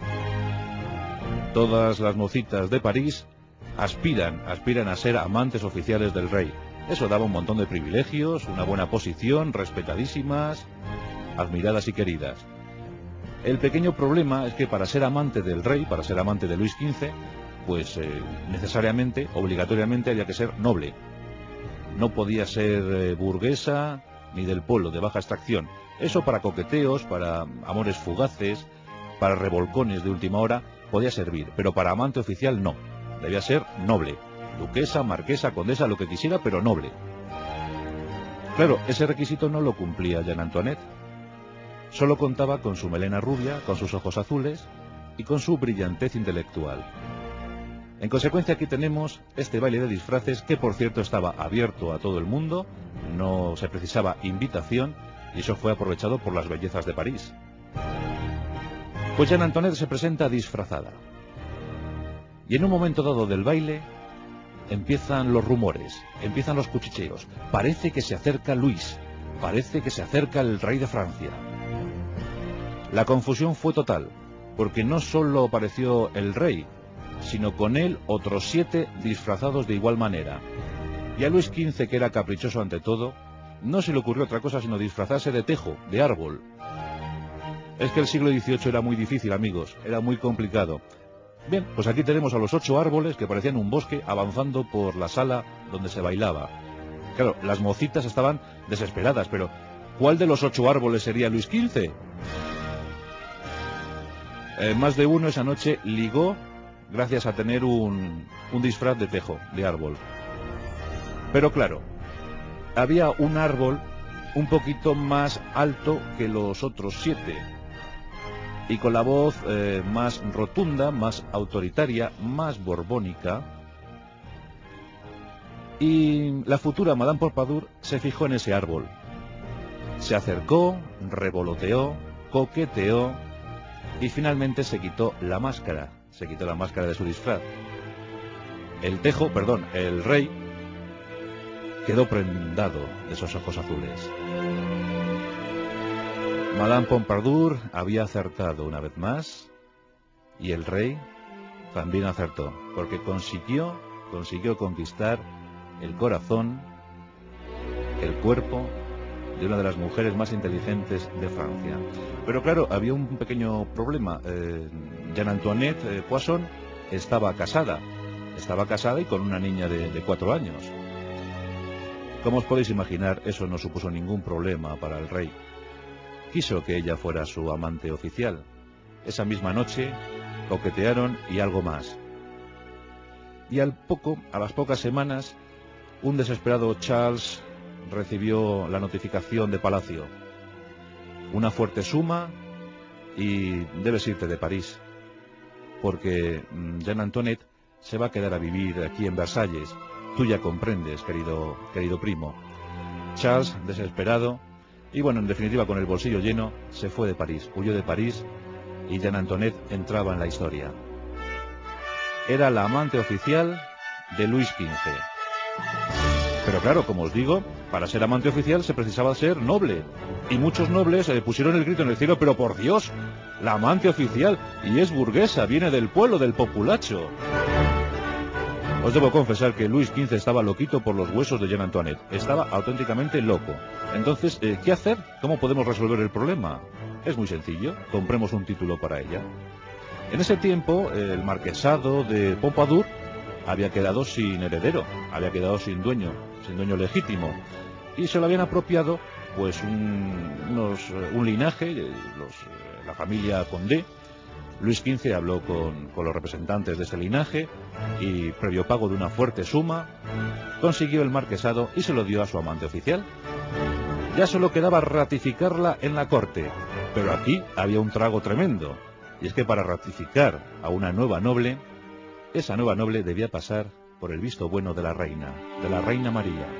Todas las mocitas de París aspiran a ser amantes oficiales del rey. Eso daba un montón de privilegios, una buena posición, respetadísimas, admiradas y queridas. El pequeño problema es que para ser amante del rey, para ser amante de Luis XV, pues necesariamente, obligatoriamente había que ser noble. No podía ser burguesa ni del pueblo, de baja extracción. Eso para coqueteos, para amores fugaces, para revolcones de última hora podía servir, pero para amante oficial no. Debía ser noble, duquesa, marquesa, condesa, lo que quisiera, pero noble. Claro, ese requisito no lo cumplía Jeanne Antoinette. Solo contaba con su melena rubia, con sus ojos azules y con su brillantez intelectual. En consecuencia, aquí tenemos este baile de disfraces que, por cierto, estaba abierto a todo el mundo, no se precisaba invitación, y eso fue aprovechado por las bellezas de París. Pues Jeanne Antoinette se presenta disfrazada. Y en un momento dado del baile, empiezan los rumores, empiezan los cuchicheos. Parece que se acerca Luis, parece que se acerca el rey de Francia. La confusión fue total, porque no solo apareció el rey, sino con él otros 7 disfrazados de igual manera. Y a Luis XV, que era caprichoso ante todo, no se le ocurrió otra cosa sino disfrazarse de tejo, de árbol. Es que el siglo XVIII era muy difícil, amigos, era muy complicado. Bien, pues aquí tenemos a los 8 árboles que parecían un bosque avanzando por la sala donde se bailaba. Claro, las mocitas estaban desesperadas, pero ¿cuál de los 8 árboles sería Luis XV? Más de uno esa noche ligó gracias a tener un disfraz de tejo, de árbol. Pero claro, había un árbol un poquito más alto que los otros 7 y con la voz más rotunda, más autoritaria, más borbónica. Y la futura Madame Pompadour se fijó en ese árbol. Se acercó, revoloteó, coqueteó y finalmente se quitó la máscara de su disfraz. El rey quedó prendado de esos ojos azules. Madame Pompadour había acertado una vez más y el rey también acertó, porque consiguió conquistar el corazón, el cuerpo de una de las mujeres más inteligentes de Francia. Pero claro, había un pequeño problema. Jeanne Antoinette Poisson estaba casada y con una niña de 4 años. Como os podéis imaginar, eso no supuso ningún problema para el rey. Quiso que ella fuera su amante oficial. Esa misma noche coquetearon y algo más. Y a las pocas semanas, un desesperado Charles recibió la notificación de Palacio. Una fuerte suma y debes irte de París, porque Jeanne Antoinette se va a quedar a vivir aquí en Versalles. Tú ya comprendes, querido primo. Charles, desesperado, y bueno, en definitiva con el bolsillo lleno, se fue de París, huyó de París, y Jeanne Antoinette entraba en la historia. Era la amante oficial de Luis XV. Pero claro, como os digo, para ser amante oficial se precisaba ser noble. Y muchos nobles pusieron el grito en el cielo, pero por Dios, la amante oficial, y es burguesa, viene del pueblo, del populacho. Os debo confesar que Luis XV estaba loquito por los huesos de Jeanne Antoinette. Estaba auténticamente loco. Entonces, ¿qué hacer? ¿Cómo podemos resolver el problema? Es muy sencillo, compremos un título para ella. En ese tiempo, el marquesado de Pompadour había quedado sin heredero, había quedado sin dueño legítimo, y se lo habían apropiado pues un linaje, la familia Condé. Luis XV habló con los representantes de ese linaje y, previo pago de una fuerte suma, consiguió el marquesado y se lo dio a su amante oficial. Ya solo quedaba ratificarla en la corte, pero aquí había un trago tremendo, y es que para ratificar a una nueva noble, esa nueva noble debía pasar por el visto bueno de la reina María.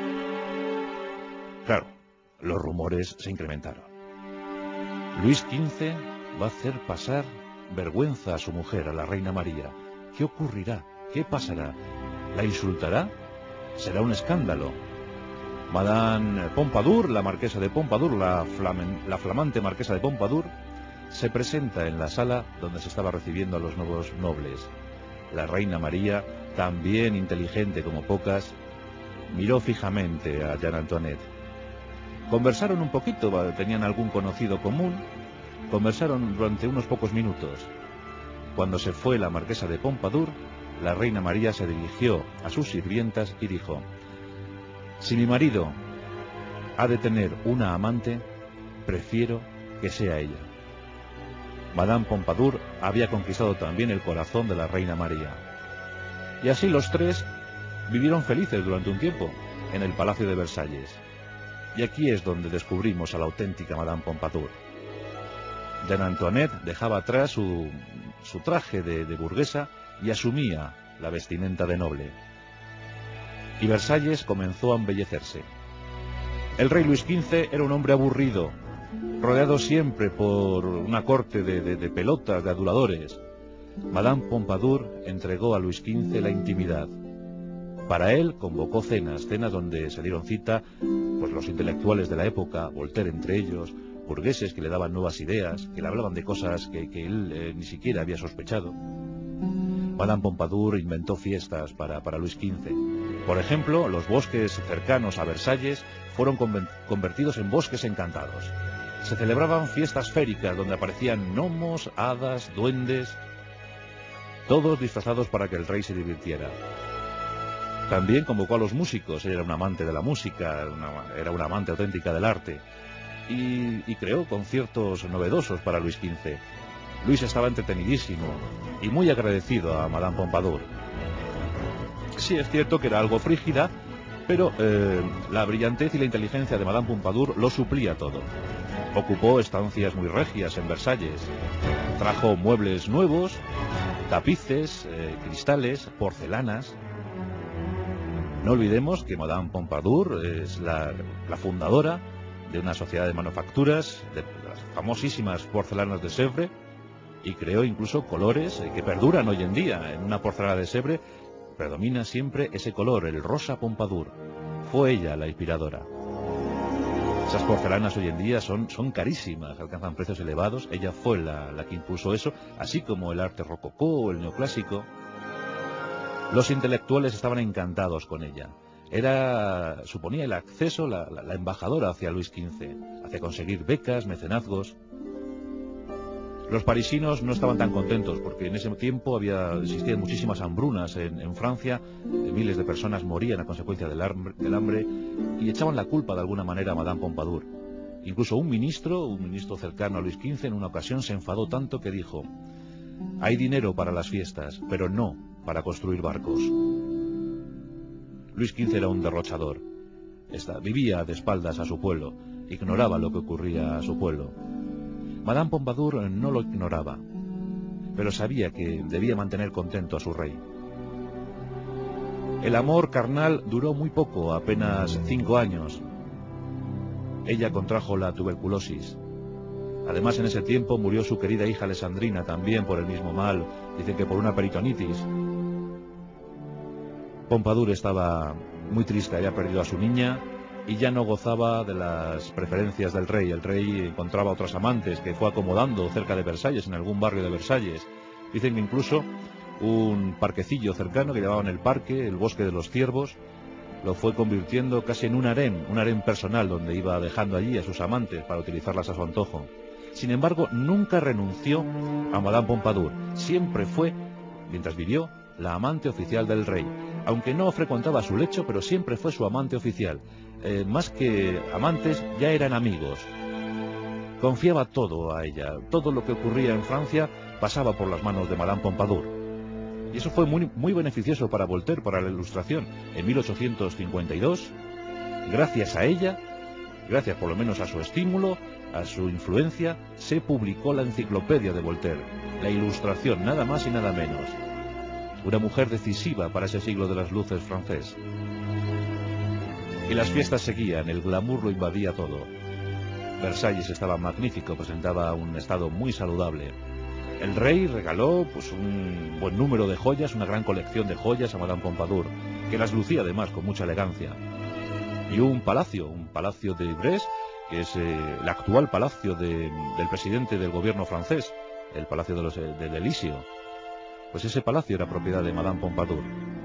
Claro, los rumores se incrementaron. Luis XV va a hacer pasar vergüenza a su mujer, a la reina María. ¿Qué ocurrirá? ¿Qué pasará? ¿La insultará? ¿Será un escándalo? Madame Pompadour, la marquesa de Pompadour, la flamante marquesa de Pompadour, se presenta en la sala donde se estaba recibiendo a los nuevos nobles. La reina María, también inteligente como pocas, miró fijamente a Jeanne Antoinette. Conversaron un poquito, tenían algún conocido común, conversaron durante unos pocos minutos. Cuando se fue la marquesa de Pompadour, la reina María se dirigió a sus sirvientas y dijo: si mi marido ha de tener una amante, prefiero que sea ella. Madame Pompadour había conquistado también el corazón de la reina María. Y así los tres vivieron felices durante un tiempo en el Palacio de Versalles. Y aquí es donde descubrimos a la auténtica Madame Pompadour. Jeanne Antoinette dejaba atrás su traje de burguesa y asumía la vestimenta de noble. Y Versalles comenzó a embellecerse. El rey Luis XV era un hombre aburrido, rodeado siempre por una corte de pelotas, de aduladores. Madame Pompadour entregó a Luis XV la intimidad. Para él convocó cenas donde se dieron cita pues los intelectuales de la época, Voltaire entre ellos, burgueses que le daban nuevas ideas, que le hablaban de cosas que él ni siquiera había sospechado. Madame Pompadour inventó fiestas para Luis XV. Por ejemplo, los bosques cercanos a Versalles fueron convertidos en bosques encantados. Se celebraban fiestas féricas donde aparecían gnomos, hadas, duendes, todos disfrazados para que el rey se divirtiera. También convocó a los músicos. Ella era un amante de la música, era una amante auténtica del arte, y creó conciertos novedosos para Luis XV. Luis estaba entretenidísimo y muy agradecido a Madame Pompadour. Sí, es cierto que era algo frígida, pero la brillantez y la inteligencia de Madame Pompadour lo suplía todo. Ocupó estancias muy regias en Versalles, trajo muebles nuevos, tapices, cristales, porcelanas. No olvidemos que Madame Pompadour es la fundadora de una sociedad de manufacturas, de las famosísimas porcelanas de Sèvres, y creó incluso colores que perduran hoy en día. En una porcelana de Sèvres predomina siempre ese color, el rosa Pompadour. Fue ella la inspiradora. Esas porcelanas hoy en día son carísimas, alcanzan precios elevados. Ella fue la que impulsó eso, así como el arte rococó o el neoclásico. Los intelectuales estaban encantados con ella. Suponía el acceso, la embajadora hacia Luis XV, hacia conseguir becas, mecenazgos. Los parisinos no estaban tan contentos porque en ese tiempo existían muchísimas hambrunas en Francia, miles de personas morían a consecuencia del hambre y echaban la culpa de alguna manera a Madame Pompadour. Incluso un ministro cercano a Luis XV en una ocasión se enfadó tanto que dijo: hay dinero para las fiestas, pero no para construir barcos. Luis XV era un derrochador. Vivía de espaldas a su pueblo, ignoraba lo que ocurría a su pueblo. Madame Pompadour no lo ignoraba, pero sabía que debía mantener contento a su rey. El amor carnal duró muy poco, apenas 5 años. Ella contrajo la tuberculosis. Además, en ese tiempo murió su querida hija Alessandrina, también por el mismo mal, dicen que por una peritonitis. Pompadour estaba muy triste, había perdido a su niña y ya no gozaba de las preferencias del rey. El rey encontraba otras amantes que fue acomodando cerca de Versalles, en algún barrio de Versalles. Dicen que incluso un parquecillo cercano que llamaban el parque, el bosque de los ciervos, lo fue convirtiendo casi en un harén personal donde iba dejando allí a sus amantes para utilizarlas a su antojo. Sin embargo, nunca renunció a Madame Pompadour. Siempre fue, mientras vivió, la amante oficial del rey. Aunque no frecuentaba su lecho, pero siempre fue su amante oficial. Más que amantes, ya eran amigos. Confiaba todo a ella. Todo lo que ocurría en Francia pasaba por las manos de Madame Pompadour. Y eso fue muy beneficioso para Voltaire, para la Ilustración. En 1852, gracias a ella, gracias por lo menos a su estímulo, a su influencia, se publicó la enciclopedia de Voltaire, la Ilustración, nada más y nada menos. Una mujer decisiva para ese siglo de las luces francés. Y las fiestas seguían, el glamour lo invadía todo. Versalles estaba magnífico, presentaba un estado muy saludable. El rey regaló un buen número de joyas, una gran colección de joyas a Madame Pompadour, que las lucía además con mucha elegancia. Y un palacio de Ivrea, que es el actual palacio del presidente del gobierno francés, el palacio del Elíseo. Pues ese palacio era propiedad de Madame Pompadour.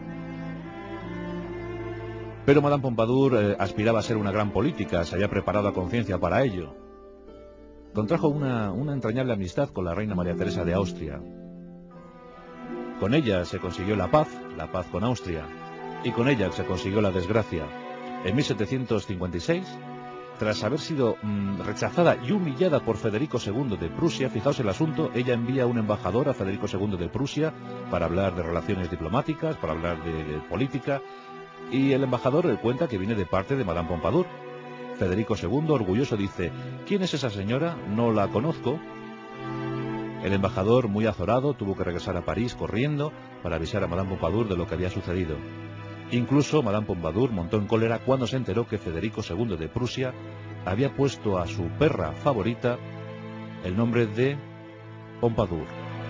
Pero Madame Pompadour aspiraba a ser una gran política, se había preparado a conciencia para ello. Contrajo una entrañable amistad con la reina María Teresa de Austria. Con ella se consiguió la paz con Austria, y con ella se consiguió la desgracia. En 1756, tras haber sido rechazada y humillada por Federico II de Prusia, fijaos el asunto, ella envía un embajador a Federico II de Prusia para hablar de relaciones diplomáticas, para hablar de política, y el embajador le cuenta que viene de parte de Madame Pompadour. Federico II, orgulloso, dice: ¿quién es esa señora? No la conozco. El embajador, muy azorado, tuvo que regresar a París corriendo para avisar a Madame Pompadour de lo que había sucedido. Incluso Madame Pompadour montó en cólera cuando se enteró que Federico II de Prusia había puesto a su perra favorita el nombre de Pompadour.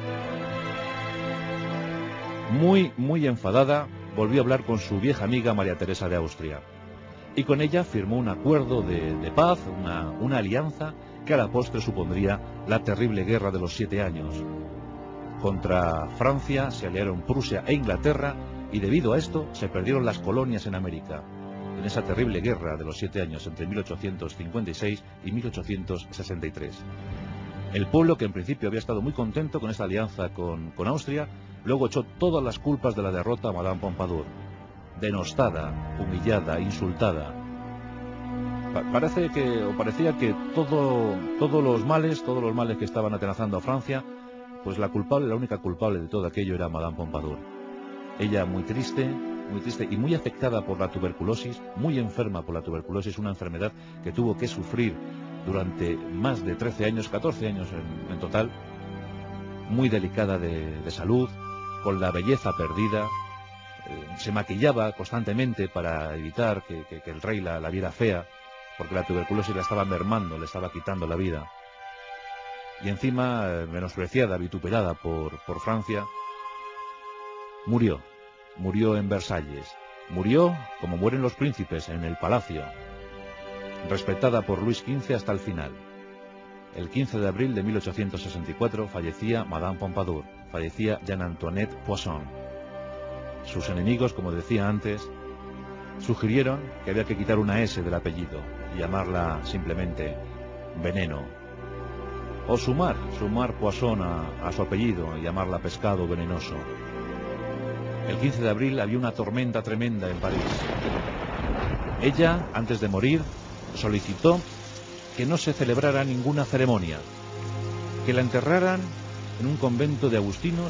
Muy enfadada, volvió a hablar con su vieja amiga María Teresa de Austria. Y con ella firmó un acuerdo de paz, una alianza que a la postre supondría la terrible guerra de los 7 años. Contra Francia se aliaron Prusia e Inglaterra, y debido a esto se perdieron las colonias en América, en esa terrible guerra de los 7 años entre 1856 y 1863. El pueblo, que en principio había estado muy contento con esta alianza con Austria, luego echó todas las culpas de la derrota a Madame Pompadour. Denostada, humillada, insultada. Parecía que todos los males que estaban atenazando a Francia, pues la única culpable de todo aquello era Madame Pompadour. Ella muy triste y muy afectada por la tuberculosis, muy enferma por la tuberculosis, una enfermedad que tuvo que sufrir durante más de 13 años, 14 años en total, muy delicada de salud, con la belleza perdida. Se maquillaba constantemente para evitar que el rey la viera fea, porque la tuberculosis la estaba mermando, le estaba quitando la vida. Y encima, menospreciada, vituperada por Francia, murió en Versalles. Murió como mueren los príncipes, en el palacio, respetada por Luis XV hasta el final. El 15 de abril de 1864 fallecía Madame Pompadour, fallecía Jeanne-Antoinette Poisson. Sus enemigos, como decía antes, sugirieron que había que quitar una S del apellido y llamarla simplemente Veneno. o sumar Poisson a su apellido y llamarla pescado venenoso. El 15 de abril había una tormenta tremenda en París. Ella, antes de morir, solicitó que no se celebrara ninguna ceremonia, que la enterraran en un convento de agustinos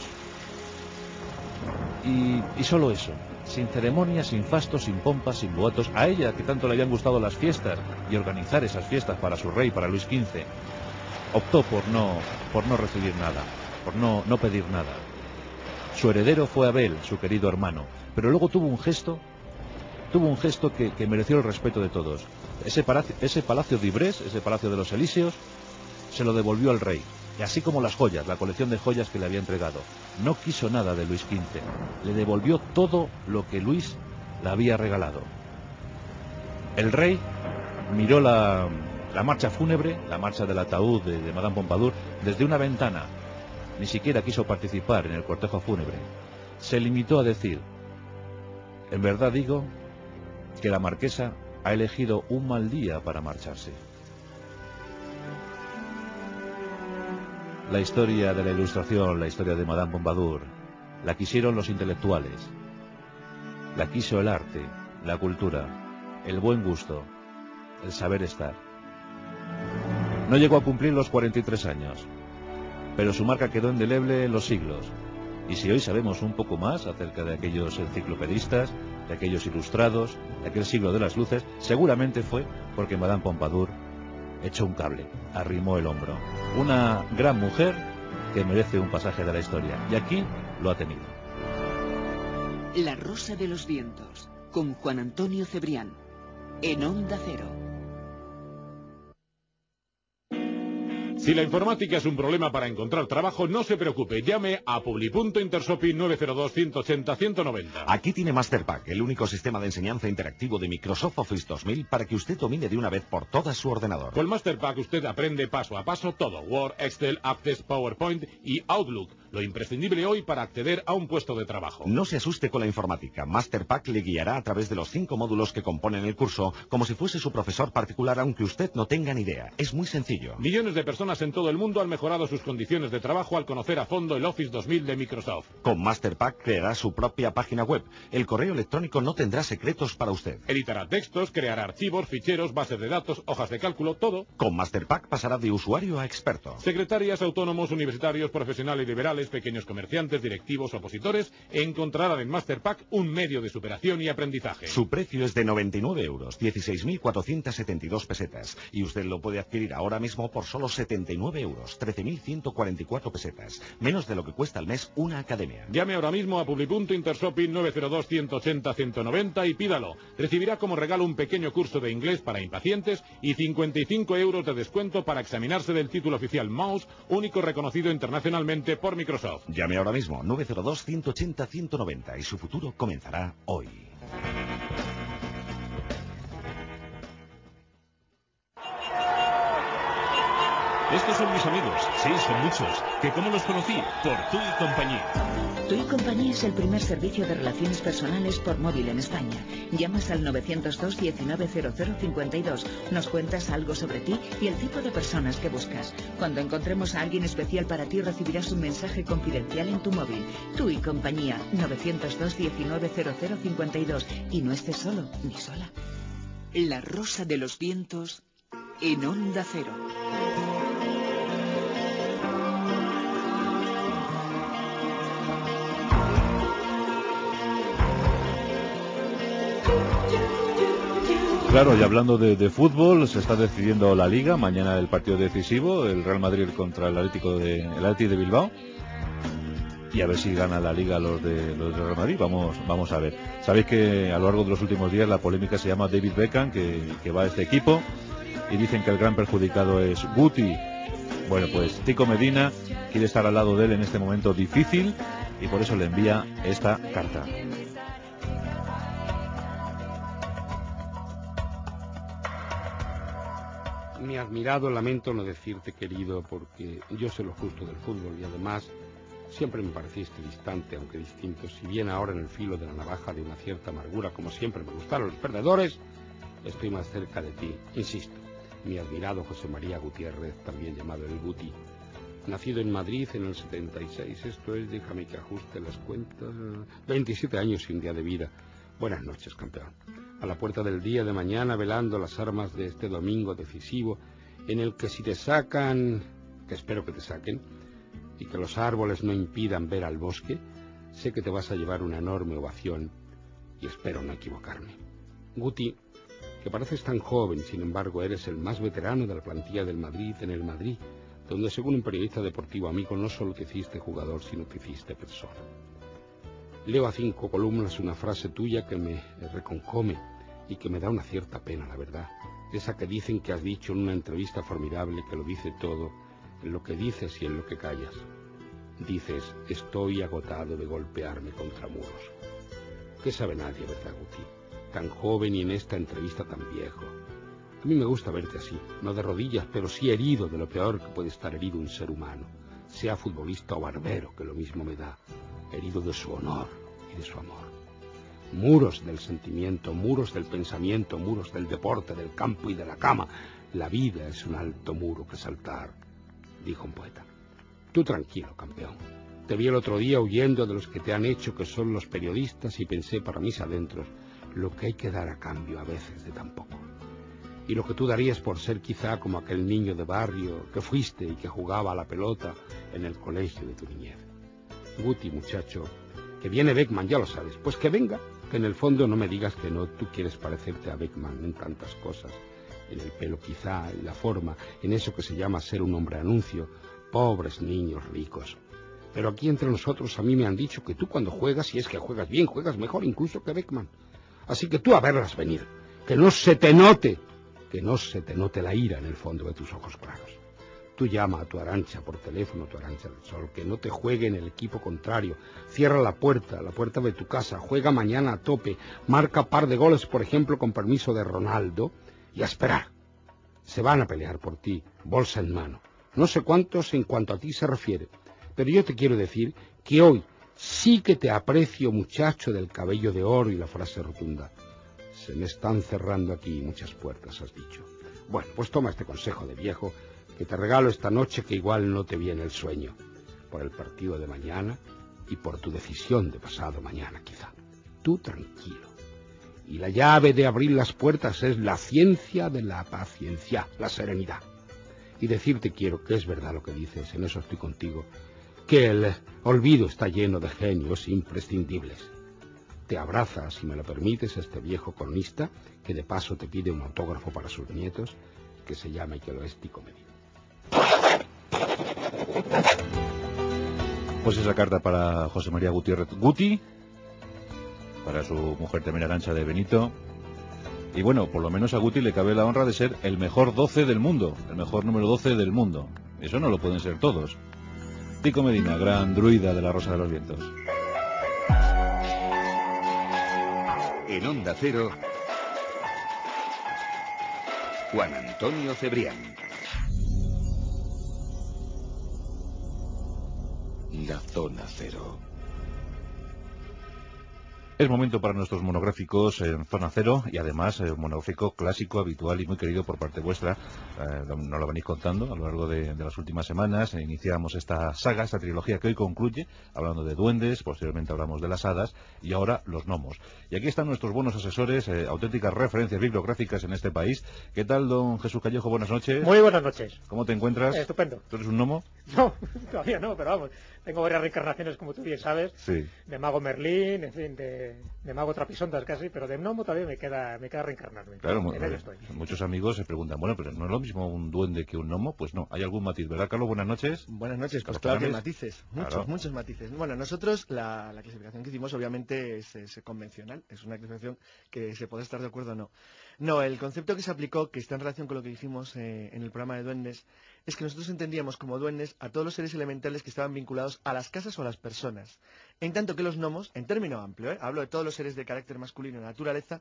y solo eso, sin ceremonia, sin fastos, sin pompas, sin boatos. A ella, que tanto le habían gustado las fiestas y organizar esas fiestas para su rey, para Luis XV, optó por no recibir nada, por no pedir nada. Su heredero fue Abel, su querido hermano, pero luego tuvo un gesto que mereció el respeto de todos. Ese palacio de Ibrés, ese palacio de los Elíseos, se lo devolvió al rey, y así como las joyas, la colección de joyas que le había entregado. No quiso nada de Luis XV, le devolvió todo lo que Luis le había regalado. El rey miró la marcha fúnebre, la marcha del ataúd de Madame Pompadour, desde una ventana. Ni siquiera quiso participar en el cortejo fúnebre. Se limitó a decir: en verdad digo que la marquesa ha elegido un mal día para marcharse. La historia de la Ilustración, la historia de Madame Pompadour, la quisieron los intelectuales, la quiso el arte, la cultura, el buen gusto, el saber estar. No llegó a cumplir los 43 años, pero su marca quedó indeleble en los siglos. Y si hoy sabemos un poco más acerca de aquellos enciclopedistas, de aquellos ilustrados, de aquel siglo de las luces, seguramente fue porque Madame Pompadour echó un cable, arrimó el hombro. Una gran mujer que merece un pasaje de la historia, y aquí lo ha tenido. La Rosa de los Vientos, con Juan Antonio Cebrián, en Onda Cero. Si la informática es un problema para encontrar trabajo, no se preocupe, llame a Publi.Intersopi Intersopi 902-180-190. Aquí tiene MasterPack, el único sistema de enseñanza interactivo de Microsoft Office 2000 para que usted domine de una vez por todas su ordenador. Con MasterPack usted aprende paso a paso todo: Word, Excel, Access, PowerPoint y Outlook, lo imprescindible hoy para acceder a un puesto de trabajo. No se asuste con la informática, MasterPack le guiará a través de los 5 módulos que componen el curso, como si fuese su profesor particular, aunque usted no tenga ni idea. Es muy sencillo. Millones de personas en todo el mundo han mejorado sus condiciones de trabajo al conocer a fondo el Office 2000 de Microsoft. Con MasterPack creará su propia página web. El correo electrónico no tendrá secretos para usted. Editará textos, creará archivos, ficheros, bases de datos, hojas de cálculo, todo. Con MasterPack pasará de usuario a experto. Secretarias, autónomos, universitarios, profesionales liberales, pequeños comerciantes, directivos, opositores, encontrarán en MasterPack un medio de superación y aprendizaje. Su precio es de 99 euros, 16.472 pesetas. Y usted lo puede adquirir ahora mismo por solo 79 euros, 13.144 pesetas. Menos de lo que cuesta al mes una academia. Llame ahora mismo a Publi.Intersopi 902-180-190 y pídalo. Recibirá como regalo un pequeño curso de inglés para impacientes y 55 euros de descuento para examinarse del título oficial Mouse, único reconocido internacionalmente por Microsoft. Llame ahora mismo 902-180-190 y su futuro comenzará hoy. Estos son mis amigos, sí, son muchos. ¿Que cómo los conocí? Por Tu y Compañía. Tu y Compañía es el primer servicio de relaciones personales por móvil en España. Llamas al 902 190052, nos cuentas algo sobre ti y el tipo de personas que buscas. Cuando encontremos a alguien especial para ti, recibirás un mensaje confidencial en tu móvil. Tu y Compañía, 902 190052. Y no estés solo ni sola. La Rosa de los Vientos, en Onda Cero. Claro, y hablando de fútbol, se está decidiendo la Liga. Mañana el partido decisivo, el Real Madrid contra el Athletic de Bilbao. Y a ver si gana la Liga los de Real Madrid. Vamos a ver. Sabéis que a lo largo de los últimos días la polémica se llama David Beckham, que va a este equipo. Y dicen que el gran perjudicado es Guti. Bueno, pues Tico Medina quiere estar al lado de él en este momento difícil y por eso le envía esta carta. Mi admirado, lamento no decirte querido, porque yo sé lo justo del fútbol y además siempre me pareciste distante, aunque distinto. Si bien ahora en el filo de la navaja de una cierta amargura, como siempre me gustaron los perdedores, estoy más cerca de ti, insisto. mi admirado José María Gutiérrez, también llamado el Guti, nacido en Madrid en el 76, esto es, déjame que ajuste las cuentas, 27 años y un día de vida. Buenas noches, campeón. A la puerta del día de mañana, velando las armas de este domingo decisivo, en el que si te sacan, que espero que te saquen, y que los árboles no impidan ver al bosque, sé que te vas a llevar una enorme ovación, y espero no equivocarme. Guti, que pareces tan joven, sin embargo eres el más veterano de la plantilla del Madrid en el Madrid, donde según un periodista deportivo amigo no solo te hiciste jugador, sino te hiciste persona. Leo a 5 columnas una frase tuya que me reconcome y que me da una cierta pena, la verdad. Esa que dicen que has dicho en una entrevista formidable que lo dice todo, en lo que dices y en lo que callas. Dices, estoy agotado de golpearme contra muros. ¿Qué sabe nadie, verdad, Guti? Tan joven y en esta entrevista tan viejo. A mí me gusta verte así, no de rodillas, pero sí herido de lo peor que puede estar herido un ser humano, sea futbolista o barbero, que lo mismo me da, herido de su honor y de su amor. Muros del sentimiento, muros del pensamiento, muros del deporte, del campo y de la cama. La vida es un alto muro que saltar, dijo un poeta. Tú tranquilo, campeón. Te vi el otro día huyendo de los que te han hecho, que son los periodistas, y pensé para mis adentros lo que hay que dar a cambio a veces de tan poco. Y lo que tú darías por ser quizá como aquel niño de barrio que fuiste y que jugaba a la pelota en el colegio de tu niñez. Guti, muchacho, que viene Beckman, ya lo sabes, pues que venga, que en el fondo no me digas que no, tú quieres parecerte a Beckman en tantas cosas, en el pelo quizá, en la forma, en eso que se llama ser un hombre anuncio, pobres niños ricos. Pero aquí entre nosotros a mí me han dicho que tú cuando juegas, si es que juegas bien, juegas mejor incluso que Beckman. Así que tú a verlas venir, que no se te note la ira en el fondo de tus ojos claros. Tú llama a tu Arantxa por teléfono, tu Arantxa del Sol, que no te juegue en el equipo contrario. Cierra la puerta de tu casa, juega mañana a tope, marca par de goles, por ejemplo, con permiso de Ronaldo, y a esperar. Se van a pelear por ti, bolsa en mano. No sé cuántos en cuanto a ti se refiere, pero yo te quiero decir que hoy sí que te aprecio, muchacho del cabello de oro y la frase rotunda. Se me están cerrando aquí muchas puertas, has dicho. Bueno, pues toma este consejo de viejo, que te regalo esta noche, que igual no te viene el sueño, por el partido de mañana y por tu decisión de pasado mañana, quizá. Tú tranquilo. Y la llave de abrir las puertas es la ciencia de la paciencia, la serenidad. Y decirte quiero que es verdad lo que dices, en eso estoy contigo, que el olvido está lleno de genios imprescindibles. Te abraza, si me lo permites, este viejo cronista, que de paso te pide un autógrafo para sus nietos, que se llama y que lo es Tico Medina. Pues esa carta para José María Gutiérrez Guti, para su mujer también Arantxa de Benito. Y bueno, por lo menos a Guti le cabe la honra de ser el mejor 12 del mundo, el mejor número 12 del mundo. Eso no lo pueden ser todos. Tico Medina, gran druida de la Rosa de los Vientos. En Onda Cero, Juan Antonio Cebrián. La Zona Cero. Es momento para nuestros monográficos en Zona Cero y además un monográfico clásico, habitual y muy querido por parte vuestra. Nos lo venís contando a lo largo de las últimas semanas. Iniciamos esta saga, esta trilogía que hoy concluye, hablando de duendes, posteriormente hablamos de las hadas y ahora los gnomos. Y aquí están nuestros buenos asesores, auténticas referencias bibliográficas en este país. ¿Qué tal, don Jesús Callejo? Buenas noches. Muy buenas noches. ¿Cómo te encuentras? Estupendo. ¿Tú eres un gnomo? No, todavía no, pero vamos. Tengo varias reencarnaciones, como tú bien sabes. Sí. De mago Merlín, en fin, de mago Trapisondas casi, pero de gnomo todavía me queda reencarnarme. Claro, estoy. Muchos amigos se preguntan, bueno, pero ¿no es lo mismo un duende que un gnomo? Pues no, hay algún matiz, ¿verdad, Carlos? Buenas noches. Buenas noches, pues claro que hay matices, muchos matices. Bueno, nosotros la clasificación que hicimos obviamente es convencional, es una clasificación que se puede estar de acuerdo o no. No, el concepto que se aplicó, que está en relación con lo que dijimos en el programa de duendes, es que nosotros entendíamos como duendes a todos los seres elementales que estaban vinculados a las casas o a las personas. En tanto que los gnomos, en término amplio, hablo de todos los seres de carácter masculino y naturaleza,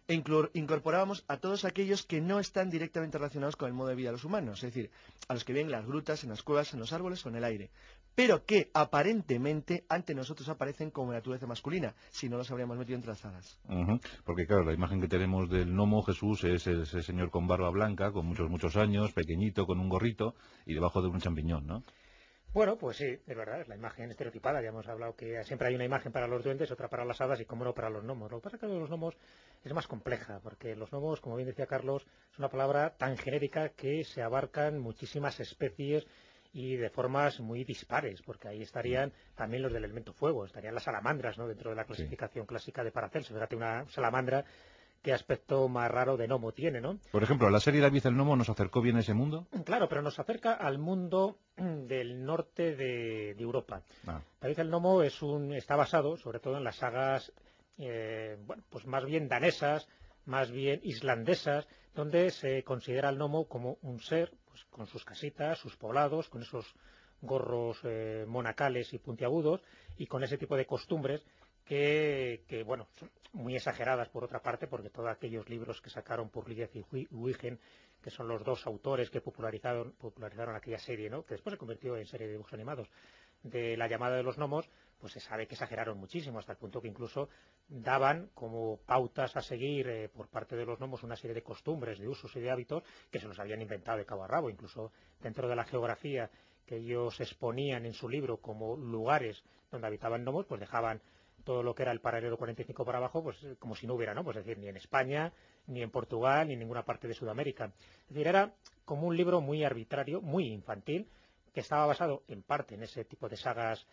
e incorporábamos a todos aquellos que no están directamente relacionados con el modo de vida de los humanos, es decir, a los que viven en las grutas, en las cuevas, en los árboles o en el aire, pero que aparentemente ante nosotros aparecen como naturaleza masculina, si no los habríamos metido entre las hadas. Porque claro, la imagen que tenemos del gnomo Jesús es ese señor con barba blanca, con muchos años, pequeñito, con un gorrito y debajo de un champiñón, ¿no? Bueno, pues sí, es verdad, es la imagen estereotipada. Ya hemos hablado que siempre hay una imagen para los duendes, otra para las hadas y, como no, para los gnomos. Lo que pasa es que los gnomos es más compleja, porque los gnomos, como bien decía Carlos, es una palabra tan genérica que se abarcan muchísimas especies y de formas muy dispares, porque ahí estarían también los del elemento fuego, estarían las salamandras, ¿no?, dentro de la clasificación clásica de Paracelso. Fíjate, una salamandra, qué aspecto más raro de gnomo tiene, ¿no? Por ejemplo, ¿la serie David el Gnomo nos acercó bien a ese mundo? Claro, pero nos acerca al mundo del norte de Europa. David el Gnomo está basado, sobre todo, en las sagas, pues más bien danesas, más bien islandesas, donde se considera al gnomo como un ser, pues, con sus casitas, sus poblados, con esos gorros monacales y puntiagudos, y con ese tipo de costumbres que bueno, son muy exageradas por otra parte, porque todos aquellos libros que sacaron Purliez y Huygens, que son los dos autores que popularizaron aquella serie, ¿no?, que después se convirtió en serie de dibujos animados, de La llamada de los gnomos, pues se sabe que exageraron muchísimo, hasta el punto que incluso daban como pautas a seguir por parte de los gnomos una serie de costumbres, de usos y de hábitos que se los habían inventado de cabo a rabo. Incluso dentro de la geografía que ellos exponían en su libro como lugares donde habitaban gnomos, pues dejaban todo lo que era el paralelo 45 para abajo, pues como si no hubiera, ¿no? Pues es decir, ni en España, ni en Portugal, ni en ninguna parte de Sudamérica. Es decir, era como un libro muy arbitrario, muy infantil, que estaba basado en parte en ese tipo de sagas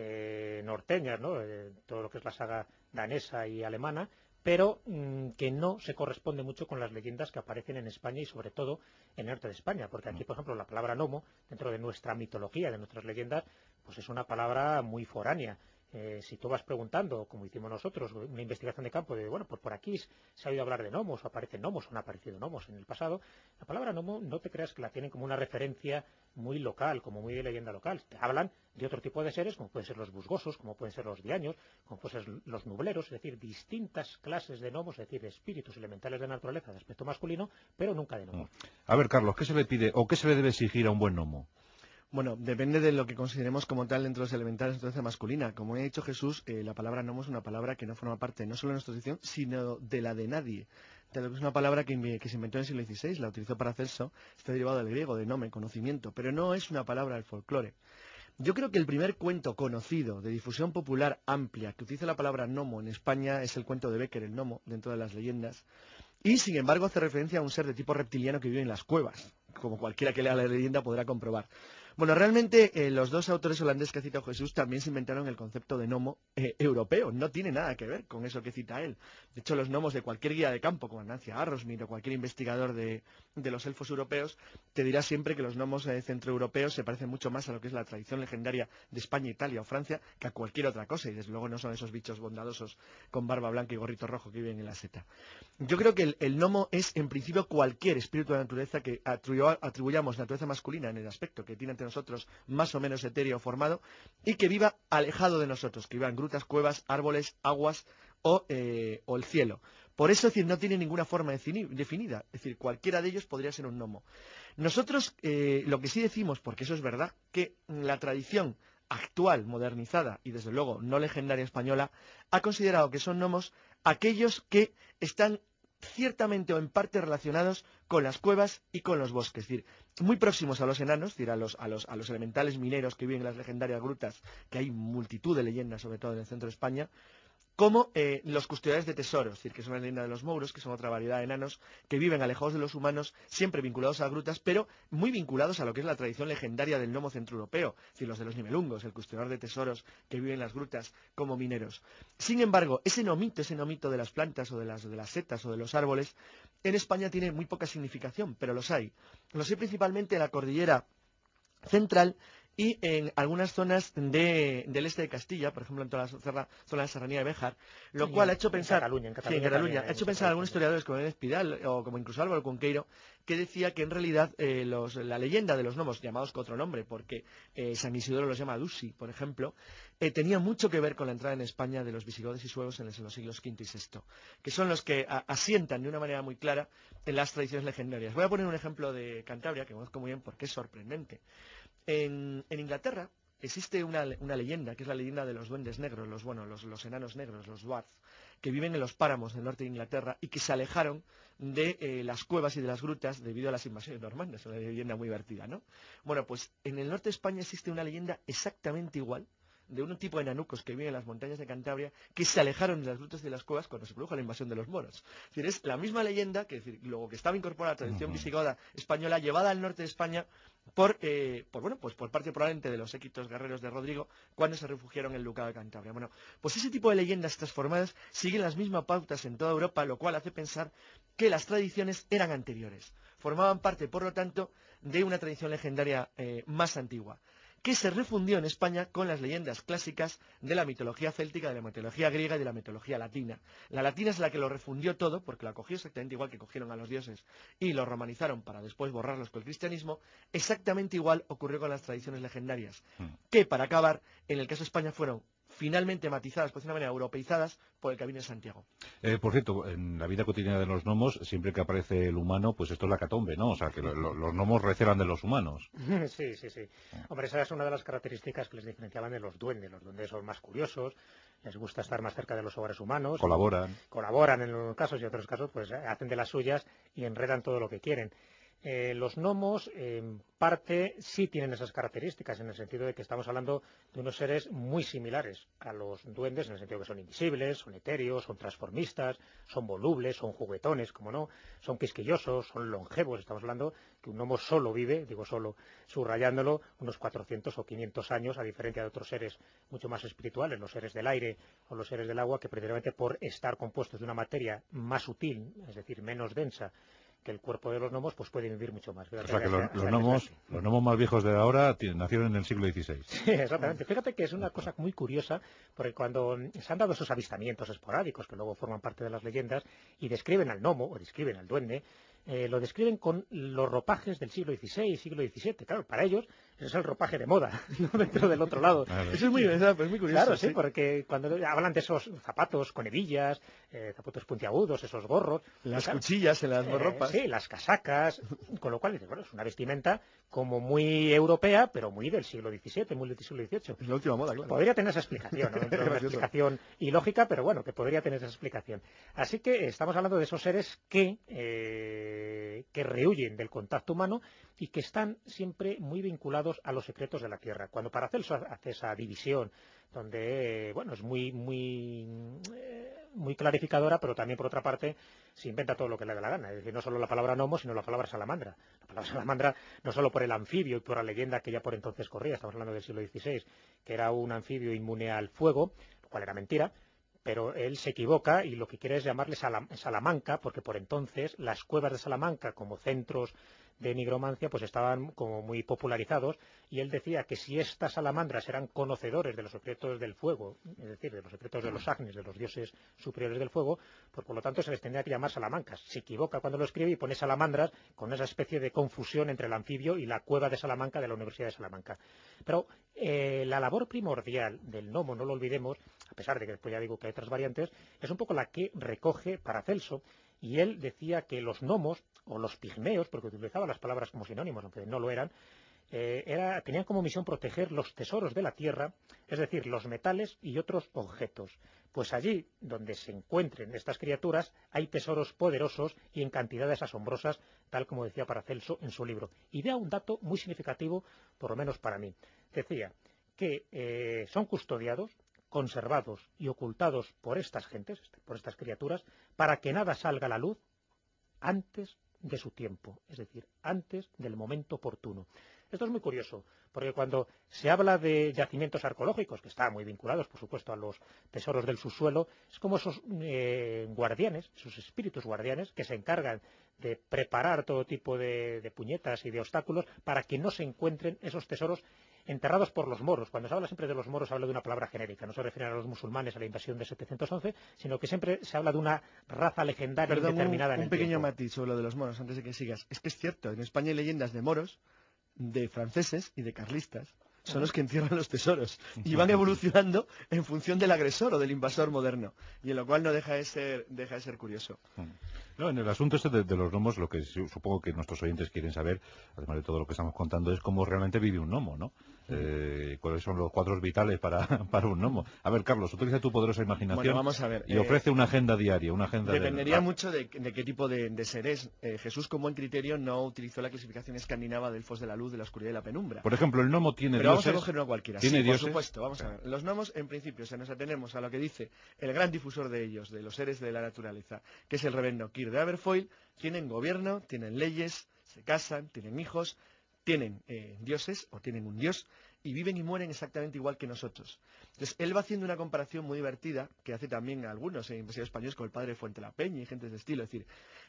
norteñas, ¿no?, todo lo que es la saga danesa y alemana, pero que no se corresponde mucho con las leyendas que aparecen en España y sobre todo en el norte de España, porque aquí, por ejemplo, la palabra gnomo, dentro de nuestra mitología, de nuestras leyendas, pues es una palabra muy foránea. Si tú vas preguntando, como hicimos nosotros, una investigación de campo de, bueno, pues por aquí se ha oído hablar de gnomos, o aparecen gnomos, o han aparecido gnomos en el pasado, la palabra gnomo no te creas que la tienen como una referencia muy local, como muy de leyenda local. Te hablan de otro tipo de seres, como pueden ser los busgosos, como pueden ser los diaños, como pueden ser los nubleros, es decir, distintas clases de gnomos, es decir, de espíritus elementales de naturaleza de aspecto masculino, pero nunca de gnomos. A ver, Carlos, ¿qué se le pide o qué se le debe exigir a un buen gnomo? Bueno, depende de lo que consideremos como tal dentro de los elementales de naturaleza masculina. Como ha dicho Jesús, la palabra gnomo es una palabra que no forma parte no solo de nuestra tradición, sino de la de nadie. Es una palabra que se inventó en el siglo XVI, la utilizó Paracelso, está derivado del griego, de nome, conocimiento, pero no es una palabra del folclore. Yo creo que el primer cuento conocido de difusión popular amplia que utiliza la palabra gnomo en España es el cuento de Bécquer, el gnomo, dentro de las leyendas, y sin embargo hace referencia a un ser de tipo reptiliano que vive en las cuevas, como cualquiera que lea la leyenda podrá comprobar. Bueno, realmente los dos autores holandeses que ha citado Jesús también se inventaron el concepto de gnomo europeo. No tiene nada que ver con eso que cita él. De hecho, los gnomos de cualquier guía de campo, como Nancy Arrowsmith o cualquier investigador de los elfos europeos, te dirá siempre que los gnomos centroeuropeos se parecen mucho más a lo que es la tradición legendaria de España, Italia o Francia que a cualquier otra cosa. Y desde luego no son esos bichos bondadosos con barba blanca y gorrito rojo que viven en la seta. Yo creo que el gnomo es, en principio, cualquier espíritu de la naturaleza que atribuyamos naturaleza masculina en el aspecto que tiene ante nosotros más o menos etéreo formado y que viva alejado de nosotros, que viva en grutas, cuevas, árboles, aguas o el cielo. Por eso, es decir, no tiene ninguna forma definida, es decir, cualquiera de ellos podría ser un gnomo. Nosotros lo que sí decimos, porque eso es verdad, que la tradición actual, modernizada y desde luego no legendaria española, ha considerado que son gnomos aquellos que están ciertamente o en parte relacionados con las cuevas y con los bosques, es decir, muy próximos a los enanos, es decir, a los elementales mineros que viven en las legendarias grutas, que hay multitud de leyendas, sobre todo en el centro de España, como los custodiadores de tesoros, es decir, que son la leyenda de los mouros, que son otra variedad de enanos, que viven alejados de los humanos, siempre vinculados a grutas, pero muy vinculados a lo que es la tradición legendaria del gnomo centroeuropeo, es decir, los de los nivelungos, el custodiador de tesoros que viven en las grutas como mineros. Sin embargo, ese nomito de las plantas o de las setas o de los árboles, en España tiene muy poca significación, pero los hay. Los hay principalmente en la cordillera central y en algunas zonas del este de Castilla, por ejemplo en toda la zona de la serranía de Béjar, lo cual ha hecho pensar en Cataluña, ha hecho pensar a algunos historiadores como Espidal o como incluso Álvaro Cunqueiro, que decía que en realidad la leyenda de los gnomos, llamados con otro nombre, porque San Isidoro los llama Dusi, por ejemplo, tenía mucho que ver con la entrada en España de los visigodos y suevos en los siglos V y VI, que son los que asientan de una manera muy clara en las tradiciones legendarias. Voy a poner un ejemplo de Cantabria, que conozco muy bien porque es sorprendente. En Inglaterra existe una leyenda, que es la leyenda de los duendes negros, los enanos negros, los dwarfs, que viven en los páramos del norte de Inglaterra y que se alejaron de las cuevas y de las grutas debido a las invasiones normandas. Es una leyenda muy divertida, ¿no? Bueno, pues en el norte de España existe una leyenda exactamente igual, de un tipo de enanucos que viven en las montañas de Cantabria, que se alejaron de las grutas y de las cuevas cuando se produjo la invasión de los moros. Es decir, es la misma leyenda, luego que estaba incorporada a la tradición visigoda española, llevada al norte de España por parte probablemente de los séquitos guerreros de Rodrigo, cuando se refugiaron en el Ducado de Cantabria. Bueno, pues ese tipo de leyendas transformadas siguen las mismas pautas en toda Europa, lo cual hace pensar que las tradiciones eran anteriores. Formaban parte, por lo tanto, de una tradición legendaria más antigua, que se refundió en España con las leyendas clásicas de la mitología céltica, de la mitología griega y de la mitología latina. La latina es la que lo refundió todo, porque la cogió exactamente igual que cogieron a los dioses y los romanizaron para después borrarlos con el cristianismo. Exactamente igual ocurrió con las tradiciones legendarias, que para acabar, en el caso de España, fueron finalmente matizadas, por decirlo de una manera, europeizadas por el Camino de Santiago. Por cierto, en la vida cotidiana de los gnomos, siempre que aparece el humano, pues esto es la catombe, ¿no? O sea, que los gnomos recelan de los humanos. Sí. Hombre, esa es una de las características que les diferenciaban de los duendes. Los duendes son más curiosos, les gusta estar más cerca de los hogares humanos. Colaboran en unos casos y en otros casos pues hacen de las suyas y enredan todo lo que quieren. Los gnomos, en parte, sí tienen esas características, en el sentido de que estamos hablando de unos seres muy similares a los duendes, en el sentido de que son invisibles, son etéreos, son transformistas, son volubles, son juguetones, como no, son quisquillosos, son longevos. Estamos hablando que un gnomo solo vive, digo solo, subrayándolo, unos 400 o 500 años, a diferencia de otros seres mucho más espirituales, los seres del aire o los seres del agua, que precisamente por estar compuestos de una materia más sutil, es decir, menos densa, que el cuerpo de los gnomos, pues puede vivir mucho más. Fíjate, o sea que los gnomos más viejos de ahora nacieron en el siglo XVI. Sí, exactamente. Fíjate que es una cosa muy curiosa, porque cuando se han dado esos avistamientos esporádicos, que luego forman parte de las leyendas, y describen al gnomo, o describen al duende, lo describen con los ropajes del siglo XVI, siglo XVII. Claro, para ellos ese es el ropaje de moda, no dentro del otro lado. Claro. Eso es muy curioso. Claro, sí, porque cuando hablan de esos zapatos con hebillas, zapatos puntiagudos, esos gorros... Las cuchillas en las ropas. Sí, las casacas, con lo cual dices, bueno, es una vestimenta como muy europea, pero muy del siglo XVII, muy del siglo XVIII. Es la última moda, claro. Podría tener esa explicación, ¿no? Una explicación ilógica, pero bueno, que podría tener esa explicación. Así que estamos hablando de esos seres que rehuyen del contacto humano y que están siempre muy vinculados a los secretos de la Tierra. Cuando Paracelso hace esa división, donde bueno, es muy clarificadora, pero también por otra parte se inventa todo lo que le da la gana. Es decir, no solo la palabra gnomo, sino la palabra salamandra. La palabra salamandra no solo por el anfibio y por la leyenda que ya por entonces corría, estamos hablando del siglo XVI, que era un anfibio inmune al fuego, lo cual era mentira, pero él se equivoca y lo que quiere es llamarle Salamanca, porque por entonces las cuevas de Salamanca como centros de nigromancia pues estaban como muy popularizados, y él decía que si estas salamandras eran conocedores de los secretos del fuego, es decir, de los secretos de los agnes, de los dioses superiores del fuego, pues por lo tanto se les tendría que llamar salamancas. Se equivoca cuando lo escribe y pone salamandras con esa especie de confusión entre el anfibio y la cueva de Salamanca de la Universidad de Salamanca. Pero la labor primordial del gnomo, no lo olvidemos, a pesar de que después ya digo que hay otras variantes, es un poco la que recoge Paracelso, y él decía que los gnomos, o los pigmeos, porque utilizaba las palabras como sinónimos, aunque no lo eran, tenían como misión proteger los tesoros de la tierra, es decir, los metales y otros objetos. Pues allí donde se encuentren estas criaturas hay tesoros poderosos y en cantidades asombrosas, tal como decía Paracelso en su libro. Y vea un dato muy significativo, por lo menos para mí. Decía que son custodiados, conservados y ocultados por estas gentes, por estas criaturas, para que nada salga a la luz antes de su tiempo, es decir, antes del momento oportuno. Esto es muy curioso, porque cuando se habla de yacimientos arqueológicos, que están muy vinculados, por supuesto, a los tesoros del subsuelo, es como esos guardianes, esos espíritus guardianes, que se encargan de preparar todo tipo de puñetas y de obstáculos para que no se encuentren esos tesoros enterrados por los moros. Cuando se habla siempre de los moros se habla de una palabra genérica, no se refiere a los musulmanes, a la invasión de 711, sino que siempre se habla de una raza legendaria determinada en el un pequeño tiempo. matiz sobre lo de los moros, antes de que sigas. Es que es cierto, en España hay leyendas de moros, de franceses y de carlistas. Son los que entierran los tesoros y van evolucionando en función del agresor o del invasor moderno, y en lo cual no deja de ser curioso. No, en el asunto este de los gnomos, lo que supongo que nuestros oyentes quieren saber, además de todo lo que estamos contando, es cómo realmente vive un gnomo, ¿no? Cuáles son los cuadros vitales para un gnomo. A ver, Carlos, utiliza tu poderosa imaginación. Bueno, vamos a ver, y ofrece una agenda diaria, una agenda. Dependería mucho de qué tipo de ser es. Jesús, con buen criterio, no utilizó la clasificación escandinava del fos de la luz, de la oscuridad y la penumbra. Por ejemplo, el gnomo tiene Pero dioses. Vamos a coger una cualquiera. ¿Tiene sí, dioses? Por supuesto, vamos a ver. Los gnomos, en principio, se nos atenemos a lo que dice el gran difusor de ellos, de los seres de la naturaleza, que es el reverendo Kir de Aberfoyle. Tienen gobierno, tienen leyes, se casan, tienen hijos, tienen dioses o tienen un dios y viven y mueren exactamente igual que nosotros. Entonces, él va haciendo una comparación muy divertida, que hace también algunos investigadores españoles, con el padre Fuentelapeña y gente de estilo, es decir,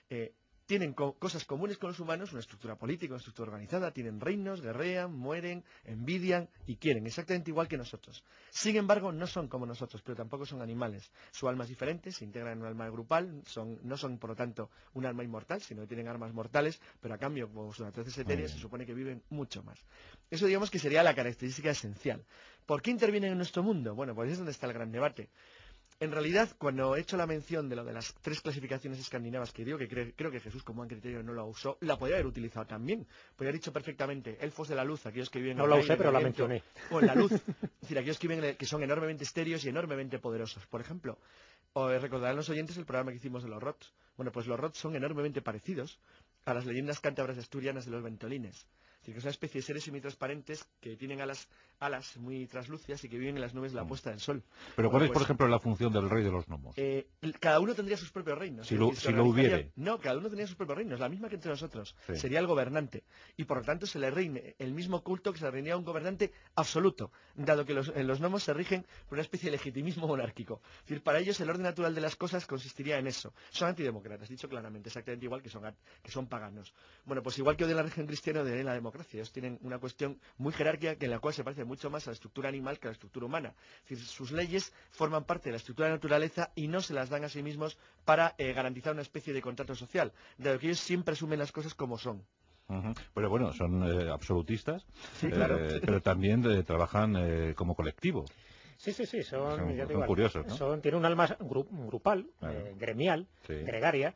tienen cosas comunes con los humanos, una estructura política, una estructura organizada, tienen reinos, guerrean, mueren, envidian y quieren, exactamente igual que nosotros. Sin embargo, no son como nosotros, pero tampoco son animales. Su alma es diferente, se integran en un alma grupal, no son, por lo tanto, un alma inmortal, sino que tienen armas mortales, pero a cambio, como su naturaleza es etérea, se supone que viven mucho más. Eso, digamos, que sería la característica esencial. ¿Por qué intervienen en nuestro mundo? Bueno, pues es donde está el gran debate. En realidad, cuando he hecho la mención de lo de las 3 clasificaciones escandinavas que digo, que creo que Jesús como buen criterio no la usó, la podría haber utilizado también. Podría haber dicho perfectamente elfos de la luz, aquellos que viven no la usé, pero la mencioné. O en la luz, es decir, aquellos que son enormemente estéreos y enormemente poderosos. Por ejemplo, recordarán los oyentes el programa que hicimos de los Rots. Bueno, pues los Rots son enormemente parecidos a las leyendas cántabras asturianas de los ventolines. Es decir, que es una especie de seres semitransparentes que tienen alas muy translúcidas y que viven en las nubes de la puesta del sol. Pero ¿cuál es, por ejemplo, la función del rey de los gnomos? Cada uno tendría sus propios reinos. Si lo hubiere. No, cada uno tendría sus propios reinos, la misma que entre nosotros. Sí. Sería el gobernante. Y por lo tanto se le reine el mismo culto que se le reiría a un gobernante absoluto, dado que los gnomos se rigen por una especie de legitimismo monárquico. Es decir, para ellos el orden natural de las cosas consistiría en eso. Son antidemócratas, dicho claramente, exactamente igual que son paganos. Bueno, pues igual que odian la religión cristiana, odian la democracia. Ellos tienen una cuestión muy jerárquica en la cual se parece mucho más a la estructura animal que a la estructura humana. Es decir, sus leyes forman parte de la estructura de la naturaleza y no se las dan a sí mismos para garantizar una especie de contrato social, dado que ellos siempre asumen las cosas como son. Pero bueno, son absolutistas, sí, claro. Pero también trabajan como colectivo. Sí, son curiosos, ¿no? Tienen un alma grupal, gremial, sí. Gregaria,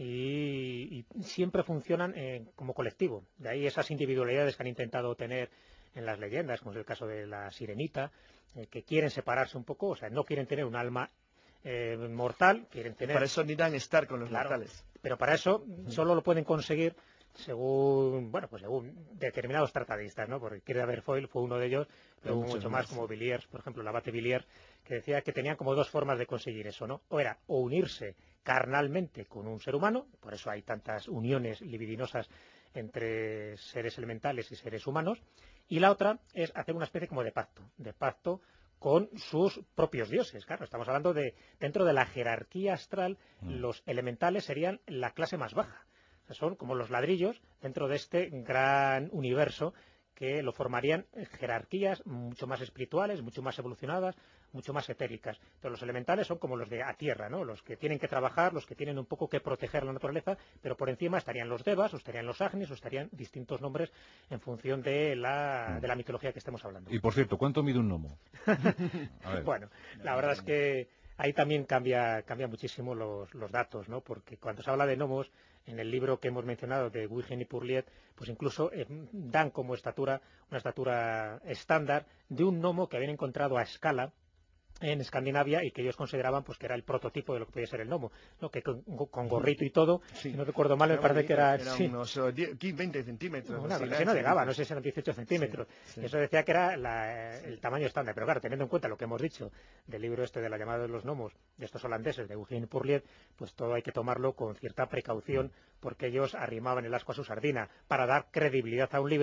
y siempre funcionan como colectivo. De ahí esas individualidades que han intentado tener en las leyendas, como es el caso de la sirenita, que quieren separarse un poco, o sea, no quieren tener un alma mortal, quieren tener... Para eso necesitan estar con los mortales. Pero para eso solo lo pueden conseguir según determinados tratadistas, ¿no? Porque Kir de Aberfoyle fue uno de ellos, pero hubo mucho más, como Villiers, por ejemplo, el abate Villiers, que decía que tenían como 2 formas de conseguir eso, ¿no? O unirse carnalmente con un ser humano, por eso hay tantas uniones libidinosas entre seres elementales y seres humanos, y la otra es hacer una especie como de pacto con sus propios dioses. Claro, estamos hablando dentro de la jerarquía astral, los elementales serían la clase más baja. O sea, son como los ladrillos dentro de este gran universo que lo formarían jerarquías mucho más espirituales, mucho más evolucionadas, mucho más etéricas. Pero los elementales son como los de a tierra, ¿no? Los que tienen que trabajar, los que tienen un poco que proteger la naturaleza, pero por encima estarían los devas, o estarían los agnis, o estarían distintos nombres en función de la mitología que estemos hablando. Y por cierto, ¿cuánto mide un gnomo? Bueno, la verdad es que ahí también cambia muchísimo los datos, ¿no? Porque cuando se habla de gnomos, en el libro que hemos mencionado de Huygens y Purliet, pues incluso dan como una estatura estándar de un gnomo que habían encontrado a escala en Escandinavia y que ellos consideraban pues que era el prototipo de lo que podía ser el gnomo, ¿no? Que con gorrito y todo, si no recuerdo mal, me parece que era unos 20 centímetros. Si no llegaba, no sé si eran 18 centímetros. Sí. Eso decía que era el tamaño estándar, pero claro, teniendo en cuenta lo que hemos dicho del libro este de la llamada de los gnomos, de estos holandeses, de Eugen Purliet, pues todo hay que tomarlo con cierta precaución, porque ellos arrimaban el ascua a su sardina para dar credibilidad a un libro,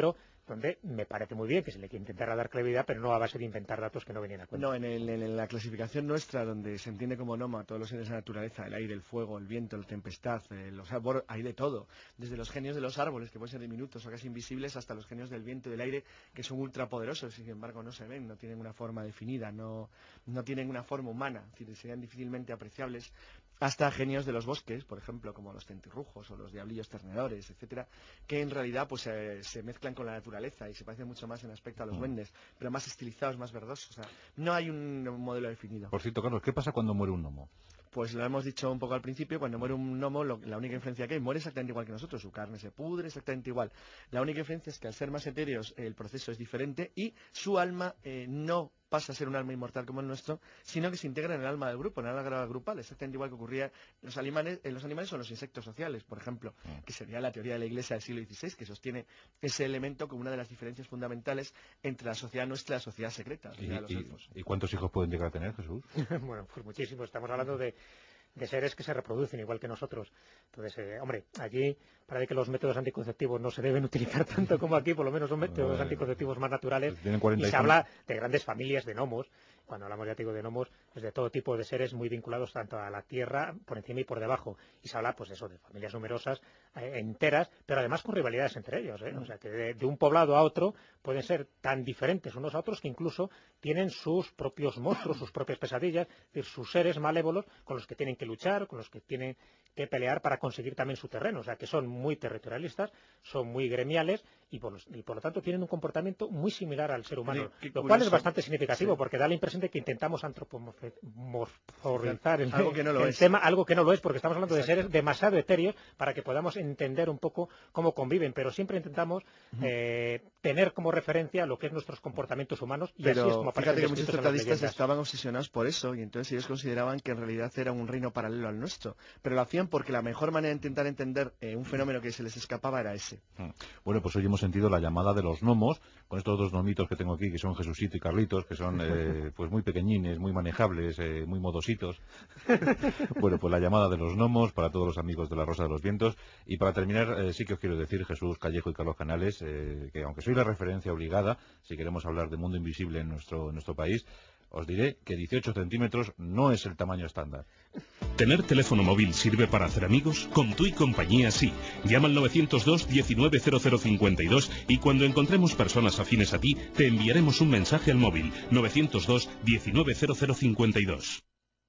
donde me parece muy bien que se le quiere intentar dar credibilidad, pero no a base de inventar datos que no venían a cuenta. No, en la clasificación nuestra, donde se entiende como noma todos los seres de la naturaleza, el aire, el fuego, el viento, la tempestad, los árboles, hay de todo, desde los genios de los árboles, que pueden ser diminutos o casi invisibles, hasta los genios del viento y del aire, que son ultrapoderosos, sin embargo no se ven, no tienen una forma definida, no tienen una forma humana, es decir, serían difícilmente apreciables, hasta genios de los bosques, por ejemplo, como los centirrujos o los diablillos ternedores, etcétera, que en realidad pues se mezclan con la naturaleza y se parecen mucho más en aspecto a los duendes, pero más estilizados, más verdosos. O sea, no hay un modelo definido. Por cierto, Carlos, ¿qué pasa cuando muere un gnomo? Pues lo hemos dicho un poco al principio, cuando muere un gnomo, la única diferencia que hay, muere exactamente igual que nosotros, su carne se pudre exactamente igual. La única diferencia es que al ser más etéreos el proceso es diferente y su alma no pasa a ser un alma inmortal como el nuestro, sino que se integra en el alma del grupo, en el alma grupal, exactamente igual que ocurría en los animales o en los insectos sociales, por ejemplo, que sería la teoría de la Iglesia del siglo XVI, que sostiene ese elemento como una de las diferencias fundamentales entre la sociedad nuestra y la sociedad secreta, la sociedad de los elfos. ¿Y cuántos hijos pueden llegar a tener, Jesús? Bueno, pues muchísimos. Estamos hablando de seres que se reproducen igual que nosotros. Entonces, hombre, allí parece que los métodos anticonceptivos no se deben utilizar tanto como aquí, por lo menos son métodos anticonceptivos más naturales, y se habla de grandes familias de gnomos. Cuando hablamos, ya te digo, de gnomos, es de todo tipo de seres muy vinculados tanto a la tierra, por encima y por debajo, y se habla, pues eso, de familias numerosas, enteras, pero además con rivalidades entre ellos, O sea, que de un poblado a otro pueden ser tan diferentes unos a otros que incluso tienen sus propios monstruos, sus propias pesadillas, es decir, sus seres malévolos con los que tienen que luchar, con los que tienen que pelear para conseguir también su terreno. O sea, que son muy territorialistas, son muy gremiales y por lo tanto tienen un comportamiento muy similar al ser humano, lo cual es bastante significativo, porque da la impresión de que intentamos antropomorfizar el tema, algo que no lo es, porque estamos hablando de seres demasiado etéreos para que podamos entender un poco cómo conviven, pero siempre intentamos tener como referencia lo que es nuestros comportamientos humanos, y pero así es como fíjate que muchos tratadistas estaban obsesionados por eso, y entonces ellos consideraban que en realidad era un reino paralelo al nuestro, pero lo hacían porque la mejor manera de intentar entender un fenómeno que se les escapaba era ese. Bueno, pues hoy hemos sentido la llamada de los gnomos, con estos dos gnomitos que tengo aquí, que son Jesucito y Carlitos, que son pues muy pequeñines, muy manejables, muy modositos. Bueno, pues la llamada de los gnomos para todos los amigos de la Rosa de los Vientos. Y para terminar, sí que os quiero decir, Jesús Callejo y Carlos Canales, que aunque soy la referencia obligada, si queremos hablar de mundo invisible en nuestro país, os diré que 18 centímetros no es el tamaño estándar. ¿Tener teléfono móvil sirve para hacer amigos? Con Tu y Compañía sí. Llama al 902 190052 y cuando encontremos personas afines a ti, te enviaremos un mensaje al móvil 902 190052.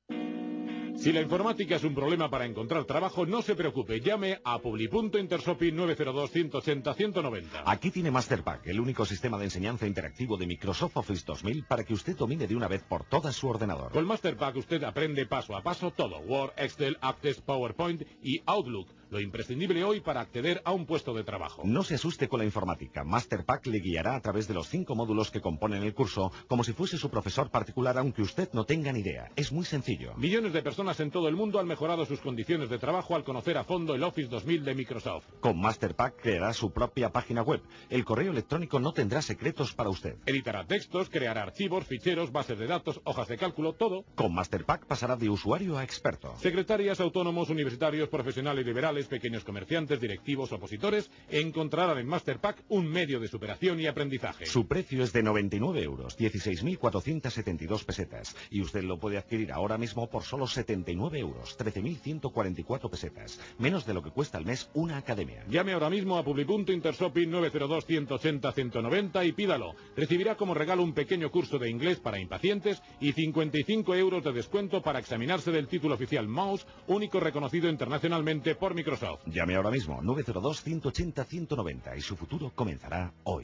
Si la informática es un problema para encontrar trabajo, no se preocupe, llame a Publi.Intersopi Intersopi 902-180-190. Aquí tiene MasterPack, el único sistema de enseñanza interactivo de Microsoft Office 2000 para que usted domine de una vez por todas su ordenador. Con MasterPack usted aprende paso a paso todo, Word, Excel, Access, PowerPoint y Outlook, lo imprescindible hoy para acceder a un puesto de trabajo. No se asuste con la informática, MasterPack le guiará a través de los 5 módulos que componen el curso, como si fuese su profesor particular, aunque usted no tenga ni idea. Es muy sencillo. Millones de personas en todo el mundo han mejorado sus condiciones de trabajo al conocer a fondo el Office 2000 de Microsoft. Con MasterPack creará su propia página web. El correo electrónico no tendrá secretos para usted. Editará textos, creará archivos, ficheros, bases de datos, hojas de cálculo, todo. Con MasterPack pasará de usuario a experto. Secretarias, autónomos, universitarios, profesionales liberales, pequeños comerciantes, directivos, opositores, encontrarán en MasterPack un medio de superación y aprendizaje. Su precio es de 99 euros, 16.472 pesetas. Y usted lo puede adquirir ahora mismo por solo 79 euros, 13.144 pesetas. Menos de lo que cuesta al mes una academia. Llame ahora mismo a Publi.Intersopi 902-180-190 y pídalo. Recibirá como regalo un pequeño curso de inglés para impacientes y 55 euros de descuento para examinarse del título oficial Mouse, único reconocido internacionalmente por Microsoft. Llame ahora mismo 902-180-190 y su futuro comenzará hoy.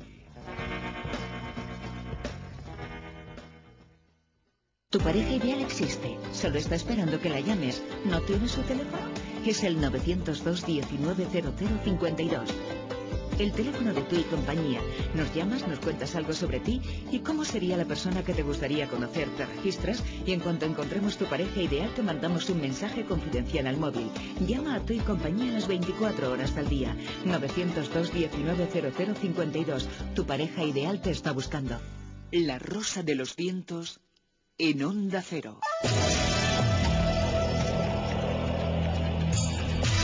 Tu pareja ideal existe, solo está esperando que la llames. ¿No tienes su teléfono? Es el 902 190052. El teléfono de Tu y Compañía. Nos llamas, nos cuentas algo sobre ti y cómo sería la persona que te gustaría conocer. Te registras y en cuanto encontremos tu pareja ideal te mandamos un mensaje confidencial al móvil. Llama a Tu y Compañía las 24 horas al día. 902 190052. Tu pareja ideal te está buscando. La Rosa de los Vientos en Onda Cero.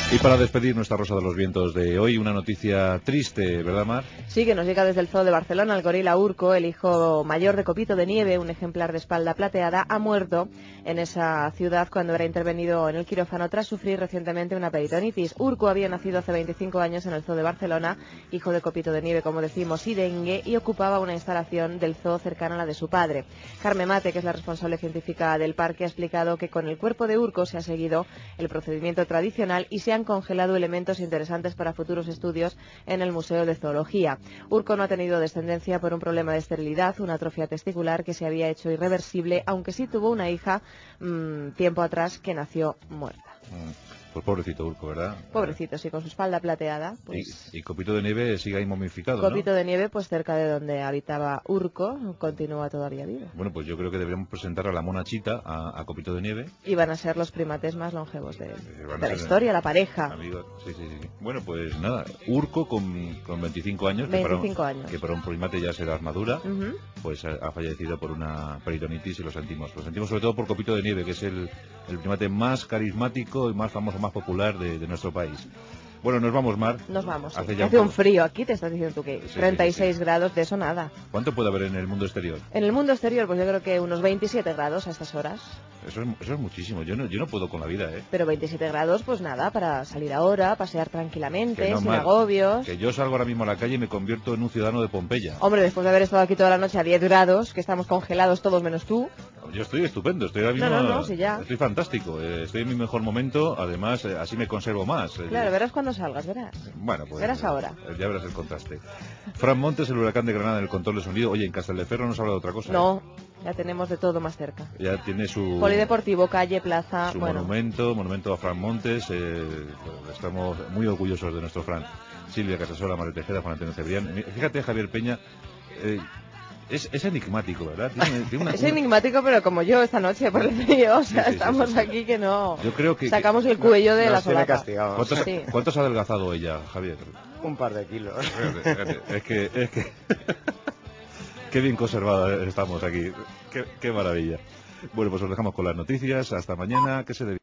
Y para despedir nuestra Rosa de los Vientos de hoy, una noticia triste, ¿verdad, Mar? Sí, que nos llega desde el Zoo de Barcelona. El gorila Urco, el hijo mayor de Copito de Nieve, un ejemplar de espalda plateada, ha muerto en esa ciudad cuando era intervenido en el quirófano tras sufrir recientemente una peritonitis. Urco había nacido hace 25 años en el Zoo de Barcelona, hijo de Copito de Nieve, como decimos, y dengue, y ocupaba una instalación del zoo cercana a la de su padre. Carme Mate, que es la responsable científica del parque, ha explicado que con el cuerpo de Urco se ha seguido el procedimiento tradicional y se han congelado elementos interesantes para futuros estudios en el Museo de Zoología. Urco no ha tenido descendencia por un problema de esterilidad, una atrofia testicular que se había hecho irreversible, aunque sí tuvo una hija tiempo atrás que nació muerta. Pues pobrecito Urco, ¿verdad? Pobrecito, sí, con su espalda plateada. Pues... Y Copito de Nieve sigue ahí momificado, Copito ¿no? de Nieve, pues cerca de donde habitaba Urco, continúa todavía vivo. Bueno, pues yo creo que deberíamos presentar a la mona Chita, a Copito de Nieve. Y van a ser los primates más longevos de la historia, la pareja. Amigos, sí. Bueno, pues nada, Urco con 25 años, 25 años. Que para un primate ya es edad madura, pues ha fallecido por una peritonitis y lo sentimos. Lo sentimos sobre todo por Copito de Nieve, que es el primate más carismático y más famoso, más popular de nuestro país. Bueno, nos vamos, Mar. Nos vamos. Hace un frío aquí, te estás diciendo tú que 36 grados, de eso nada. ¿Cuánto puede haber en el mundo exterior? En el mundo exterior, pues yo creo que unos 27 grados a estas horas. Eso es muchísimo. Yo no puedo con la vida, ¿eh? Pero 27 grados, pues nada, para salir ahora, pasear tranquilamente, sin Mar, agobios. Que yo salgo ahora mismo a la calle y me convierto en un ciudadano de Pompeya. Hombre, después de haber estado aquí toda la noche a 10 grados, que estamos congelados todos menos tú. Yo estoy estupendo, estoy ahora mismo... No, sí, ya. Estoy fantástico, estoy en mi mejor momento, además así me conservo más. Claro, verás cuando salgas, verás. Bueno, pues... Verás ahora. Ya verás el contraste. Fran Montes, el huracán de Granada en el control de sonido. Oye, en Castelldefels nos habla de otra cosa. No, ya tenemos de todo más cerca. Ya tiene su... Polideportivo, calle, plaza... Su monumento a Fran Montes. Estamos muy orgullosos de nuestro Fran. Silvia Casasola, María Tejeda, Juan Antonio Cebrián. Fíjate, Javier Peña... Es enigmático, ¿verdad? Es enigmático, pero como yo esta noche por el frío, o sea, estamos aquí que no... Yo creo que... Sacamos el cuello de la solapa. ¿Cuántos ha adelgazado ella, Javier? Un par de kilos. Fíjate, es que... Qué bien conservados estamos aquí. Qué maravilla. Bueno, pues os dejamos con las noticias. Hasta mañana. ¿Qué se debe?